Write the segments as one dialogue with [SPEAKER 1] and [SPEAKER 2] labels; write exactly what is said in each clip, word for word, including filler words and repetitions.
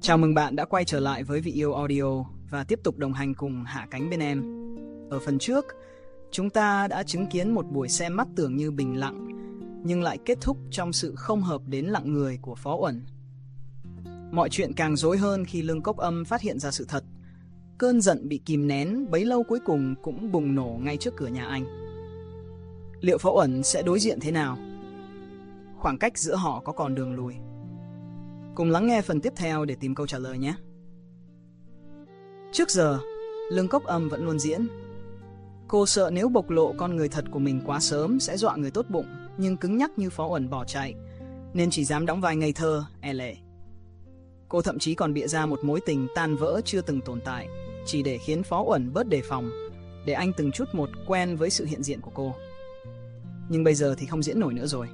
[SPEAKER 1] Chào mừng bạn đã quay trở lại với Vị Yêu Audio và tiếp tục đồng hành cùng Hạ Cánh bên em. Ở phần trước, chúng ta đã chứng kiến một buổi xem mắt tưởng như bình lặng, nhưng lại kết thúc trong sự không hợp đến lặng người của Phó Uẩn. Mọi chuyện càng rối hơn khi Lương Cốc Âm phát hiện ra sự thật. Cơn giận bị kìm nén bấy lâu cuối cùng cũng bùng nổ ngay trước cửa nhà anh. Liệu Phó Uẩn sẽ đối diện thế nào? Khoảng cách giữa họ có còn đường lùi? Cùng lắng nghe phần tiếp theo để tìm câu trả lời nhé. Trước giờ, Lương Cốc Âm vẫn luôn diễn. Cô sợ nếu bộc lộ con người thật của mình quá sớm sẽ dọa người tốt bụng, nhưng cứng nhắc như Phó Uẩn bỏ chạy, nên chỉ dám đóng vai ngây thơ, e lệ. Cô thậm chí còn bịa ra một mối tình tan vỡ chưa từng tồn tại, chỉ để khiến Phó Uẩn bớt đề phòng, để anh từng chút một quen với sự hiện diện của cô. Nhưng bây giờ thì không diễn nổi nữa rồi.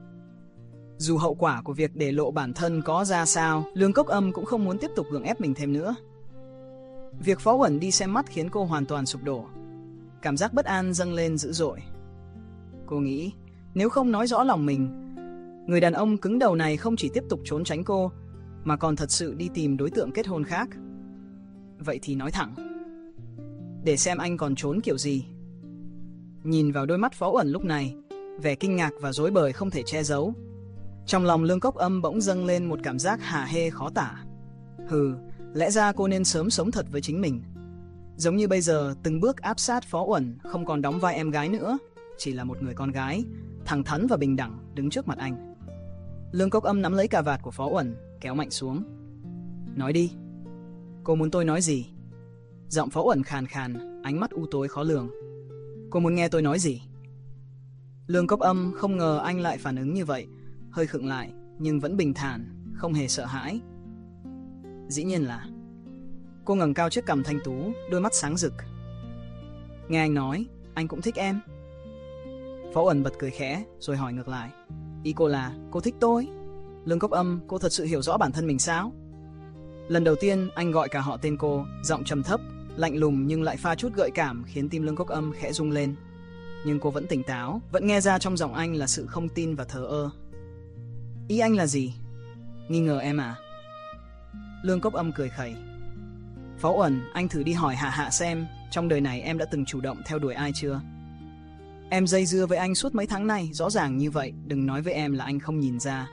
[SPEAKER 1] Dù hậu quả của việc để lộ bản thân có ra sao, Lương Cốc Âm cũng không muốn tiếp tục gượng ép mình thêm nữa. Việc Phó Uẩn đi xem mắt khiến cô hoàn toàn sụp đổ. Cảm giác bất an dâng lên dữ dội. Cô nghĩ, nếu không nói rõ lòng mình, người đàn ông cứng đầu này không chỉ tiếp tục trốn tránh cô, mà còn thật sự đi tìm đối tượng kết hôn khác. Vậy thì nói thẳng, để xem anh còn trốn kiểu gì. Nhìn vào đôi mắt Phó Uẩn lúc này, vẻ kinh ngạc và rối bời không thể che giấu. Trong lòng Lương Cốc Âm bỗng dâng lên một cảm giác hả hê khó tả. Hừ, lẽ ra cô nên sớm sống thật với chính mình. Giống như bây giờ từng bước áp sát Phó Uẩn, không còn đóng vai em gái nữa, chỉ là một người con gái, thẳng thắn và bình đẳng đứng trước mặt anh. Lương Cốc Âm nắm lấy cà vạt của Phó Uẩn, kéo mạnh xuống. Nói đi, cô muốn tôi nói gì? Giọng Phó Uẩn khàn khàn, ánh mắt u tối khó lường. Cô muốn nghe tôi nói gì? Lương Cốc Âm không ngờ anh lại phản ứng như vậy, hơi khựng lại, nhưng vẫn bình thản, không hề sợ hãi. Dĩ nhiên là... Cô ngẩng cao chiếc cằm thanh tú, đôi mắt sáng rực. Nghe anh nói, anh cũng thích em. Phó Uẩn bật cười khẽ, rồi hỏi ngược lại. Ý cô là, cô thích tôi? Lương Cốc Âm, cô thật sự hiểu rõ bản thân mình sao? Lần đầu tiên, anh gọi cả họ tên cô, giọng trầm thấp, lạnh lùng nhưng lại pha chút gợi cảm khiến tim Lương Cốc Âm khẽ rung lên. Nhưng cô vẫn tỉnh táo, vẫn nghe ra trong giọng anh là sự không tin và thờ ơ. Ý anh là gì? Nghi ngờ em à? Lương Cốc Âm cười khẩy. Phó Uẩn, anh thử đi hỏi Hạ Hạ xem, trong đời này em đã từng chủ động theo đuổi ai chưa? Em dây dưa với anh suốt mấy tháng nay, rõ ràng như vậy, đừng nói với em là anh không nhìn ra.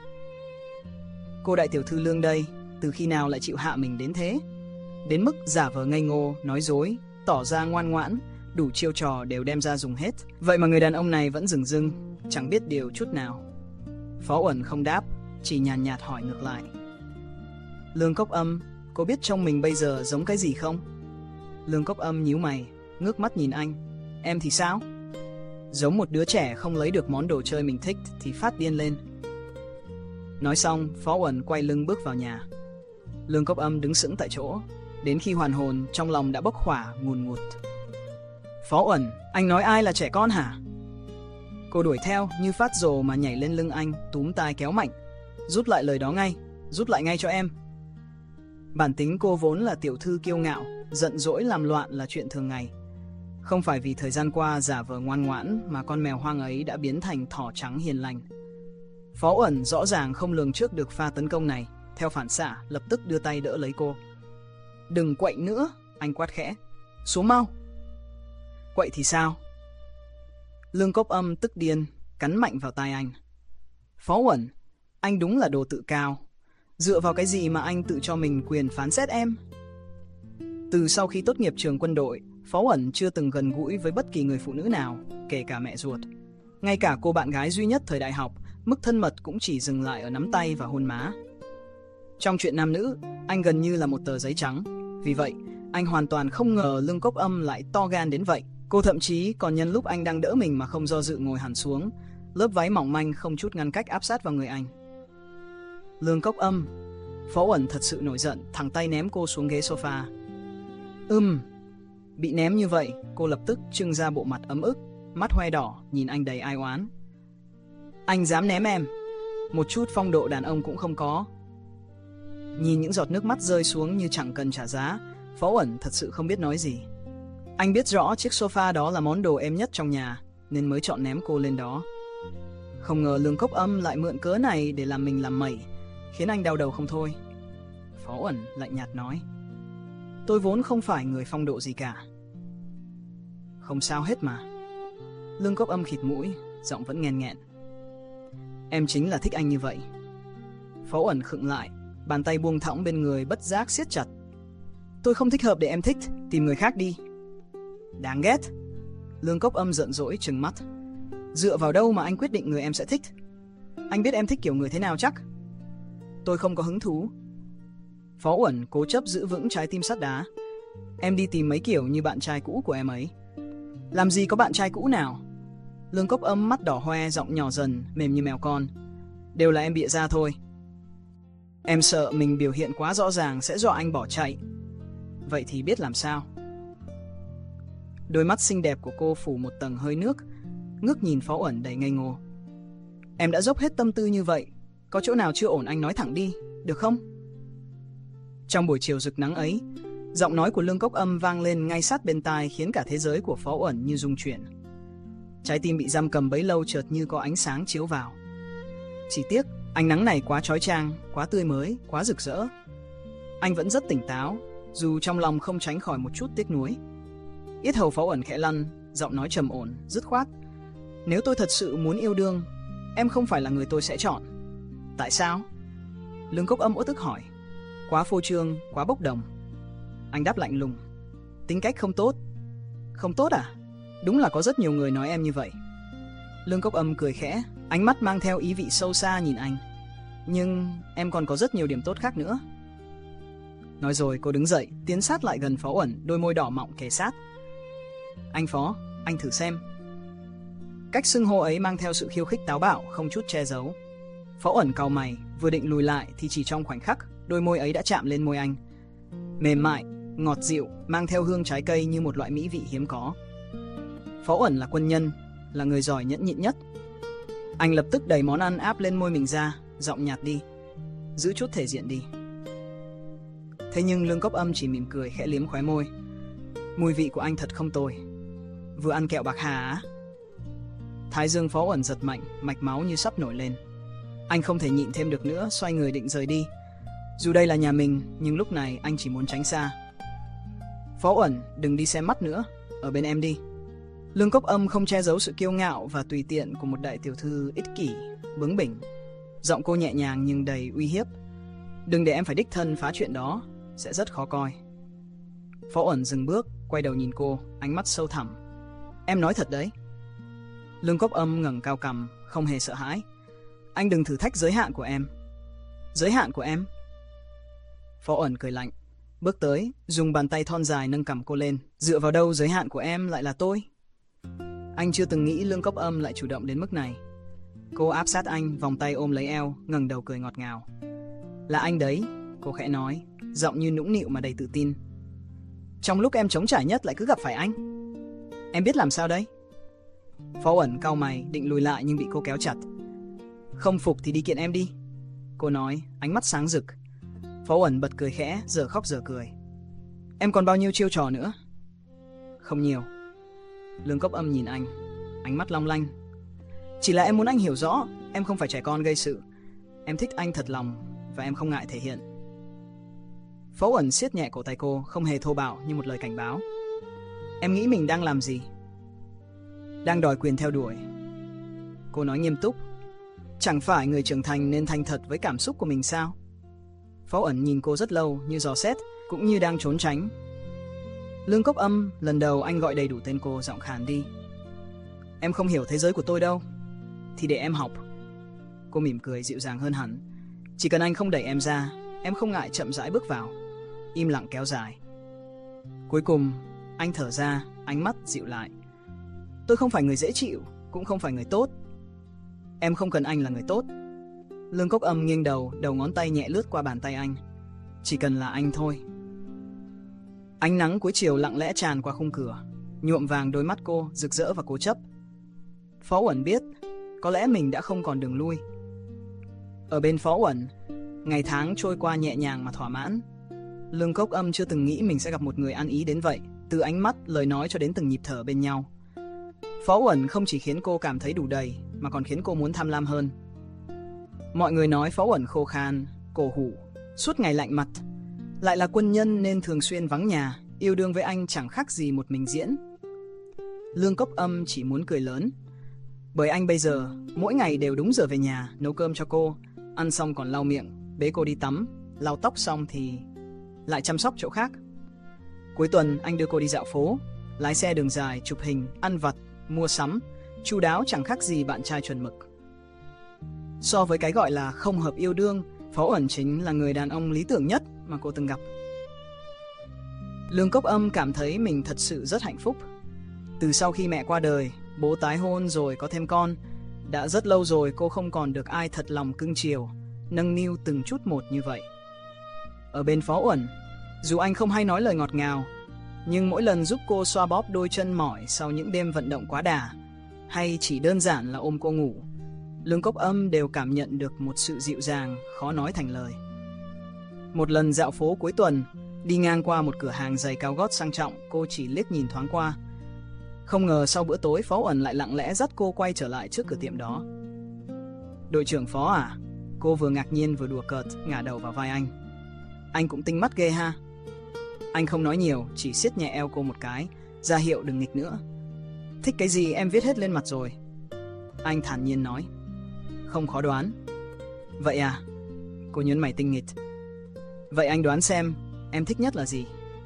[SPEAKER 1] Cô đại tiểu thư Lương đây, từ khi nào lại chịu hạ mình đến thế? Đến mức giả vờ ngây ngô, nói dối, tỏ ra ngoan ngoãn, đủ chiêu trò đều đem ra dùng hết. Vậy mà người đàn ông này vẫn dửng dưng, chẳng biết điều chút nào. Phó Uẩn không đáp, chỉ nhàn nhạt hỏi ngược lại. Lương Cốc Âm, cô biết trông mình bây giờ giống cái gì không? Lương Cốc Âm nhíu mày, ngước mắt nhìn anh. Em thì sao? Giống một đứa trẻ không lấy được món đồ chơi mình thích thì phát điên lên. Nói xong, Phó Uẩn quay lưng bước vào nhà. Lương Cốc Âm đứng sững tại chỗ, đến khi hoàn hồn trong lòng đã bốc hỏa ngùn ngụt. Phó Uẩn, anh nói ai là trẻ con hả? Cô đuổi theo như phát rồ mà nhảy lên lưng anh, túm tai kéo mạnh. Rút lại lời đó ngay, rút lại ngay cho em. Bản tính cô vốn là tiểu thư kiêu ngạo, giận dỗi làm loạn là chuyện thường ngày. Không phải vì thời gian qua giả vờ ngoan ngoãn mà con mèo hoang ấy đã biến thành thỏ trắng hiền lành. Phó Uẩn rõ ràng không lường trước được pha tấn công này, theo phản xạ lập tức đưa tay đỡ lấy cô. Đừng quậy nữa, anh quát khẽ. Xuống mau. Quậy thì sao? Lương Cốc Âm tức điên, cắn mạnh vào tai anh. Phó Uẩn, anh đúng là đồ tự cao. Dựa vào cái gì mà anh tự cho mình quyền phán xét em? Từ sau khi tốt nghiệp trường quân đội, Phó Uẩn chưa từng gần gũi với bất kỳ người phụ nữ nào, kể cả mẹ ruột. Ngay cả cô bạn gái duy nhất thời đại học, mức thân mật cũng chỉ dừng lại ở nắm tay và hôn má. Trong chuyện nam nữ, anh gần như là một tờ giấy trắng. Vì vậy, anh hoàn toàn không ngờ Lương Cốc Âm lại to gan đến vậy. Cô thậm chí còn nhân lúc anh đang đỡ mình mà không do dự ngồi hẳn xuống, lớp váy mỏng manh không chút ngăn cách áp sát vào người anh. Lương Cốc Âm, Phó Uẩn thật sự nổi giận, thẳng tay ném cô xuống ghế sofa. Ừm, bị ném như vậy, cô lập tức trưng ra bộ mặt ấm ức, mắt hoe đỏ, nhìn anh đầy ai oán. Anh dám ném em, một chút phong độ đàn ông cũng không có. Nhìn những giọt nước mắt rơi xuống như chẳng cần trả giá, Phó Uẩn thật sự không biết nói gì. Anh biết rõ chiếc sofa đó là món đồ êm nhất trong nhà, nên mới chọn ném cô lên đó. Không ngờ Lương Cốc Âm lại mượn cớ này để làm mình làm mẩy, khiến anh đau đầu không thôi. Phó Uẩn lạnh nhạt nói. Tôi vốn không phải người phong độ gì cả. Không sao hết mà. Lương Cốc Âm khịt mũi, giọng vẫn nghẹn nghẹn. Em chính là thích anh như vậy. Phó Uẩn khựng lại, bàn tay buông thõng bên người bất giác siết chặt. Tôi không thích hợp để em thích, tìm người khác đi. Đáng ghét. Lương Cốc Âm giận dỗi trừng mắt. Dựa vào đâu mà anh quyết định người em sẽ thích? Anh biết em thích kiểu người thế nào chắc? Tôi không có hứng thú. Phó Uẩn cố chấp giữ vững trái tim sắt đá. Em đi tìm mấy kiểu như bạn trai cũ của em ấy. Làm gì có bạn trai cũ nào? Lương Cốc Âm mắt đỏ hoe, giọng nhỏ dần, mềm như mèo con. Đều là em bịa ra thôi. Em sợ mình biểu hiện quá rõ ràng sẽ dọa anh bỏ chạy. Vậy thì biết làm sao? Đôi mắt xinh đẹp của cô phủ một tầng hơi nước, ngước nhìn Phó Uẩn đầy ngây ngô. Em đã dốc hết tâm tư như vậy, có chỗ nào chưa ổn anh nói thẳng đi, được không? Trong buổi chiều rực nắng ấy, giọng nói của Lương Cốc Âm vang lên ngay sát bên tai, khiến cả thế giới của Phó Uẩn như rung chuyển. Trái tim bị giam cầm bấy lâu chợt như có ánh sáng chiếu vào. Chỉ tiếc, ánh nắng này quá chói chang, quá tươi mới, quá rực rỡ. Anh vẫn rất tỉnh táo, dù trong lòng không tránh khỏi một chút tiếc nuối. Yết hầu Phó Uẩn khẽ lăn, giọng nói trầm ổn, dứt khoát. Nếu tôi thật sự muốn yêu đương, em không phải là người tôi sẽ chọn. Tại sao? Lương Cốc Âm uất ức hỏi. Quá phô trương, quá bốc đồng. Anh đáp lạnh lùng. Tính cách không tốt. Không tốt à? Đúng là có rất nhiều người nói em như vậy. Lương Cốc Âm cười khẽ, ánh mắt mang theo ý vị sâu xa nhìn anh. Nhưng em còn có rất nhiều điểm tốt khác nữa. Nói rồi cô đứng dậy, tiến sát lại gần Phó Uẩn, đôi môi đỏ mọng kề sát. Anh Phó, anh thử xem. Cách xưng hô ấy mang theo sự khiêu khích táo bạo, không chút che giấu. Phó Uẩn cau mày, vừa định lùi lại thì chỉ trong khoảnh khắc, đôi môi ấy đã chạm lên môi anh. Mềm mại, ngọt dịu, mang theo hương trái cây như một loại mỹ vị hiếm có. Phó Uẩn là quân nhân, là người giỏi nhẫn nhịn nhất. Anh lập tức đẩy món ăn áp lên môi mình ra, giọng nhạt đi. Giữ chút thể diện đi. Thế nhưng Lương Cốc Âm chỉ mỉm cười khẽ liếm khóe môi. Mùi vị của anh thật không tồi. Vừa ăn kẹo bạc hà á? Thái dương Phó Uẩn giật mạnh, mạch máu như sắp nổi lên. Anh không thể nhịn thêm được nữa, xoay người định rời đi. Dù đây là nhà mình, nhưng lúc này anh chỉ muốn tránh xa. Phó Uẩn, đừng đi xem mắt nữa, ở bên em đi. Lương Cốc Âm không che giấu sự kiêu ngạo và tùy tiện của một đại tiểu thư ích kỷ, bướng bỉnh. Giọng cô nhẹ nhàng nhưng đầy uy hiếp. Đừng để em phải đích thân phá chuyện đó, sẽ rất khó coi. Phó Uẩn dừng bước, quay đầu nhìn cô, ánh mắt sâu thẳm. Em nói thật đấy. Lương Cốc Âm ngẩng cao cằm, không hề sợ hãi. Anh đừng thử thách giới hạn của em. Giới hạn của em? Phó Uẩn cười lạnh, bước tới, dùng bàn tay thon dài nâng cằm cô lên. Dựa vào đâu giới hạn của em lại là tôi? Anh chưa từng nghĩ Lương Cốc Âm lại chủ động đến mức này. Cô áp sát anh, vòng tay ôm lấy eo, ngẩng đầu cười ngọt ngào. Là anh đấy, cô khẽ nói, giọng như nũng nịu mà đầy tự tin. Trong lúc em trống trải nhất lại cứ gặp phải anh. Em biết làm sao đấy? Phó Uẩn cau mày, định lùi lại nhưng bị cô kéo chặt. Không phục thì đi kiện em đi, cô nói, ánh mắt sáng rực. Phó Uẩn bật cười khẽ, giờ khóc giờ cười. Em còn bao nhiêu chiêu trò nữa? Không nhiều. Lương Cốc Âm nhìn anh, ánh mắt long lanh. Chỉ là em muốn anh hiểu rõ, em không phải trẻ con gây sự. Em thích anh thật lòng và em không ngại thể hiện. Phó Uẩn siết nhẹ cổ tay cô, không hề thô bạo như một lời cảnh báo. Em nghĩ mình đang làm gì? Đang đòi quyền theo đuổi. Cô nói nghiêm túc. Chẳng phải người trưởng thành nên thành thật với cảm xúc của mình sao? Phó Uẩn nhìn cô rất lâu, như dò xét, cũng như đang trốn tránh. Lương Cốc Âm, lần đầu anh gọi đầy đủ tên cô, giọng khàn đi. Em không hiểu thế giới của tôi đâu. Thì để em học. Cô mỉm cười dịu dàng hơn hẳn. Chỉ cần anh không đẩy em ra, em không ngại chậm rãi bước vào. Im lặng kéo dài. Cuối cùng, anh thở ra, ánh mắt dịu lại. Tôi không phải người dễ chịu, cũng không phải người tốt. Em không cần anh là người tốt. Lương Cốc Âm nghiêng đầu, đầu ngón tay nhẹ lướt qua bàn tay anh. Chỉ cần là anh thôi. Ánh nắng cuối chiều lặng lẽ tràn qua khung cửa, nhuộm vàng đôi mắt cô, rực rỡ và cố chấp. Phó Uẩn biết, có lẽ mình đã không còn đường lui. Ở bên Phó Uẩn, ngày tháng trôi qua nhẹ nhàng mà thỏa mãn. Lương Cốc Âm chưa từng nghĩ mình sẽ gặp một người ăn ý đến vậy, từ ánh mắt, lời nói cho đến từng nhịp thở bên nhau. Phó Uẩn không chỉ khiến cô cảm thấy đủ đầy, mà còn khiến cô muốn tham lam hơn. Mọi người nói Phó Uẩn khô khan, cổ hủ, suốt ngày lạnh mặt, Lại là quân nhân nên thường xuyên vắng nhà, yêu đương với anh chẳng khác gì một mình diễn. Lương Cốc Âm chỉ muốn cười lớn. Bởi anh bây giờ, mỗi ngày đều đúng giờ về nhà, nấu cơm cho cô, ăn xong còn lau miệng, bế cô đi tắm, lau tóc xong thì lại chăm sóc chỗ khác. Cuối tuần anh đưa cô đi dạo phố, lái xe đường dài, chụp hình, ăn vặt, mua sắm, chu đáo chẳng khác gì bạn trai chuẩn mực. So với cái gọi là không hợp yêu đương, Phó Uẩn chính là người đàn ông lý tưởng nhất mà cô từng gặp. Lương Cốc Âm cảm thấy mình thật sự rất hạnh phúc. Từ sau khi mẹ qua đời, bố tái hôn rồi có thêm con, đã rất lâu rồi cô không còn được ai thật lòng cưng chiều, nâng niu từng chút một như vậy. Ở bên Phó Uẩn, dù anh không hay nói lời ngọt ngào, nhưng mỗi lần giúp cô xoa bóp đôi chân mỏi sau những đêm vận động quá đà, hay chỉ đơn giản là ôm cô ngủ, Lương Cốc Âm đều cảm nhận được một sự dịu dàng khó nói thành lời. Một lần dạo phố cuối tuần, đi ngang qua một cửa hàng giày cao gót sang trọng, cô chỉ liếc nhìn thoáng qua. Không ngờ sau bữa tối Phó Uẩn lại lặng lẽ dắt cô quay trở lại trước cửa tiệm đó. Đội trưởng Phó à? Cô vừa ngạc nhiên vừa đùa cợt, ngả đầu vào vai anh. Anh cũng tinh mắt ghê ha. Anh không nói nhiều, chỉ siết nhẹ eo cô một cái, ra hiệu đừng nghịch nữa. Thích cái gì em viết hết lên mặt rồi. Anh thản nhiên nói. Không khó đoán. Vậy à? Cô nhớn mày tinh nghịch. Vậy anh đoán xem, em thích nhất là gì?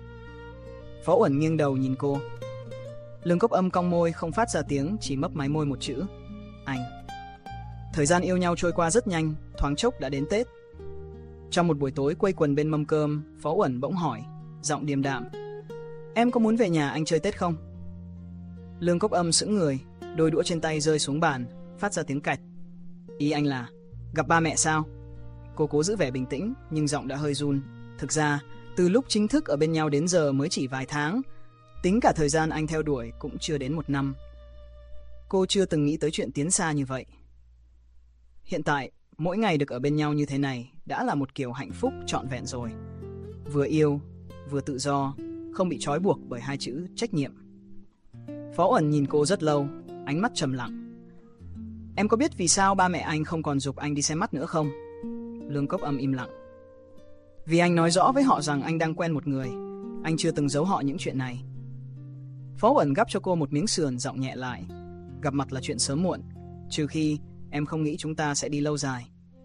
[SPEAKER 1] Phó Uẩn nghiêng đầu nhìn cô. Lương Cốc Âm cong môi không phát ra tiếng, chỉ mấp máy môi một chữ. Anh. Thời gian yêu nhau trôi qua rất nhanh, thoáng chốc đã đến Tết. Trong một buổi tối quây quần bên mâm cơm, Phó Uẩn bỗng hỏi, giọng điềm đạm. Em có muốn về nhà anh chơi Tết không? Lương Cốc Âm sững người, đôi đũa trên tay rơi xuống bàn, phát ra tiếng cạch. Ý anh là, gặp ba mẹ sao? Cô cố giữ vẻ bình tĩnh, nhưng giọng đã hơi run. Thực ra, từ lúc chính thức ở bên nhau đến giờ mới chỉ vài tháng, tính cả thời gian anh theo đuổi cũng chưa đến một năm. Cô chưa từng nghĩ tới chuyện tiến xa như vậy. Hiện tại, mỗi ngày được ở bên nhau như thế này đã là một kiểu hạnh phúc trọn vẹn rồi. Vừa yêu, vừa tự do, không bị trói buộc bởi hai chữ trách nhiệm. Phó Uẩn nhìn cô rất lâu, ánh mắt trầm lặng. Em có biết vì sao ba mẹ anh không còn giục anh đi xem mắt nữa không? Lương Cốc Âm im lặng. Vì anh nói rõ với họ rằng anh đang quen một người, anh chưa từng giấu họ những chuyện này. Phó Uẩn gắp cho cô một miếng sườn, giọng nhẹ lại. Gặp mặt là chuyện sớm muộn, trừ khi em không nghĩ chúng ta sẽ đi lâu dài.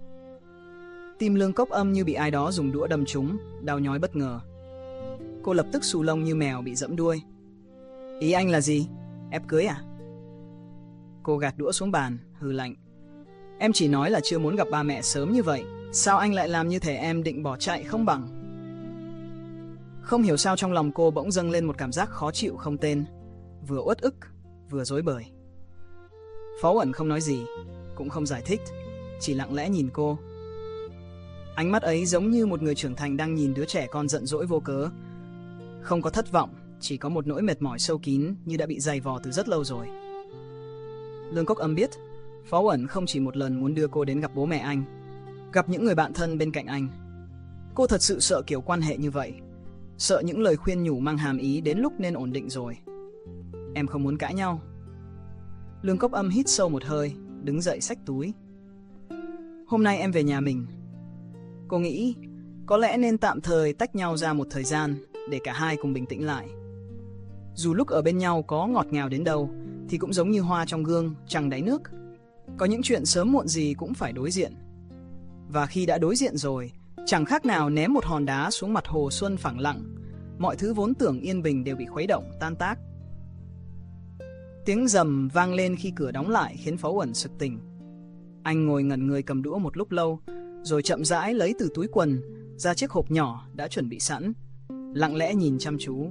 [SPEAKER 1] Tim Lương Cốc Âm như bị ai đó dùng đũa đâm trúng, đau nhói bất ngờ. Cô lập tức xù lông như mèo bị dẫm đuôi. Ý anh là gì? Ép cưới à? Cô gạt đũa xuống bàn, hừ lạnh. Em chỉ nói là chưa muốn gặp ba mẹ sớm như vậy. Sao anh lại làm như thể em định bỏ chạy không bằng? Không hiểu sao trong lòng cô bỗng dâng lên một cảm giác khó chịu không tên, vừa uất ức, vừa rối bời. Phó Uẩn không nói gì, cũng không giải thích, chỉ lặng lẽ nhìn cô. Ánh mắt ấy giống như một người trưởng thành đang nhìn đứa trẻ con giận dỗi vô cớ. Không có thất vọng, chỉ có một nỗi mệt mỏi sâu kín như đã bị dày vò từ rất lâu rồi. Lương Cốc Âm biết, Phó Uẩn không chỉ một lần muốn đưa cô đến gặp bố mẹ anh, gặp những người bạn thân bên cạnh anh. Cô thật sự sợ kiểu quan hệ như vậy, sợ những lời khuyên nhủ mang hàm ý đến lúc nên ổn định rồi. Em không muốn cãi nhau. Lương Cốc Âm hít sâu một hơi, đứng dậy xách túi. Hôm nay em về nhà mình. Cô nghĩ có lẽ nên tạm thời tách nhau ra một thời gian để cả hai cùng bình tĩnh lại. Dù lúc ở bên nhau có ngọt ngào đến đâu thì cũng giống như hoa trong gương, chẳng đáy nước. Có những chuyện sớm muộn gì cũng phải đối diện. Và khi đã đối diện rồi, chẳng khác nào ném một hòn đá xuống mặt hồ xuân phẳng lặng. Mọi thứ vốn tưởng yên bình đều bị khuấy động, tan tác. Tiếng rầm vang lên khi cửa đóng lại khiến Phó Uẩn sực tỉnh. Anh ngồi ngẩn người cầm đũa một lúc lâu, rồi chậm rãi lấy từ túi quần ra chiếc hộp nhỏ đã chuẩn bị sẵn, lặng lẽ nhìn chăm chú.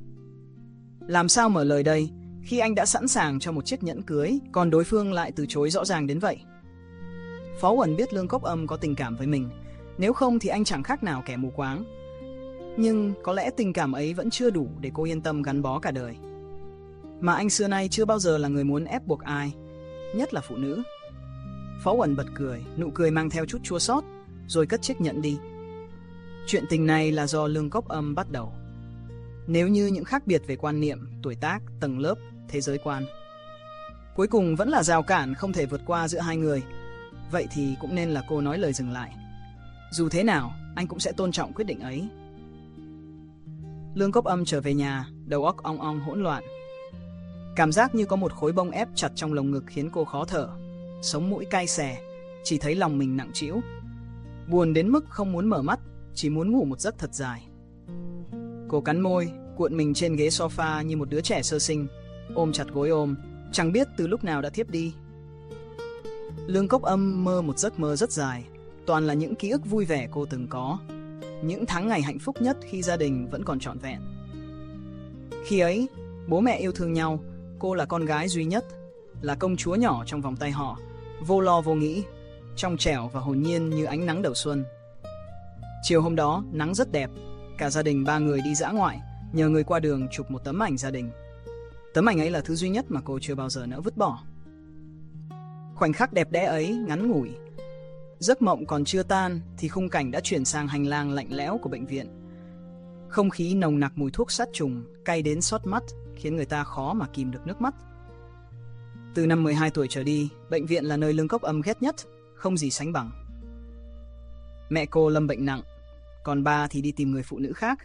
[SPEAKER 1] Làm sao mở lời đây khi anh đã sẵn sàng cho một chiếc nhẫn cưới, còn đối phương lại từ chối rõ ràng đến vậy? Phó Uẩn biết Lương Cốc Âm có tình cảm với mình, nếu không thì anh chẳng khác nào kẻ mù quáng. Nhưng có lẽ tình cảm ấy vẫn chưa đủ để cô yên tâm gắn bó cả đời. Mà anh xưa nay chưa bao giờ là người muốn ép buộc ai, nhất là phụ nữ. Phó Uẩn bật cười, nụ cười mang theo chút chua xót, rồi cất chiếc nhẫn đi. Chuyện tình này là do Lương Cốc Âm bắt đầu. Nếu như những khác biệt về quan niệm, tuổi tác, tầng lớp, thế giới quan, cuối cùng vẫn là rào cản không thể vượt qua giữa hai người, vậy thì cũng nên là cô nói lời dừng lại. Dù thế nào, anh cũng sẽ tôn trọng quyết định ấy. Lương Cốc Âm trở về nhà, đầu óc ong ong hỗn loạn. Cảm giác như có một khối bông ép chặt trong lồng ngực khiến cô khó thở, sống mũi cay xè, chỉ thấy lòng mình nặng trĩu. Buồn đến mức không muốn mở mắt, chỉ muốn ngủ một giấc thật dài. Cô cắn môi, cuộn mình trên ghế sofa như một đứa trẻ sơ sinh, ôm chặt gối ôm, chẳng biết từ lúc nào đã thiếp đi. Lương Cốc Âm mơ một giấc mơ rất dài, toàn là những ký ức vui vẻ cô từng có, những tháng ngày hạnh phúc nhất khi gia đình vẫn còn trọn vẹn. Khi ấy, bố mẹ yêu thương nhau, cô là con gái duy nhất, là công chúa nhỏ trong vòng tay họ, vô lo vô nghĩ, trong trẻo và hồn nhiên như ánh nắng đầu xuân. Chiều hôm đó, nắng rất đẹp, cả gia đình ba người đi dã ngoại, nhờ người qua đường chụp một tấm ảnh gia đình. Tấm ảnh ấy là thứ duy nhất mà cô chưa bao giờ nỡ vứt bỏ. Khoảnh khắc đẹp đẽ ấy ngắn ngủi. Giấc mộng còn chưa tan thì khung cảnh đã chuyển sang hành lang lạnh lẽo của bệnh viện. Không khí nồng nặc mùi thuốc sát trùng, cay đến xót mắt, khiến người ta khó mà kìm được nước mắt. Từ năm mười hai tuổi trở đi, bệnh viện là nơi Lương Cốc Âm ghét nhất, không gì sánh bằng. Mẹ cô lâm bệnh nặng, còn ba thì đi tìm người phụ nữ khác.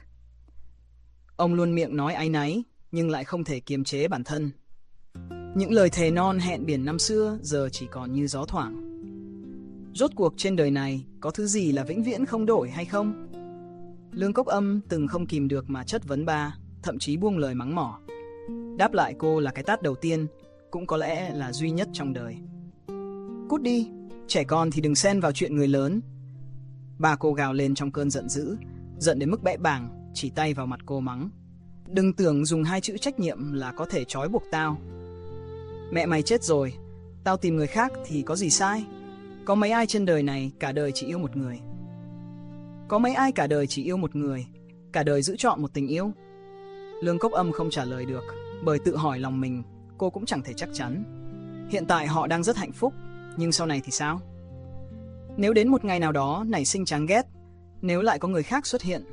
[SPEAKER 1] Ông luôn miệng nói áy náy, nhưng lại không thể kiềm chế bản thân. Những lời thề non hẹn biển năm xưa giờ chỉ còn như gió thoảng. Rốt cuộc trên đời này có thứ gì là vĩnh viễn không đổi hay không? Lương Cốc Âm từng không kìm được mà chất vấn ba, thậm chí buông lời mắng mỏ. Đáp lại cô là cái tát đầu tiên, cũng có lẽ là duy nhất trong đời. Cút đi, trẻ con thì đừng xen vào chuyện người lớn. Ba cô gào lên trong cơn giận dữ, giận đến mức bẽ bàng, chỉ tay vào mặt cô mắng. Đừng tưởng dùng hai chữ trách nhiệm là có thể trói buộc tao. Mẹ mày chết rồi, tao tìm người khác thì có gì sai? Có mấy ai trên đời này cả đời chỉ yêu một người? Có mấy ai cả đời chỉ yêu một người, cả đời giữ trọn một tình yêu? Lương Cốc Âm không trả lời được, bởi tự hỏi lòng mình, cô cũng chẳng thể chắc chắn. Hiện tại họ đang rất hạnh phúc, nhưng sau này thì sao? Nếu đến một ngày nào đó nảy sinh chán ghét, nếu lại có người khác xuất hiện,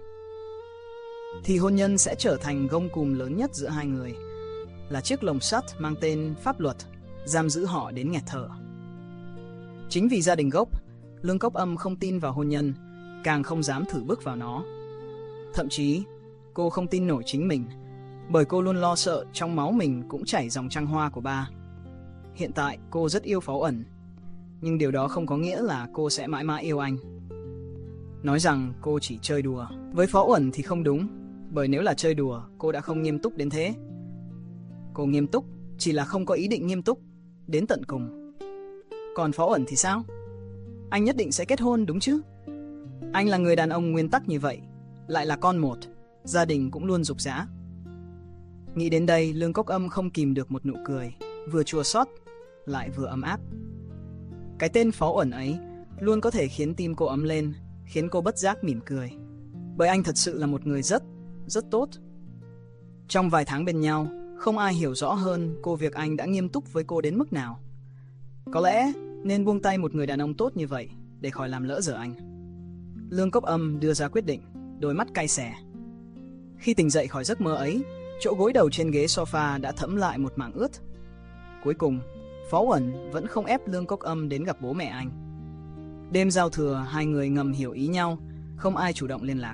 [SPEAKER 1] thì hôn nhân sẽ trở thành gông cùm lớn nhất giữa hai người, là chiếc lồng sắt mang tên pháp luật, giam giữ họ đến nghẹt thở. Chính vì gia đình gốc, Lương Cốc Âm không tin vào hôn nhân, càng không dám thử bước vào nó. Thậm chí, cô không tin nổi chính mình, bởi cô luôn lo sợ trong máu mình cũng chảy dòng trăng hoa của ba. Hiện tại cô rất yêu Phó Uẩn, nhưng điều đó không có nghĩa là cô sẽ mãi mãi yêu anh. Nói rằng cô chỉ chơi đùa với Phó Uẩn thì không đúng, bởi nếu là chơi đùa, cô đã không nghiêm túc đến thế. Cô nghiêm túc, chỉ là không có ý định nghiêm túc đến tận cùng. Còn Phó Uẩn thì sao? Anh nhất định sẽ kết hôn đúng chứ? Anh là người đàn ông nguyên tắc như vậy, lại là con một, gia đình cũng luôn rục rã. Nghĩ đến đây, Lương Cốc Âm không kìm được một nụ cười, vừa chua xót lại vừa ấm áp. Cái tên Phó Uẩn ấy luôn có thể khiến tim cô ấm lên, khiến cô bất giác mỉm cười, bởi anh thật sự là một người rất, rất tốt. Trong vài tháng bên nhau, không ai hiểu rõ hơn cô việc anh đã nghiêm túc với cô đến mức nào. Có lẽ nên buông tay một người đàn ông tốt như vậy để khỏi làm lỡ dở anh. Lương Cốc Âm đưa ra quyết định, đôi mắt cay xè. Khi tỉnh dậy khỏi giấc mơ ấy, chỗ gối đầu trên ghế sofa đã thẫm lại một mảng ướt. Cuối cùng, Phó Uẩn vẫn không ép Lương Cốc Âm đến gặp bố mẹ anh. Đêm giao thừa, hai người ngầm hiểu ý nhau, không ai chủ động liên lạc.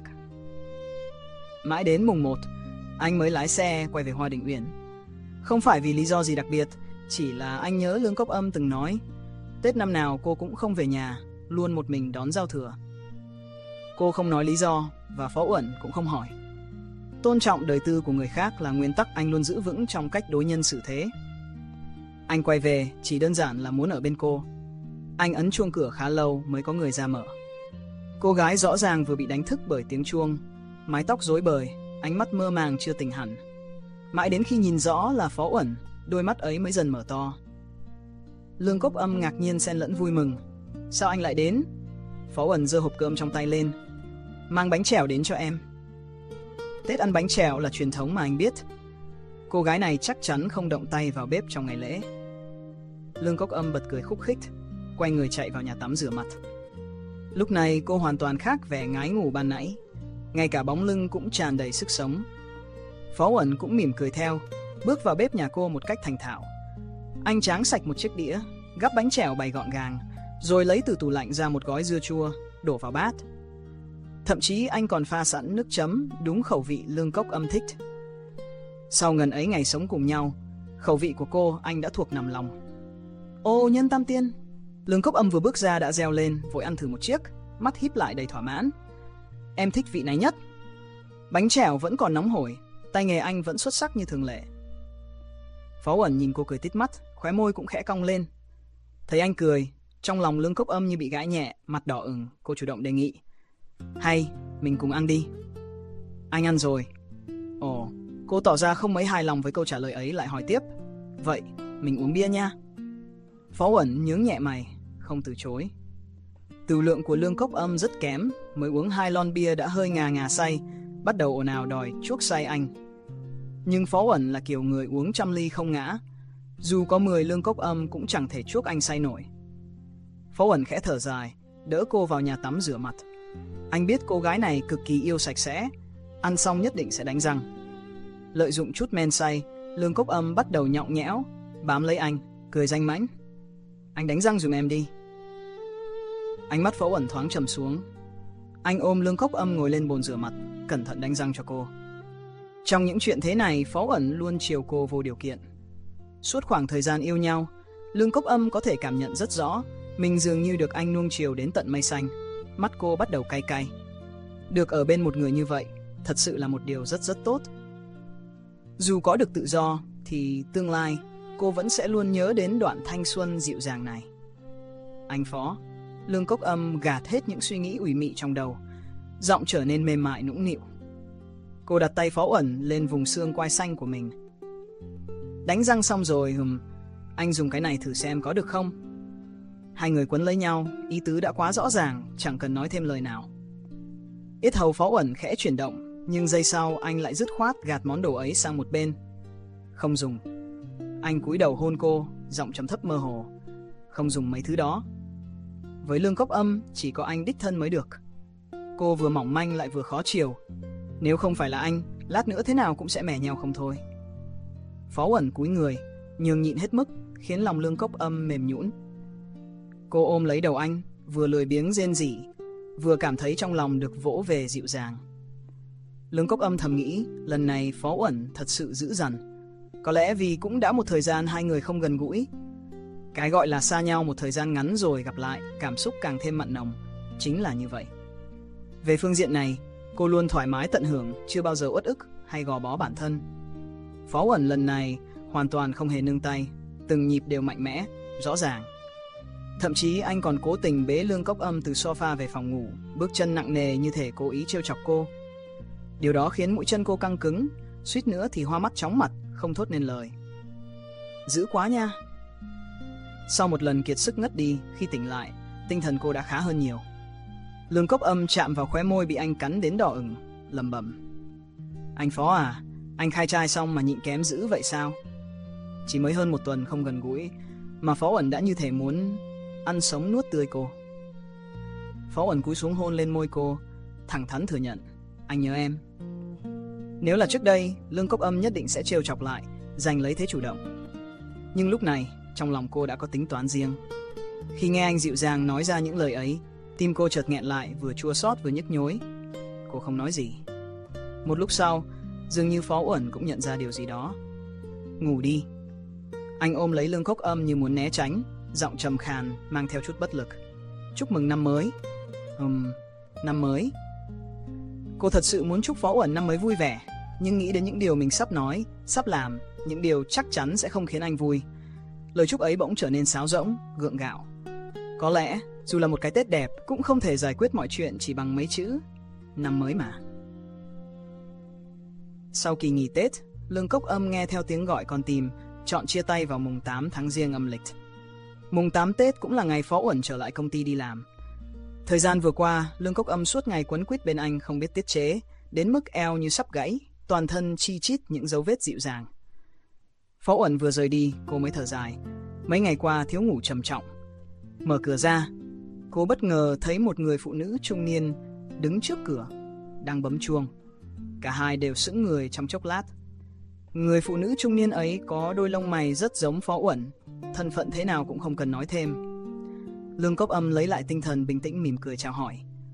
[SPEAKER 1] Mãi đến mùng một, anh mới lái xe quay về Hoa Đình Uyển. Không phải vì lý do gì đặc biệt, chỉ là anh nhớ Lương Cốc Âm từng nói Tết năm nào cô cũng không về nhà, luôn một mình đón giao thừa. Cô không nói lý do và Phó Uẩn cũng không hỏi. Tôn trọng đời tư của người khác là nguyên tắc anh luôn giữ vững trong cách đối nhân xử thế. Anh quay về chỉ đơn giản là muốn ở bên cô. Anh ấn chuông cửa khá lâu mới có người ra mở. Cô gái rõ ràng vừa bị đánh thức bởi tiếng chuông, mái tóc rối bời, ánh mắt mơ màng chưa tỉnh hẳn. Mãi đến khi nhìn rõ là Phó Uẩn, đôi mắt ấy mới dần mở to. Lương Cốc Âm ngạc nhiên xen lẫn vui mừng. Sao anh lại đến? Phó Uẩn giơ hộp cơm trong tay lên. Mang bánh chèo đến cho em. Tết ăn bánh chèo là truyền thống mà anh biết. Cô gái này chắc chắn không động tay vào bếp trong ngày lễ. Lương Cốc Âm bật cười khúc khích, quay người chạy vào nhà tắm rửa mặt. Lúc này cô hoàn toàn khác vẻ ngái ngủ ban nãy, ngay cả bóng lưng cũng tràn đầy sức sống. Phó Uẩn cũng mỉm cười theo, bước vào bếp nhà cô một cách thành thạo. Anh tráng sạch một chiếc đĩa, gắp bánh chèo bày gọn gàng, rồi lấy từ tủ lạnh ra một gói dưa chua, đổ vào bát. Thậm chí anh còn pha sẵn nước chấm đúng khẩu vị Lương Cốc Âm thích. Sau ngần ấy ngày sống cùng nhau, khẩu vị của cô anh đã thuộc nằm lòng. Ô nhân tam tiên! Lương Cốc Âm vừa bước ra đã reo lên, vội ăn thử một chiếc, mắt híp lại đầy thỏa mãn. Em thích vị này nhất. Bánh chèo vẫn còn nóng hổi, tay nghề anh vẫn xuất sắc như thường lệ. Phó Uẩn nhìn cô cười tít mắt, khóe môi cũng khẽ cong lên. Thấy anh cười, trong lòng Lương Cốc Âm như bị gãi nhẹ, mặt đỏ ửng, cô chủ động đề nghị. Hay, mình cùng ăn đi. Anh ăn rồi. Ồ, cô tỏ ra không mấy hài lòng với câu trả lời ấy, lại hỏi tiếp. Vậy, mình uống bia nha. Phó Uẩn nhướng nhẹ mày, không từ chối. Tửu lượng của Lương Cốc Âm rất kém, mới uống hai lon bia đã hơi ngà ngà say, bắt đầu ồn ào đòi chuốc say anh. Nhưng Phó Uẩn là kiểu người uống trăm ly không ngã, dù có mười Lương Cốc Âm cũng chẳng thể chuốc anh say nổi. Phó Uẩn khẽ thở dài, đỡ cô vào nhà tắm rửa mặt. Anh biết cô gái này cực kỳ yêu sạch sẽ, ăn xong nhất định sẽ đánh răng. Lợi dụng chút men say, Lương Cốc Âm bắt đầu nhõng nhẽo, bám lấy anh, cười danh mãnh. Anh đánh răng giùm em đi. Ánh mắt Phó Uẩn thoáng trầm xuống. Anh ôm Lương Cốc Âm ngồi lên bồn rửa mặt, cẩn thận đánh răng cho cô. Trong những chuyện thế này, Phó Uẩn luôn chiều cô vô điều kiện. Suốt khoảng thời gian yêu nhau, Lương Cốc Âm có thể cảm nhận rất rõ mình dường như được anh nuông chiều đến tận mây xanh. Mắt cô bắt đầu cay cay. Được ở bên một người như vậy thật sự là một điều rất rất tốt. Dù có được tự do thì tương lai cô vẫn sẽ luôn nhớ đến đoạn thanh xuân dịu dàng này. Anh Phó. Lương Cốc Âm gạt hết những suy nghĩ ủy mị trong đầu, giọng trở nên mềm mại nũng nịu. Cô đặt tay Phó Uẩn lên vùng xương quai xanh của mình. Đánh răng xong rồi, hừm, anh dùng cái này thử xem có được không? Hai người quấn lấy nhau, ý tứ đã quá rõ ràng, chẳng cần nói thêm lời nào. Yết hầu Phó Uẩn khẽ chuyển động, nhưng giây sau anh lại dứt khoát gạt món đồ ấy sang một bên. Không dùng. Anh cúi đầu hôn cô, giọng trầm thấp mơ hồ. Không dùng mấy thứ đó. Với Lương Cốc Âm, chỉ có anh đích thân mới được. Cô vừa mỏng manh lại vừa khó chiều. Nếu không phải là anh, lát nữa thế nào cũng sẽ mẻ nhau không thôi. Phó Uẩn cúi người, nhường nhịn hết mức, khiến lòng Lương Cốc Âm mềm nhũn. Cô ôm lấy đầu anh, vừa lười biếng rên rỉ, vừa cảm thấy trong lòng được vỗ về dịu dàng. Lương Cốc Âm thầm nghĩ, lần này Phó Uẩn thật sự dữ dằn. Có lẽ vì cũng đã một thời gian hai người không gần gũi. Cái gọi là xa nhau một thời gian ngắn rồi gặp lại, cảm xúc càng thêm mặn nồng, chính là như vậy. Về phương diện này, cô luôn thoải mái tận hưởng, chưa bao giờ uất ức hay gò bó bản thân. Phó Uẩn lần này hoàn toàn không hề nương tay, từng nhịp đều mạnh mẽ, rõ ràng. Thậm chí anh còn cố tình bế Lương Cốc Âm từ sofa về phòng ngủ, bước chân nặng nề như thể cố ý trêu chọc cô. Điều đó khiến mũi chân cô căng cứng, suýt nữa thì hoa mắt chóng mặt, không thốt nên lời. Dữ quá nha. Sau một lần kiệt sức ngất đi, khi tỉnh lại, tinh thần cô đã khá hơn nhiều. Lương Cốc Âm chạm vào khóe môi bị anh cắn đến đỏ ửng, lẩm bẩm. Anh Phó à, anh khai trai xong mà nhịn kém dữ vậy sao? Chỉ mới hơn một tuần không gần gũi, mà Phó Uẩn đã như thể muốn ăn sống nuốt tươi cô. Phó Uẩn cúi xuống hôn lên môi cô, thẳng thắn thừa nhận, anh nhớ em. Nếu là trước đây, Lương Cốc Âm nhất định sẽ trêu chọc lại, giành lấy thế chủ động. Nhưng lúc này, trong lòng cô đã có tính toán riêng. Khi nghe anh dịu dàng nói ra những lời ấy, tim cô chợt nghẹn lại, vừa chua xót vừa nhức nhối. Cô không nói gì. Một lúc sau, dường như Phó Uẩn cũng nhận ra điều gì đó. Ngủ đi. Anh ôm lấy Lương Cốc Âm như muốn né tránh, giọng trầm khàn mang theo chút bất lực. Chúc mừng năm mới. Ừm, năm mới. Cô thật sự muốn chúc Phó Uẩn năm mới vui vẻ, nhưng nghĩ đến những điều mình sắp nói, sắp làm, những điều chắc chắn sẽ không khiến anh vui. Lời chúc ấy bỗng trở nên sáo rỗng, gượng gạo. Có lẽ, dù là một cái Tết đẹp, cũng không thể giải quyết mọi chuyện chỉ bằng mấy chữ năm mới mà. Sau kỳ nghỉ Tết, Lương Cốc Âm nghe theo tiếng gọi con tim, chọn chia tay vào mùng tám tháng Giêng âm lịch. Mùng tám Tết cũng là ngày Phó Uẩn trở lại công ty đi làm. Thời gian vừa qua, Lương Cốc Âm suốt ngày quấn quýt bên anh không biết tiết chế, đến mức eo như sắp gãy, toàn thân chi chít những dấu vết dịu dàng. Phó Uẩn vừa rời đi, cô mới thở dài. Mấy ngày qua thiếu ngủ trầm trọng. Mở cửa ra, cô bất ngờ thấy một người phụ nữ trung niên đứng trước cửa, đang bấm chuông. Cả hai đều sững người trong chốc lát. Người phụ nữ trung niên ấy có đôi lông mày rất giống Phó Uẩn, thân phận thế nào cũng không cần nói thêm. Lương Cốc Âm lấy lại tinh thần bình tĩnh mỉm cười chào hỏi.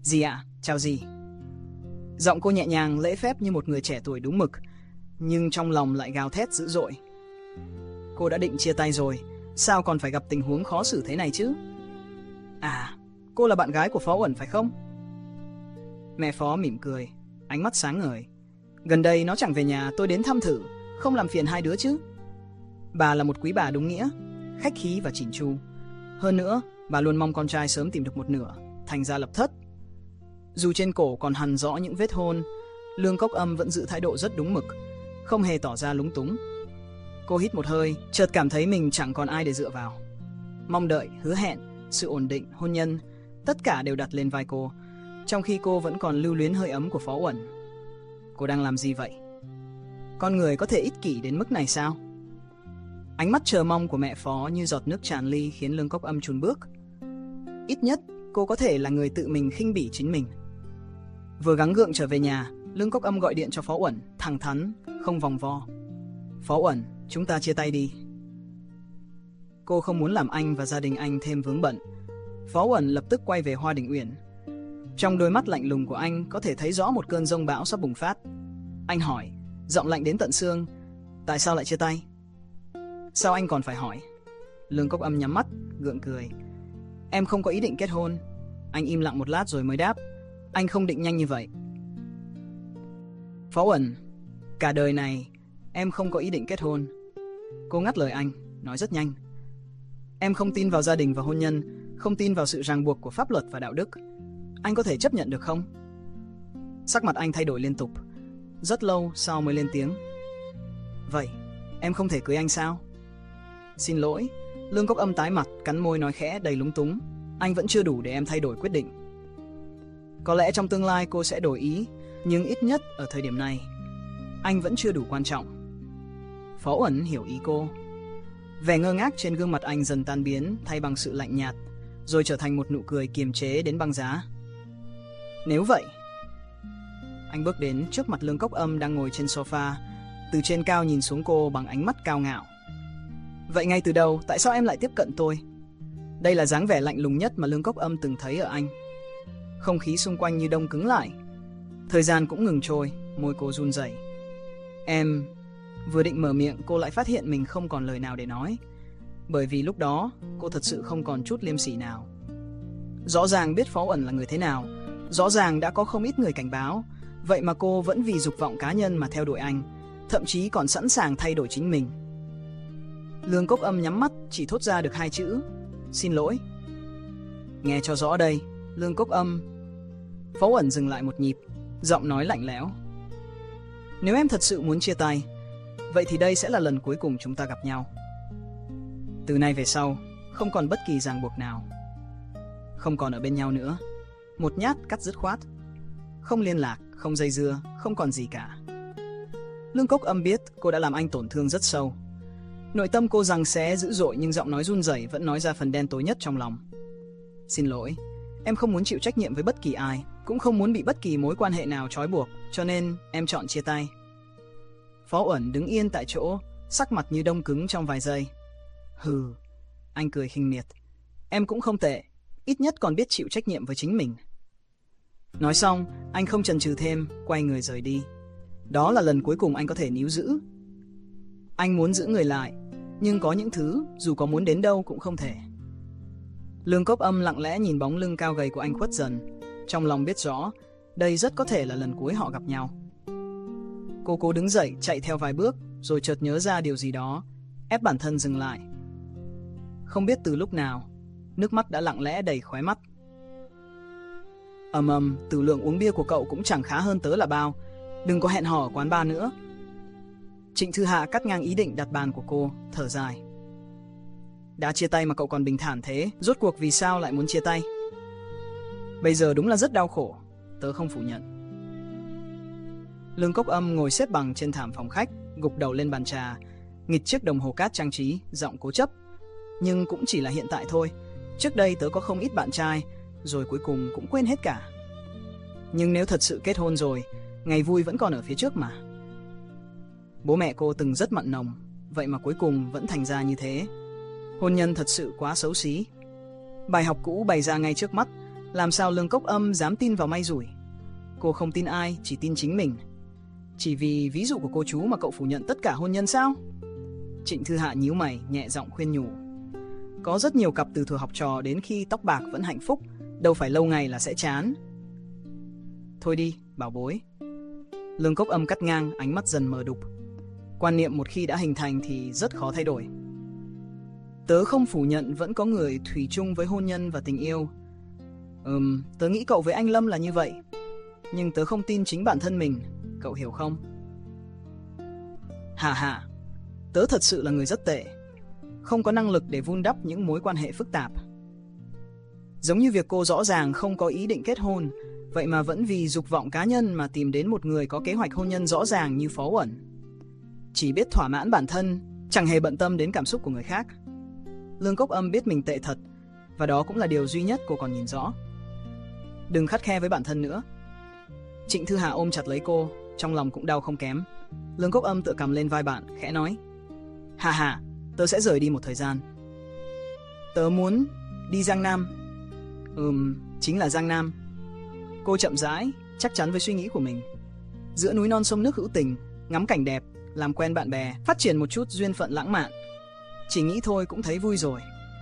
[SPEAKER 1] Dì ạ, chào dì. Giọng cô nhẹ nhàng lễ phép như một người trẻ tuổi đúng mực, nhưng trong lòng lại gào thét dữ dội. Cô đã định chia tay rồi, sao còn phải gặp tình huống khó xử thế này chứ? À, cô là bạn gái của Phó Uẩn phải không? Mẹ Phó mỉm cười, ánh mắt sáng ngời. Gần đây nó chẳng về nhà, tôi đến thăm thử, không làm phiền hai đứa chứ. Bà là một quý bà đúng nghĩa, khách khí và chỉn chu. Hơn nữa, bà luôn mong con trai sớm tìm được một nửa, thành ra lập thất. Dù trên cổ còn hằn rõ những vết hôn, Lương Cốc Âm vẫn giữ thái độ rất đúng mực, không hề tỏ ra lúng túng. Cô hít một hơi, chợt cảm thấy mình chẳng còn ai để dựa vào. Mong đợi, hứa hẹn, sự ổn định, hôn nhân, tất cả đều đặt lên vai cô, trong khi cô vẫn còn lưu luyến hơi ấm của Phó Uẩn. Cô đang làm gì vậy? Con người có thể ích kỷ đến mức này sao? Ánh mắt chờ mong của mẹ Phó như giọt nước tràn ly khiến Lương Cốc Âm chùn bước. Ít nhất, cô có thể là người tự mình khinh bỉ chính mình. Vừa gắng gượng trở về nhà, Lương Cốc Âm gọi điện cho Phó Uẩn, thẳng thắn, không vòng vo. Phó Uẩn, chúng ta chia tay đi. Cô không muốn làm anh và gia đình anh thêm vướng bận. Phó Uẩn lập tức quay về Hoa Đình Uyển. Trong đôi mắt lạnh lùng của anh có thể thấy rõ một cơn giông bão sắp bùng phát. Anh hỏi, giọng lạnh đến tận xương, tại sao lại chia tay? Sao anh còn phải hỏi? Lương Cốc Âm nhắm mắt, gượng cười. Em không có ý định kết hôn. Anh im lặng một lát rồi mới đáp, anh không định nhanh như vậy. Phó Uẩn, cả đời này em không có ý định kết hôn. Cô ngắt lời anh, nói rất nhanh. Em không tin vào gia đình và hôn nhân, không tin vào sự ràng buộc của pháp luật và đạo đức. Anh có thể chấp nhận được không? Sắc mặt anh thay đổi liên tục. Rất lâu sau mới lên tiếng. Vậy, em không thể cưới anh sao? Xin lỗi. Lương Cốc Âm tái mặt, cắn môi nói khẽ đầy lúng túng. Anh vẫn chưa đủ để em thay đổi quyết định. Có lẽ trong tương lai cô sẽ đổi ý, nhưng ít nhất ở thời điểm này, anh vẫn chưa đủ quan trọng. Phó Uẩn hiểu ý cô. Vẻ ngơ ngác trên gương mặt anh dần tan biến, thay bằng sự lạnh nhạt, rồi trở thành một nụ cười kiềm chế đến băng giá. Nếu vậy, anh bước đến trước mặt Lương Cốc Âm đang ngồi trên sofa, từ trên cao nhìn xuống cô bằng ánh mắt cao ngạo. Vậy ngay từ đầu, tại sao em lại tiếp cận tôi? Đây là dáng vẻ lạnh lùng nhất mà Lương Cốc Âm từng thấy ở anh. Không khí xung quanh như đông cứng lại. Thời gian cũng ngừng trôi, môi cô run rẩy. Em... Vừa định mở miệng, cô lại phát hiện mình không còn lời nào để nói. Bởi vì lúc đó, cô thật sự không còn chút liêm sỉ nào. Rõ ràng biết Phó Uẩn là người thế nào, rõ ràng đã có không ít người cảnh báo, vậy mà cô vẫn vì dục vọng cá nhân mà theo đuổi anh, thậm chí còn sẵn sàng thay đổi chính mình. Lương Cốc Âm nhắm mắt, chỉ thốt ra được hai chữ, xin lỗi. Nghe cho rõ đây, Lương Cốc Âm. Phó Uẩn dừng lại một nhịp, giọng nói lạnh lẽo. Nếu em thật sự muốn chia tay, vậy thì đây sẽ là lần cuối cùng chúng ta gặp nhau. Từ nay về sau, không còn bất kỳ ràng buộc nào. Không còn ở bên nhau nữa. Một nhát cắt dứt khoát. Không liên lạc, không dây dưa, không còn gì cả. Lương Cốc Âm biết cô đã làm anh tổn thương rất sâu. Nội tâm cô giằng xé dữ dội, nhưng giọng nói run rẩy vẫn nói ra phần đen tối nhất trong lòng. Xin lỗi, em không muốn chịu trách nhiệm với bất kỳ ai, cũng không muốn bị bất kỳ mối quan hệ nào trói buộc, cho nên em chọn chia tay. Phó Uẩn đứng yên tại chỗ, sắc mặt như đông cứng trong vài giây. Hừ, anh cười khinh miệt. Em cũng không tệ, ít nhất còn biết chịu trách nhiệm với chính mình. Nói xong, anh không chần chừ thêm, quay người rời đi. Đó là lần cuối cùng anh có thể níu giữ. Anh muốn giữ người lại, nhưng có những thứ dù có muốn đến đâu cũng không thể. Lương Cốc Âm lặng lẽ nhìn bóng lưng cao gầy của anh khuất dần, trong lòng biết rõ đây rất có thể là lần cuối họ gặp nhau. Cô cố đứng dậy chạy theo vài bước, rồi chợt nhớ ra điều gì đó, ép bản thân dừng lại. Không biết từ lúc nào, nước mắt đã lặng lẽ đầy khóe mắt. Ầm ầm, tử lượng uống bia của cậu cũng chẳng khá hơn tớ là bao. Đừng có hẹn hò ở quán bar nữa. Trịnh Thư Hạ cắt ngang ý định đặt bàn của cô, thở dài. Đã chia tay mà cậu còn bình thản thế, rốt cuộc vì sao lại muốn chia tay? Bây giờ đúng là rất đau khổ, tớ không phủ nhận. Lương Cốc Âm ngồi xếp bằng trên thảm phòng khách, gục đầu lên bàn trà, nghịch chiếc đồng hồ cát trang trí, giọng cố chấp. Nhưng cũng chỉ là hiện tại thôi. Trước đây tớ có không ít bạn trai, rồi cuối cùng cũng quên hết cả. Nhưng nếu thật sự kết hôn rồi, ngày vui vẫn còn ở phía trước mà. Bố mẹ cô từng rất mặn nồng, vậy mà cuối cùng vẫn thành ra như thế. Hôn nhân thật sự quá xấu xí. Bài học cũ bày ra ngay trước mắt, Làm sao Lương Cốc Âm dám tin vào may rủi? Cô không tin ai, chỉ tin chính mình. Chỉ vì ví dụ của cô chú mà cậu phủ nhận tất cả hôn nhân sao? Trịnh Thư Hạ nhíu mày, nhẹ giọng khuyên nhủ. Có rất nhiều cặp từ thuở học trò đến khi tóc bạc vẫn hạnh phúc, đâu phải lâu ngày là sẽ chán. Thôi đi, bảo bối. Lương Cốc Âm cắt ngang, ánh mắt dần mờ đục. Quan niệm một khi đã hình thành thì rất khó thay đổi. Tớ không phủ nhận vẫn có người thủy chung với hôn nhân và tình yêu. Ừm, tớ nghĩ cậu với anh Lâm là như vậy. Nhưng tớ không tin chính bản thân mình, cậu hiểu không? Hà hà, tớ thật sự là người rất tệ, không có năng lực để vun đắp những mối quan hệ phức tạp. Giống như việc cô rõ ràng không có ý định kết hôn, vậy mà vẫn vì dục vọng cá nhân mà tìm đến một người có kế hoạch hôn nhân rõ ràng như Phó Uẩn. Chỉ biết thỏa mãn bản thân, chẳng hề bận tâm đến cảm xúc của người khác. Lương Cốc Âm biết mình tệ thật, và đó cũng là điều duy nhất cô còn nhìn rõ. Đừng khắt khe với bản thân nữa. Trịnh Thư Hà ôm chặt lấy cô, trong lòng cũng đau không kém. Lương Cốc Âm tựa cầm lên vai bạn, khẽ nói. Hà hà, tớ sẽ rời đi một thời gian. Tớ muốn đi Giang Nam. Ừm, chính là Giang Nam. Cô chậm rãi, chắc chắn với suy nghĩ của mình. Giữa núi non sông nước hữu tình, ngắm cảnh đẹp, làm quen bạn bè, phát triển một chút duyên phận lãng mạn. Chỉ nghĩ thôi cũng thấy vui rồi.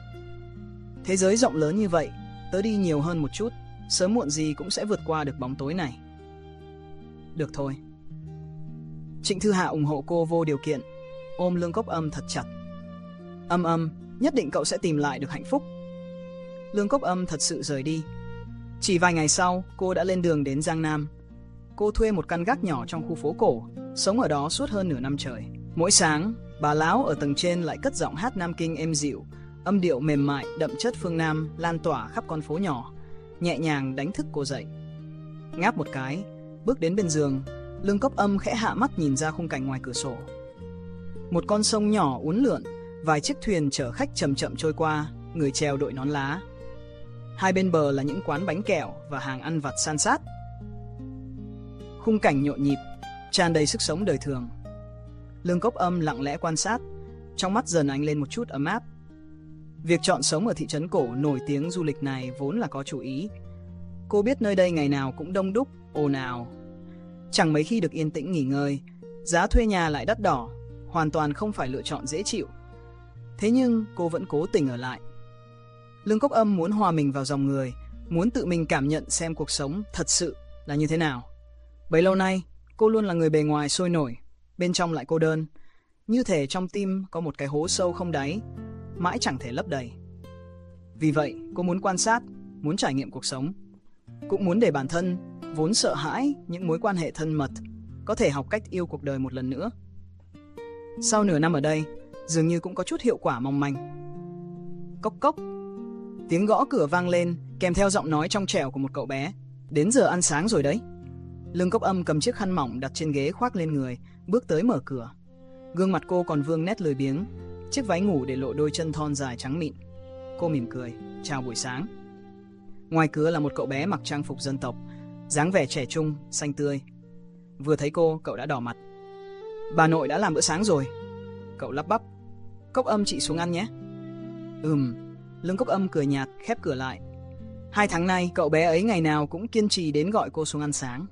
[SPEAKER 1] Thế giới rộng lớn như vậy, tớ đi nhiều hơn một chút, sớm muộn gì cũng sẽ vượt qua được bóng tối này. Được thôi. Trịnh Thư Hạ ủng hộ cô vô điều kiện, ôm Lương Cốc Âm thật chặt. Âm Âm, nhất định cậu sẽ tìm lại được hạnh phúc. Lương Cốc Âm thật sự rời đi. Chỉ vài ngày sau, cô đã lên đường đến Giang Nam. Cô thuê một căn gác nhỏ trong khu phố cổ, sống ở đó suốt hơn nửa năm trời. Mỗi sáng, bà lão ở tầng trên lại cất giọng hát Nam Kinh êm dịu, âm điệu mềm mại đậm chất phương Nam lan tỏa khắp con phố nhỏ, nhẹ nhàng đánh thức cô dậy. Ngáp một cái, bước đến bên giường, Lương Cốc Âm khẽ hạ mắt nhìn ra khung cảnh ngoài cửa sổ. Một con sông nhỏ uốn lượn, vài chiếc thuyền chở khách chậm chậm trôi qua, người chèo đội nón lá. Hai bên bờ là những quán bánh kẹo và hàng ăn vặt san sát. Khung cảnh nhộn nhịp, tràn đầy sức sống đời thường. Lương Cốc Âm lặng lẽ quan sát, trong mắt dần ánh lên một chút ấm áp. Việc chọn sống ở thị trấn cổ nổi tiếng du lịch này vốn là có chủ ý. Cô biết nơi đây ngày nào cũng đông đúc, ồn ào. Chẳng mấy khi được yên tĩnh nghỉ ngơi, giá thuê nhà lại đắt đỏ, hoàn toàn không phải lựa chọn dễ chịu. Thế nhưng cô vẫn cố tình ở lại. Lương Cốc Âm muốn hòa mình vào dòng người, muốn tự mình cảm nhận xem cuộc sống thật sự là như thế nào. Bấy lâu nay, cô luôn là người bề ngoài sôi nổi, bên trong lại cô đơn, như thể trong tim có một cái hố sâu không đáy, mãi chẳng thể lấp đầy. Vì vậy, cô muốn quan sát, muốn trải nghiệm cuộc sống, cũng muốn để bản thân, vốn sợ hãi những mối quan hệ thân mật, có thể học cách yêu cuộc đời một lần nữa. Sau nửa năm ở đây, dường như cũng có chút hiệu quả mong manh. Cốc cốc, tiếng gõ cửa vang lên, kèm theo giọng nói trong trẻo của một cậu bé. Đến giờ ăn sáng rồi đấy. Lương Cốc Âm cầm chiếc khăn mỏng đặt trên ghế khoác lên người, bước tới mở cửa. Gương mặt cô còn vương nét lười biếng, chiếc váy ngủ để lộ đôi chân thon dài trắng mịn. Cô mỉm cười, chào buổi sáng. Ngoài cửa là một cậu bé mặc trang phục dân tộc, dáng vẻ trẻ trung, xanh tươi. Vừa thấy cô, cậu đã đỏ mặt. Bà nội đã làm bữa sáng rồi. Cậu lắp bắp. Cốc Âm chị xuống ăn nhé. Ừm. Lương Cốc Âm cười nhạt, khép cửa lại. Hai tháng nay, cậu bé ấy ngày nào cũng kiên trì đến gọi cô xuống ăn sáng.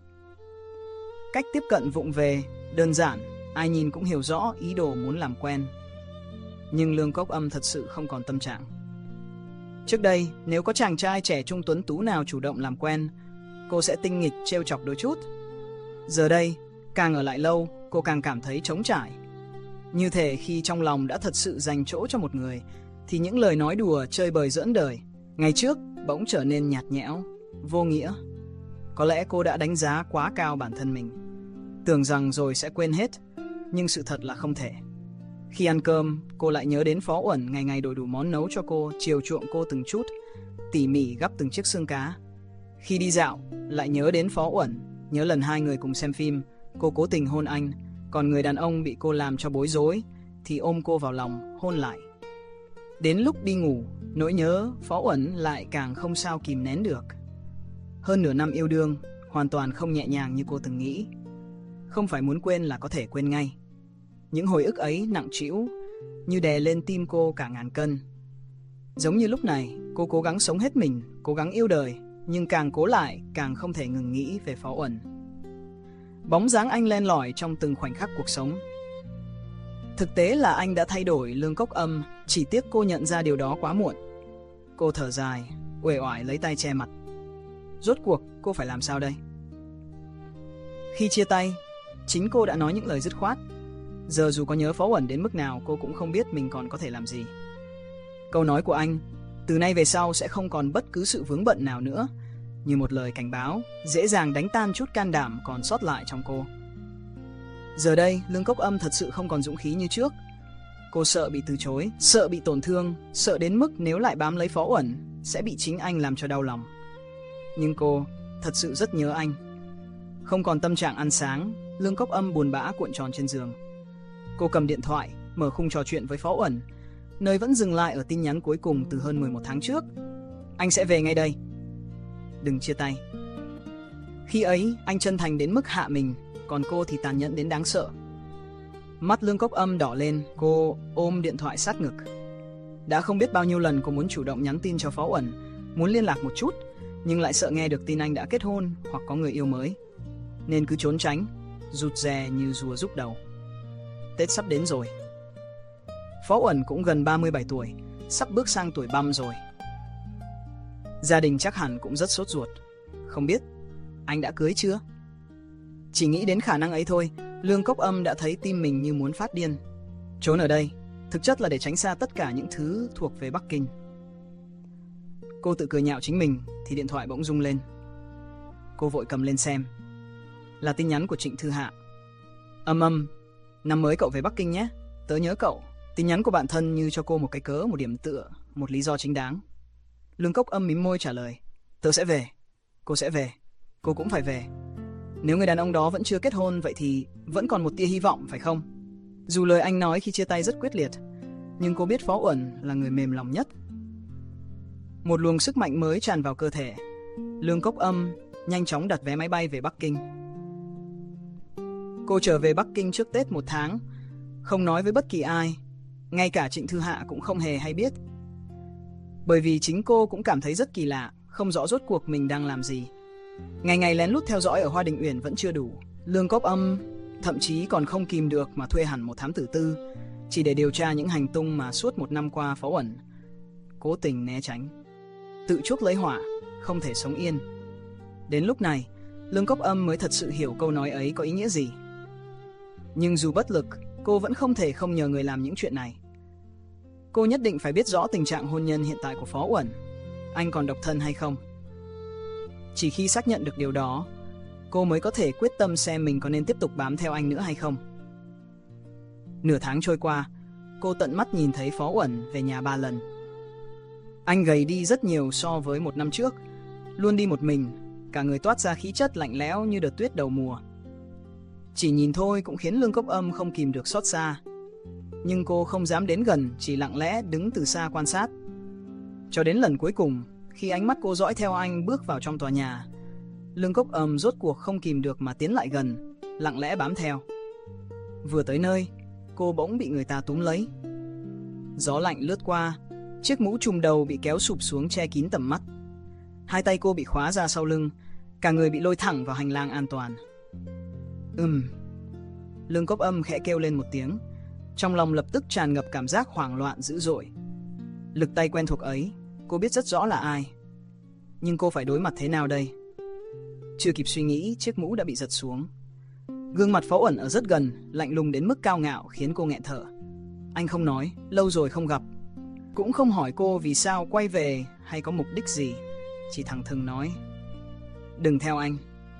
[SPEAKER 1] Cách tiếp cận vụng về, đơn giản, ai nhìn cũng hiểu rõ ý đồ muốn làm quen. Nhưng Lương Cốc Âm thật sự không còn tâm trạng. Trước đây, nếu có chàng trai trẻ trung tuấn tú nào chủ động làm quen, cô sẽ tinh nghịch trêu chọc đôi chút. Giờ đây, càng ở lại lâu, cô càng cảm thấy trống trải. Như thể khi trong lòng đã thật sự dành chỗ cho một người, thì những lời nói đùa chơi bời giỡn đời ngày trước bỗng trở nên nhạt nhẽo, vô nghĩa. Có lẽ cô đã đánh giá quá cao bản thân mình, tưởng rằng rồi sẽ quên hết, nhưng sự thật là không thể. Khi ăn cơm, cô lại nhớ đến Phó Uẩn ngày ngày đổi đủ món nấu cho cô, chiều chuộng cô từng chút, tỉ mỉ gắp từng chiếc xương cá. Khi đi dạo, lại nhớ đến Phó Uẩn, nhớ lần hai người cùng xem phim, cô cố tình hôn anh, còn người đàn ông bị cô làm cho bối rối thì ôm cô vào lòng, hôn lại. Đến lúc đi ngủ, nỗi nhớ Phó Uẩn lại càng không sao kìm nén được. Hơn nửa năm yêu đương, hoàn toàn không nhẹ nhàng như cô từng nghĩ. Không phải muốn quên là có thể quên ngay. Những hồi ức ấy nặng trĩu, như đè lên tim cô cả ngàn cân. Giống như lúc này, cô cố gắng sống hết mình, cố gắng yêu đời, nhưng càng cố lại càng không thể ngừng nghĩ về Phó Uẩn. Bóng dáng anh len lỏi trong từng khoảnh khắc cuộc sống. Thực tế là anh đã thay đổi Lương Cốc Âm, chỉ tiếc cô nhận ra điều đó quá muộn. Cô thở dài, uể oải lấy tay che mặt. Rốt cuộc cô phải làm sao đây? Khi chia tay, chính cô đã nói những lời dứt khoát. Giờ dù có nhớ Phó Uẩn đến mức nào, cô cũng không biết mình còn có thể làm gì. Câu nói của anh, từ nay về sau sẽ không còn bất cứ sự vướng bận nào nữa, như một lời cảnh báo, dễ dàng đánh tan chút can đảm còn sót lại trong cô. Giờ đây, Lương Cốc Âm thật sự không còn dũng khí như trước. Cô sợ bị từ chối, sợ bị tổn thương, sợ đến mức nếu lại bám lấy Phó Uẩn, sẽ bị chính anh làm cho đau lòng. Nhưng cô thật sự rất nhớ anh. Không còn tâm trạng ăn sáng, Lương Cốc Âm buồn bã cuộn tròn trên giường. Cô cầm điện thoại, mở khung trò chuyện với Phó Uẩn, nơi vẫn dừng lại ở tin nhắn cuối cùng từ hơn mười một tháng trước. Anh sẽ về ngay đây. Đừng chia tay. Khi ấy, anh chân thành đến mức hạ mình, còn cô thì tàn nhẫn đến đáng sợ. Mắt Lương Cốc Âm đỏ lên, cô ôm điện thoại sát ngực. Đã không biết bao nhiêu lần cô muốn chủ động nhắn tin cho Phó Uẩn, muốn liên lạc một chút, nhưng lại sợ nghe được tin anh đã kết hôn hoặc có người yêu mới, nên cứ trốn tránh, rụt rè như rùa rúc đầu. Tết sắp đến rồi. Phó Uẩn cũng gần ba mươi bảy tuổi, sắp bước sang tuổi băm rồi. Gia đình chắc hẳn cũng rất sốt ruột. Không biết anh đã cưới chưa? Chỉ nghĩ đến khả năng ấy thôi, Lương Cốc Âm đã thấy tim mình như muốn phát điên. Trốn ở đây, thực chất là để tránh xa tất cả những thứ thuộc về Bắc Kinh. Cô tự cười nhạo chính mình thì điện thoại bỗng rung lên. Cô vội cầm lên xem. Là tin nhắn của Trịnh Thư Hạ. Âm Âm, năm mới cậu về Bắc Kinh nhé, tớ nhớ cậu. Tin nhắn của bạn thân như cho cô một cái cớ, một điểm tựa, một lý do chính đáng. Lương Cốc Âm mím môi trả lời. Tớ sẽ về. Cô sẽ về. Cô cũng phải về. Nếu người đàn ông đó vẫn chưa kết hôn, vậy thì vẫn còn một tia hy vọng, phải không? Dù lời anh nói khi chia tay rất quyết liệt, nhưng cô biết Phó Uẩn là người mềm lòng nhất. Một luồng sức mạnh mới tràn vào cơ thể. Lương Cốc Âm nhanh chóng đặt vé máy bay về Bắc Kinh. Cô trở về Bắc Kinh trước Tết một tháng, không nói với bất kỳ ai, ngay cả Trịnh Thư Hạ cũng không hề hay biết. Bởi vì chính cô cũng cảm thấy rất kỳ lạ, không rõ rốt cuộc mình đang làm gì. Ngày ngày lén lút theo dõi ở Hoa Đình Uyển vẫn chưa đủ. Lương Cốc Âm thậm chí còn không kìm được mà thuê hẳn một thám tử tư, chỉ để điều tra những hành tung mà suốt một năm qua Phó Uẩn cố tình né tránh. Tự chuốc lấy họa, không thể sống yên. Đến lúc này, Lương Cốc Âm mới thật sự hiểu câu nói ấy có ý nghĩa gì. Nhưng dù bất lực, cô vẫn không thể không nhờ người làm những chuyện này. Cô nhất định phải biết rõ tình trạng hôn nhân hiện tại của Phó Uẩn. Anh còn độc thân hay không? Chỉ khi xác nhận được điều đó, cô mới có thể quyết tâm xem mình có nên tiếp tục bám theo anh nữa hay không. Nửa tháng trôi qua, cô tận mắt nhìn thấy Phó Uẩn về nhà ba lần. Anh gầy đi rất nhiều so với một năm trước, luôn đi một mình, cả người toát ra khí chất lạnh lẽo như đợt tuyết đầu mùa. Chỉ nhìn thôi cũng khiến Lương Cốc Âm không kìm được xót xa. Nhưng cô không dám đến gần, chỉ lặng lẽ đứng từ xa quan sát. Cho đến lần cuối cùng, khi ánh mắt cô dõi theo anh bước vào trong tòa nhà, Lương Cốc Âm rốt cuộc không kìm được mà tiến lại gần, lặng lẽ bám theo. Vừa tới nơi, cô bỗng bị người ta túm lấy. Gió lạnh lướt qua, chiếc mũ trùm đầu bị kéo sụp xuống che kín tầm mắt. Hai tay cô bị khóa ra sau lưng, cả người bị lôi thẳng vào hành lang an toàn. Ừm. Lương Cốc Âm khẽ kêu lên một tiếng, trong lòng lập tức tràn ngập cảm giác hoảng loạn dữ dội. Lực tay quen thuộc ấy, cô biết rất rõ là ai. Nhưng cô phải đối mặt thế nào đây? Chưa kịp suy nghĩ, chiếc mũ đã bị giật xuống. Gương mặt Phó Uẩn ở rất gần, lạnh lùng đến mức cao ngạo khiến cô nghẹn thở. Anh không nói, lâu rồi không gặp. Cũng không hỏi cô vì sao quay về hay có mục đích gì, chỉ thẳng thừng nói: đừng theo anh.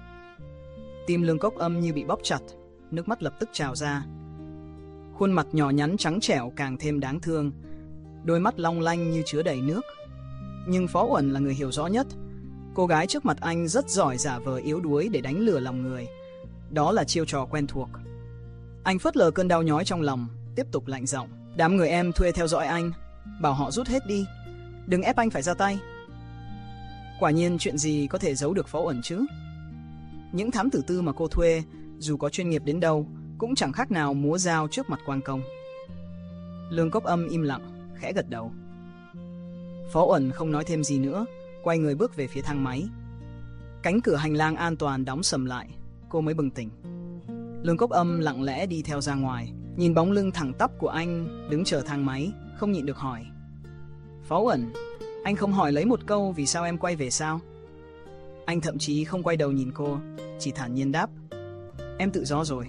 [SPEAKER 1] Tim Lương Cốc Âm như bị bóp chặt, nước mắt lập tức trào ra. Khuôn mặt nhỏ nhắn trắng trẻo càng thêm đáng thương, đôi mắt long lanh như chứa đầy nước. Nhưng Phó Uẩn là người hiểu rõ nhất. Cô gái trước mặt anh rất giỏi giả vờ yếu đuối để đánh lừa lòng người. Đó là chiêu trò quen thuộc. Anh phớt lờ cơn đau nhói trong lòng, tiếp tục lạnh giọng: đám người em thuê theo dõi anh, bảo họ rút hết đi, đừng ép anh phải ra tay. Quả nhiên chuyện gì có thể giấu được Phó Uẩn chứ? Những thám tử tư mà cô thuê, dù có chuyên nghiệp đến đâu, cũng chẳng khác nào múa dao trước mặt quan công. Lương Cốc Âm im lặng, khẽ gật đầu. Phó Uẩn không nói thêm gì nữa, quay người bước về phía thang máy. Cánh cửa hành lang an toàn đóng sầm lại, cô mới bừng tỉnh. Lương Cốc Âm lặng lẽ đi theo ra ngoài, nhìn bóng lưng thẳng tắp của anh đứng chờ thang máy, không nhịn được hỏi: Phó Uẩn, anh không hỏi lấy một câu vì sao em quay về sao? Anh thậm chí không quay đầu nhìn cô, chỉ thản nhiên đáp: Em tự do rồi.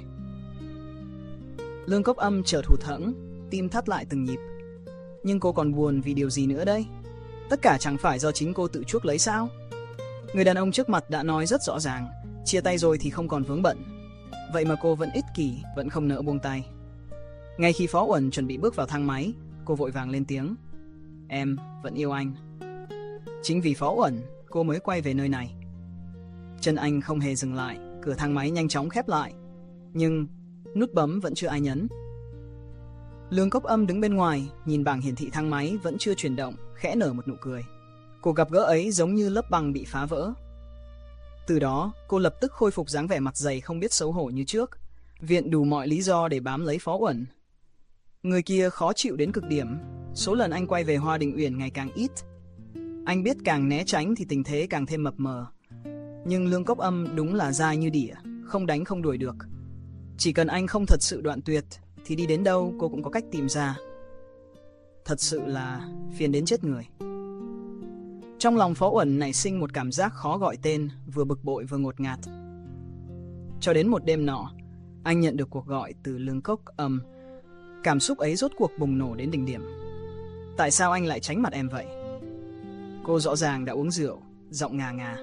[SPEAKER 1] Lương Cốc Âm chợt hụt hẫng, tim thắt lại từng nhịp. Nhưng cô còn buồn vì điều gì nữa đây? Tất cả chẳng phải do chính cô tự chuốc lấy sao? Người đàn ông trước mặt đã nói rất rõ ràng, chia tay rồi thì không còn vướng bận. Vậy mà cô vẫn ích kỷ, vẫn không nỡ buông tay. Ngay khi Phó Uẩn chuẩn bị bước vào thang máy, cô vội vàng lên tiếng: Em vẫn yêu anh. Chính vì Phó Uẩn, cô mới quay về nơi này. Chân anh không hề dừng lại, cửa thang máy nhanh chóng khép lại. Nhưng nút bấm vẫn chưa ai nhấn. Lương Cốc Âm đứng bên ngoài, nhìn bảng hiển thị thang máy vẫn chưa chuyển động, khẽ nở một nụ cười. Cuộc gặp gỡ ấy giống như lớp băng bị phá vỡ. Từ đó, cô lập tức khôi phục dáng vẻ mặt dày không biết xấu hổ như trước, viện đủ mọi lý do để bám lấy Phó Uẩn. Người kia khó chịu đến cực điểm, số lần anh quay về Hoa Đình Uyển ngày càng ít. Anh biết càng né tránh thì tình thế càng thêm mập mờ. Nhưng Lương Cốc Âm đúng là dai như đỉa, không đánh không đuổi được. Chỉ cần anh không thật sự đoạn tuyệt, thì đi đến đâu cô cũng có cách tìm ra. Thật sự là phiền đến chết người. Trong lòng Phó Uẩn nảy sinh một cảm giác khó gọi tên, vừa bực bội vừa ngột ngạt. Cho đến một đêm nọ, anh nhận được cuộc gọi từ Lương Cốc Âm. Cảm xúc ấy rốt cuộc bùng nổ đến đỉnh điểm. Tại sao anh lại tránh mặt em vậy? Cô rõ ràng đã uống rượu, giọng ngà ngà.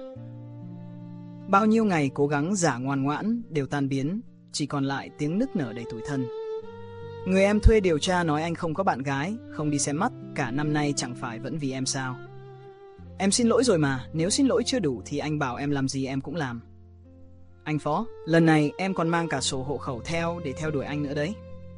[SPEAKER 1] Bao nhiêu ngày cố gắng giả ngoan ngoãn đều tan biến, chỉ còn lại tiếng nức nở đầy tủi thân. Người em thuê điều tra nói anh không có bạn gái, không đi xem mắt, cả năm nay chẳng phải vẫn vì em sao? Em xin lỗi rồi mà, nếu xin lỗi chưa đủ thì anh bảo em làm gì em cũng làm. Anh Phó, lần này em còn mang cả sổ hộ khẩu theo để theo đuổi anh nữa đấy.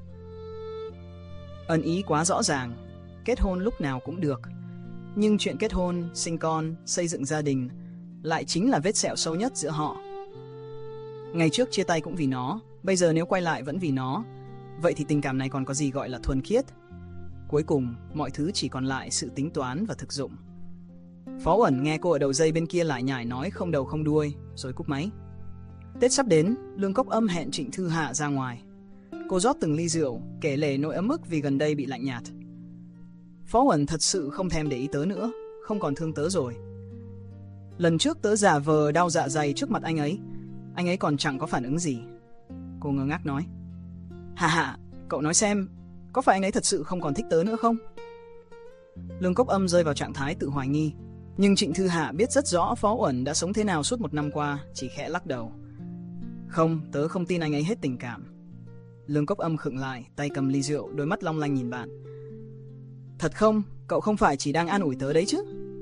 [SPEAKER 1] Ẩn ý quá rõ ràng, kết hôn lúc nào cũng được. Nhưng chuyện kết hôn, sinh con, xây dựng gia đình lại chính là vết sẹo sâu nhất giữa họ. Ngày trước chia tay cũng vì nó, bây giờ nếu quay lại vẫn vì nó. Vậy thì tình cảm này còn có gì gọi là thuần khiết? Cuối cùng, mọi thứ chỉ còn lại sự tính toán và thực dụng. Phó Uẩn nghe cô ở đầu dây bên kia lại nhải nói không đầu không đuôi, rồi cúp máy. Tết sắp đến, Lương Cốc Âm hẹn Trịnh Thư Hạ ra ngoài. Cô rót từng ly rượu, kể lể nỗi ấm ức vì gần đây bị lạnh nhạt. Phó Uẩn thật sự không thèm để ý tớ nữa, không còn thương tớ rồi. Lần trước tớ giả vờ đau dạ dày trước mặt anh ấy, anh ấy còn chẳng có phản ứng gì. Cô ngơ ngác nói: Hà hạ, cậu nói xem, có phải anh ấy thật sự không còn thích tớ nữa không? Lương Cốc Âm rơi vào trạng thái tự hoài nghi. Nhưng Trịnh Thư Hạ biết rất rõ Phó Uẩn đã sống thế nào suốt một năm qua, chỉ khẽ lắc đầu. Không, tớ không tin anh ấy hết tình cảm. Lương Cốc Âm khựng lại, tay cầm ly rượu, đôi mắt long lanh nhìn bạn. Thật không? Cậu không phải chỉ đang an ủi tớ đấy chứ?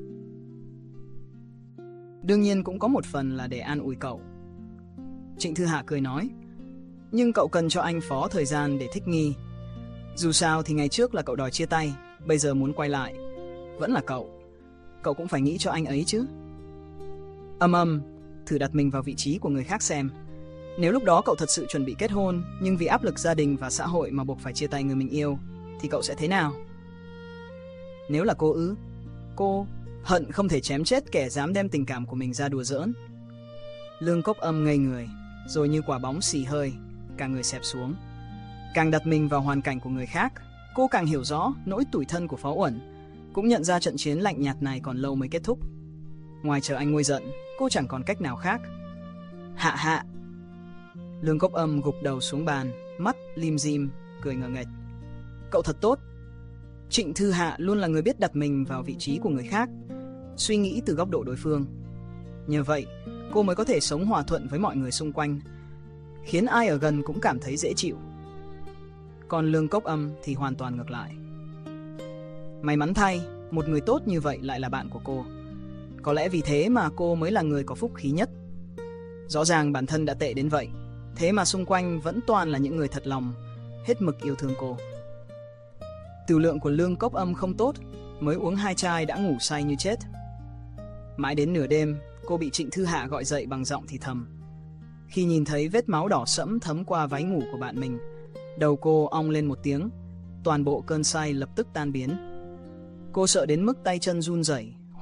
[SPEAKER 1] Đương nhiên cũng có một phần là để an ủi cậu. Trịnh Thư Hạ cười nói. Nhưng cậu cần cho anh Phó thời gian để thích nghi. Dù sao thì ngày trước là cậu đòi chia tay, bây giờ muốn quay lại vẫn là cậu. Cậu cũng phải nghĩ cho anh ấy chứ. Âm âm, thử đặt mình vào vị trí của người khác xem. Nếu lúc đó cậu thật sự chuẩn bị kết hôn, nhưng vì áp lực gia đình và xã hội mà buộc phải chia tay người mình yêu, thì cậu sẽ thế nào? Nếu là cô ư? Cô hận không thể chém chết kẻ dám đem tình cảm của mình ra đùa giỡn. Lương Cốc Âm ngây người, rồi như quả bóng xì hơi, cả người xẹp xuống. Càng đặt mình vào hoàn cảnh của người khác, cô càng hiểu rõ nỗi tủi thân của Phó Uẩn, cũng nhận ra trận chiến lạnh nhạt này còn lâu mới kết thúc. Ngoài chờ anh nguôi giận, cô chẳng còn cách nào khác. Hạ hạ. Lương Cốc Âm gục đầu xuống bàn, mắt lim dim, cười ngờ nghệch. Cậu thật tốt. Trịnh Thư Hạ luôn là người biết đặt mình vào vị trí của người khác, suy nghĩ từ góc độ đối phương. Nhờ vậy, cô mới có thể sống hòa thuận với mọi người xung quanh, khiến ai ở gần cũng cảm thấy dễ chịu. Còn Lương Cốc Âm thì hoàn toàn ngược lại. May mắn thay, một người tốt như vậy lại là bạn của cô. Có lẽ vì thế mà cô mới là người có phúc khí nhất. Rõ ràng bản thân đã tệ đến vậy, thế mà xung quanh vẫn toàn là những người thật lòng, hết mực yêu thương cô. Tiểu lượng của Lương Cốc Âm không tốt, mới uống hai chai đã ngủ say như chết. Mãi đến nửa đêm, cô bị Trịnh Thư Hạ gọi dậy bằng giọng thì thầm. Khi nhìn thấy vết máu đỏ sẫm thấm qua váy ngủ của bạn mình, đầu cô ong lên một tiếng, toàn bộ cơn say lập tức tan biến. Cô sợ đến mức tay chân run rẩy,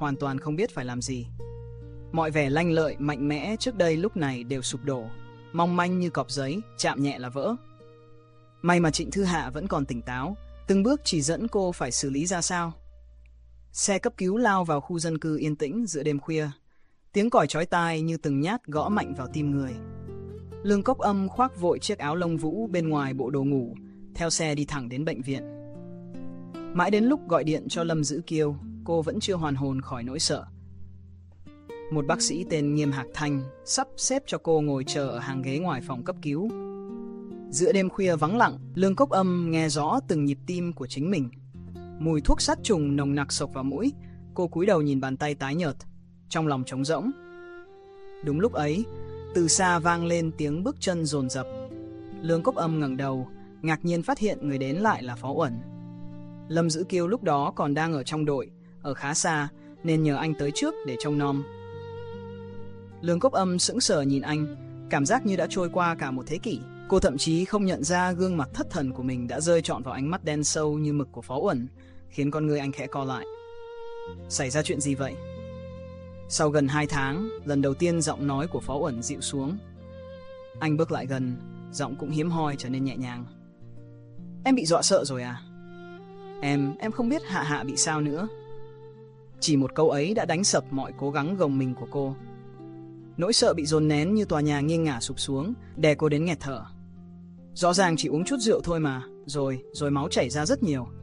[SPEAKER 1] hoàn toàn không biết phải làm gì. Mọi vẻ lanh lợi, mạnh mẽ trước đây lúc này đều sụp đổ, mong manh như cọc giấy, chạm nhẹ là vỡ. May mà Trịnh Thư Hạ vẫn còn tỉnh táo, từng bước chỉ dẫn cô phải xử lý ra sao. Xe cấp cứu lao vào khu dân cư yên tĩnh giữa đêm khuya. Tiếng còi chói tai như từng nhát gõ mạnh vào tim người. Lương Cốc Âm khoác vội chiếc áo lông vũ bên ngoài bộ đồ ngủ, theo xe đi thẳng đến bệnh viện. Mãi đến lúc gọi điện cho Lâm Dữ Kiêu, cô vẫn chưa hoàn hồn khỏi nỗi sợ. Một bác sĩ tên Nghiêm Hạc Thanh sắp xếp cho cô ngồi chờ ở hàng ghế ngoài phòng cấp cứu. Giữa đêm khuya vắng lặng, Lương Cốc Âm nghe rõ từng nhịp tim của chính mình. Mùi thuốc sát trùng nồng nặc xộc vào mũi, cô cúi đầu nhìn bàn tay tái nhợt, trong lòng trống rỗng. Đúng lúc ấy, từ xa vang lên tiếng bước chân dồn dập. Lương Cốc Âm ngẩng đầu, ngạc nhiên phát hiện người đến lại là Phó Uẩn. Lâm Dữ Kiêu lúc đó còn đang ở trong đội, ở khá xa, nên nhờ anh tới trước để trông nom. Lương Cốc Âm sững sờ nhìn anh, cảm giác như đã trôi qua cả một thế kỷ. Cô thậm chí không nhận ra gương mặt thất thần của mình đã rơi trọn vào ánh mắt đen sâu như mực của Phó Uẩn, khiến con người anh khẽ co lại. Xảy ra chuyện gì vậy? Sau gần hai tháng, lần đầu tiên giọng nói của Phó Uẩn dịu xuống. Anh bước lại gần, giọng cũng hiếm hoi trở nên nhẹ nhàng. Em bị dọa sợ rồi à? Em, em không biết Hạ Hạ bị sao nữa. Chỉ một câu ấy đã đánh sập mọi cố gắng gồng mình của cô. Nỗi sợ bị dồn nén như tòa nhà nghiêng ngả sụp xuống, đè cô đến nghẹt thở. Rõ ràng chỉ uống chút rượu thôi mà, rồi, rồi máu chảy ra rất nhiều.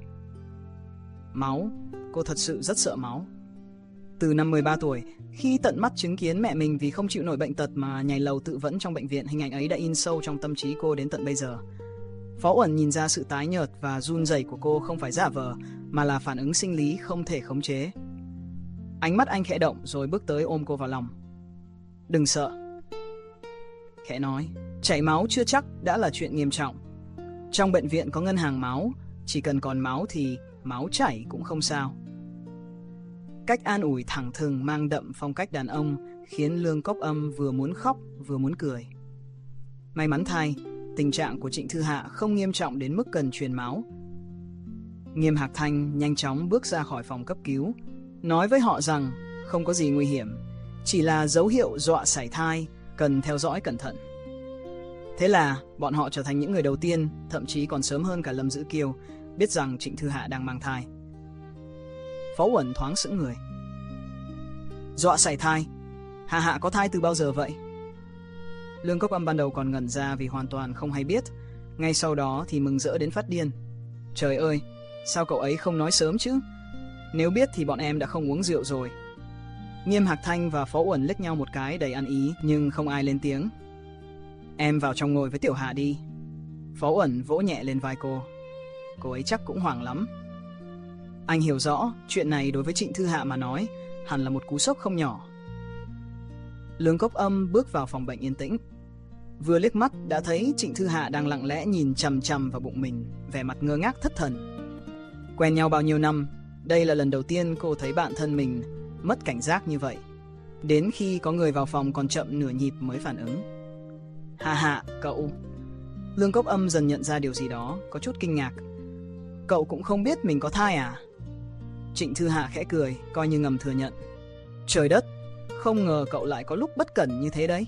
[SPEAKER 1] Máu, cô thật sự rất sợ máu. Từ năm mười ba tuổi, khi tận mắt chứng kiến mẹ mình vì không chịu nổi bệnh tật mà nhảy lầu tự vẫn trong bệnh viện, hình ảnh ấy đã in sâu trong tâm trí cô đến tận bây giờ. Phó Uẩn nhìn ra sự tái nhợt và run rẩy của cô không phải giả vờ, mà là phản ứng sinh lý không thể khống chế. Ánh mắt anh khẽ động rồi bước tới ôm cô vào lòng. Đừng sợ, khẽ nói, chảy máu chưa chắc đã là chuyện nghiêm trọng. Trong bệnh viện có ngân hàng máu, chỉ cần còn máu thì máu chảy cũng không sao. Cách an ủi thẳng thừng mang đậm phong cách đàn ông khiến Lương Cốc Âm vừa muốn khóc vừa muốn cười. May mắn thay, tình trạng của Trịnh Thư Hạ không nghiêm trọng đến mức cần truyền máu. Nghiêm Hạc Thanh nhanh chóng bước ra khỏi phòng cấp cứu, nói với họ rằng không có gì nguy hiểm, chỉ là dấu hiệu dọa sảy thai, cần theo dõi cẩn thận. Thế là bọn họ trở thành những người đầu tiên, thậm chí còn sớm hơn cả Lâm Dữ Kiêu, biết rằng Trịnh Thư Hạ đang mang thai. Phó Uẩn thoáng sững người. Dọa sảy thai? Hạ Hạ có thai từ bao giờ vậy? Lương Cốc Âm ban đầu còn ngẩn ra vì hoàn toàn không hay biết, ngay sau đó thì mừng rỡ đến phát điên. Trời ơi, sao cậu ấy không nói sớm chứ? Nếu biết thì bọn em đã không uống rượu rồi. Nghiêm Hạc Thanh và Phó Uẩn liếc nhau một cái đầy ăn ý, nhưng không ai lên tiếng. Em vào trong ngồi với Tiểu Hạ đi. Phó Uẩn vỗ nhẹ lên vai cô. Cô ấy chắc cũng hoảng lắm. Anh hiểu rõ, chuyện này đối với Trịnh Thư Hạ mà nói, hẳn là một cú sốc không nhỏ. Lương Cốc Âm bước vào phòng bệnh yên tĩnh. Vừa liếc mắt đã thấy Trịnh Thư Hạ đang lặng lẽ nhìn chằm chằm vào bụng mình, vẻ mặt ngơ ngác thất thần. Quen nhau bao nhiêu năm, đây là lần đầu tiên cô thấy bạn thân mình mất cảnh giác như vậy. Đến khi có người vào phòng còn chậm nửa nhịp mới phản ứng. Hạ Hạ, cậu... Lương Cốc Âm dần nhận ra điều gì đó, có chút kinh ngạc. Cậu cũng không biết mình có thai à? Trịnh Thư Hạ khẽ cười, coi như ngầm thừa nhận. Trời đất, không ngờ cậu lại có lúc bất cẩn như thế đấy.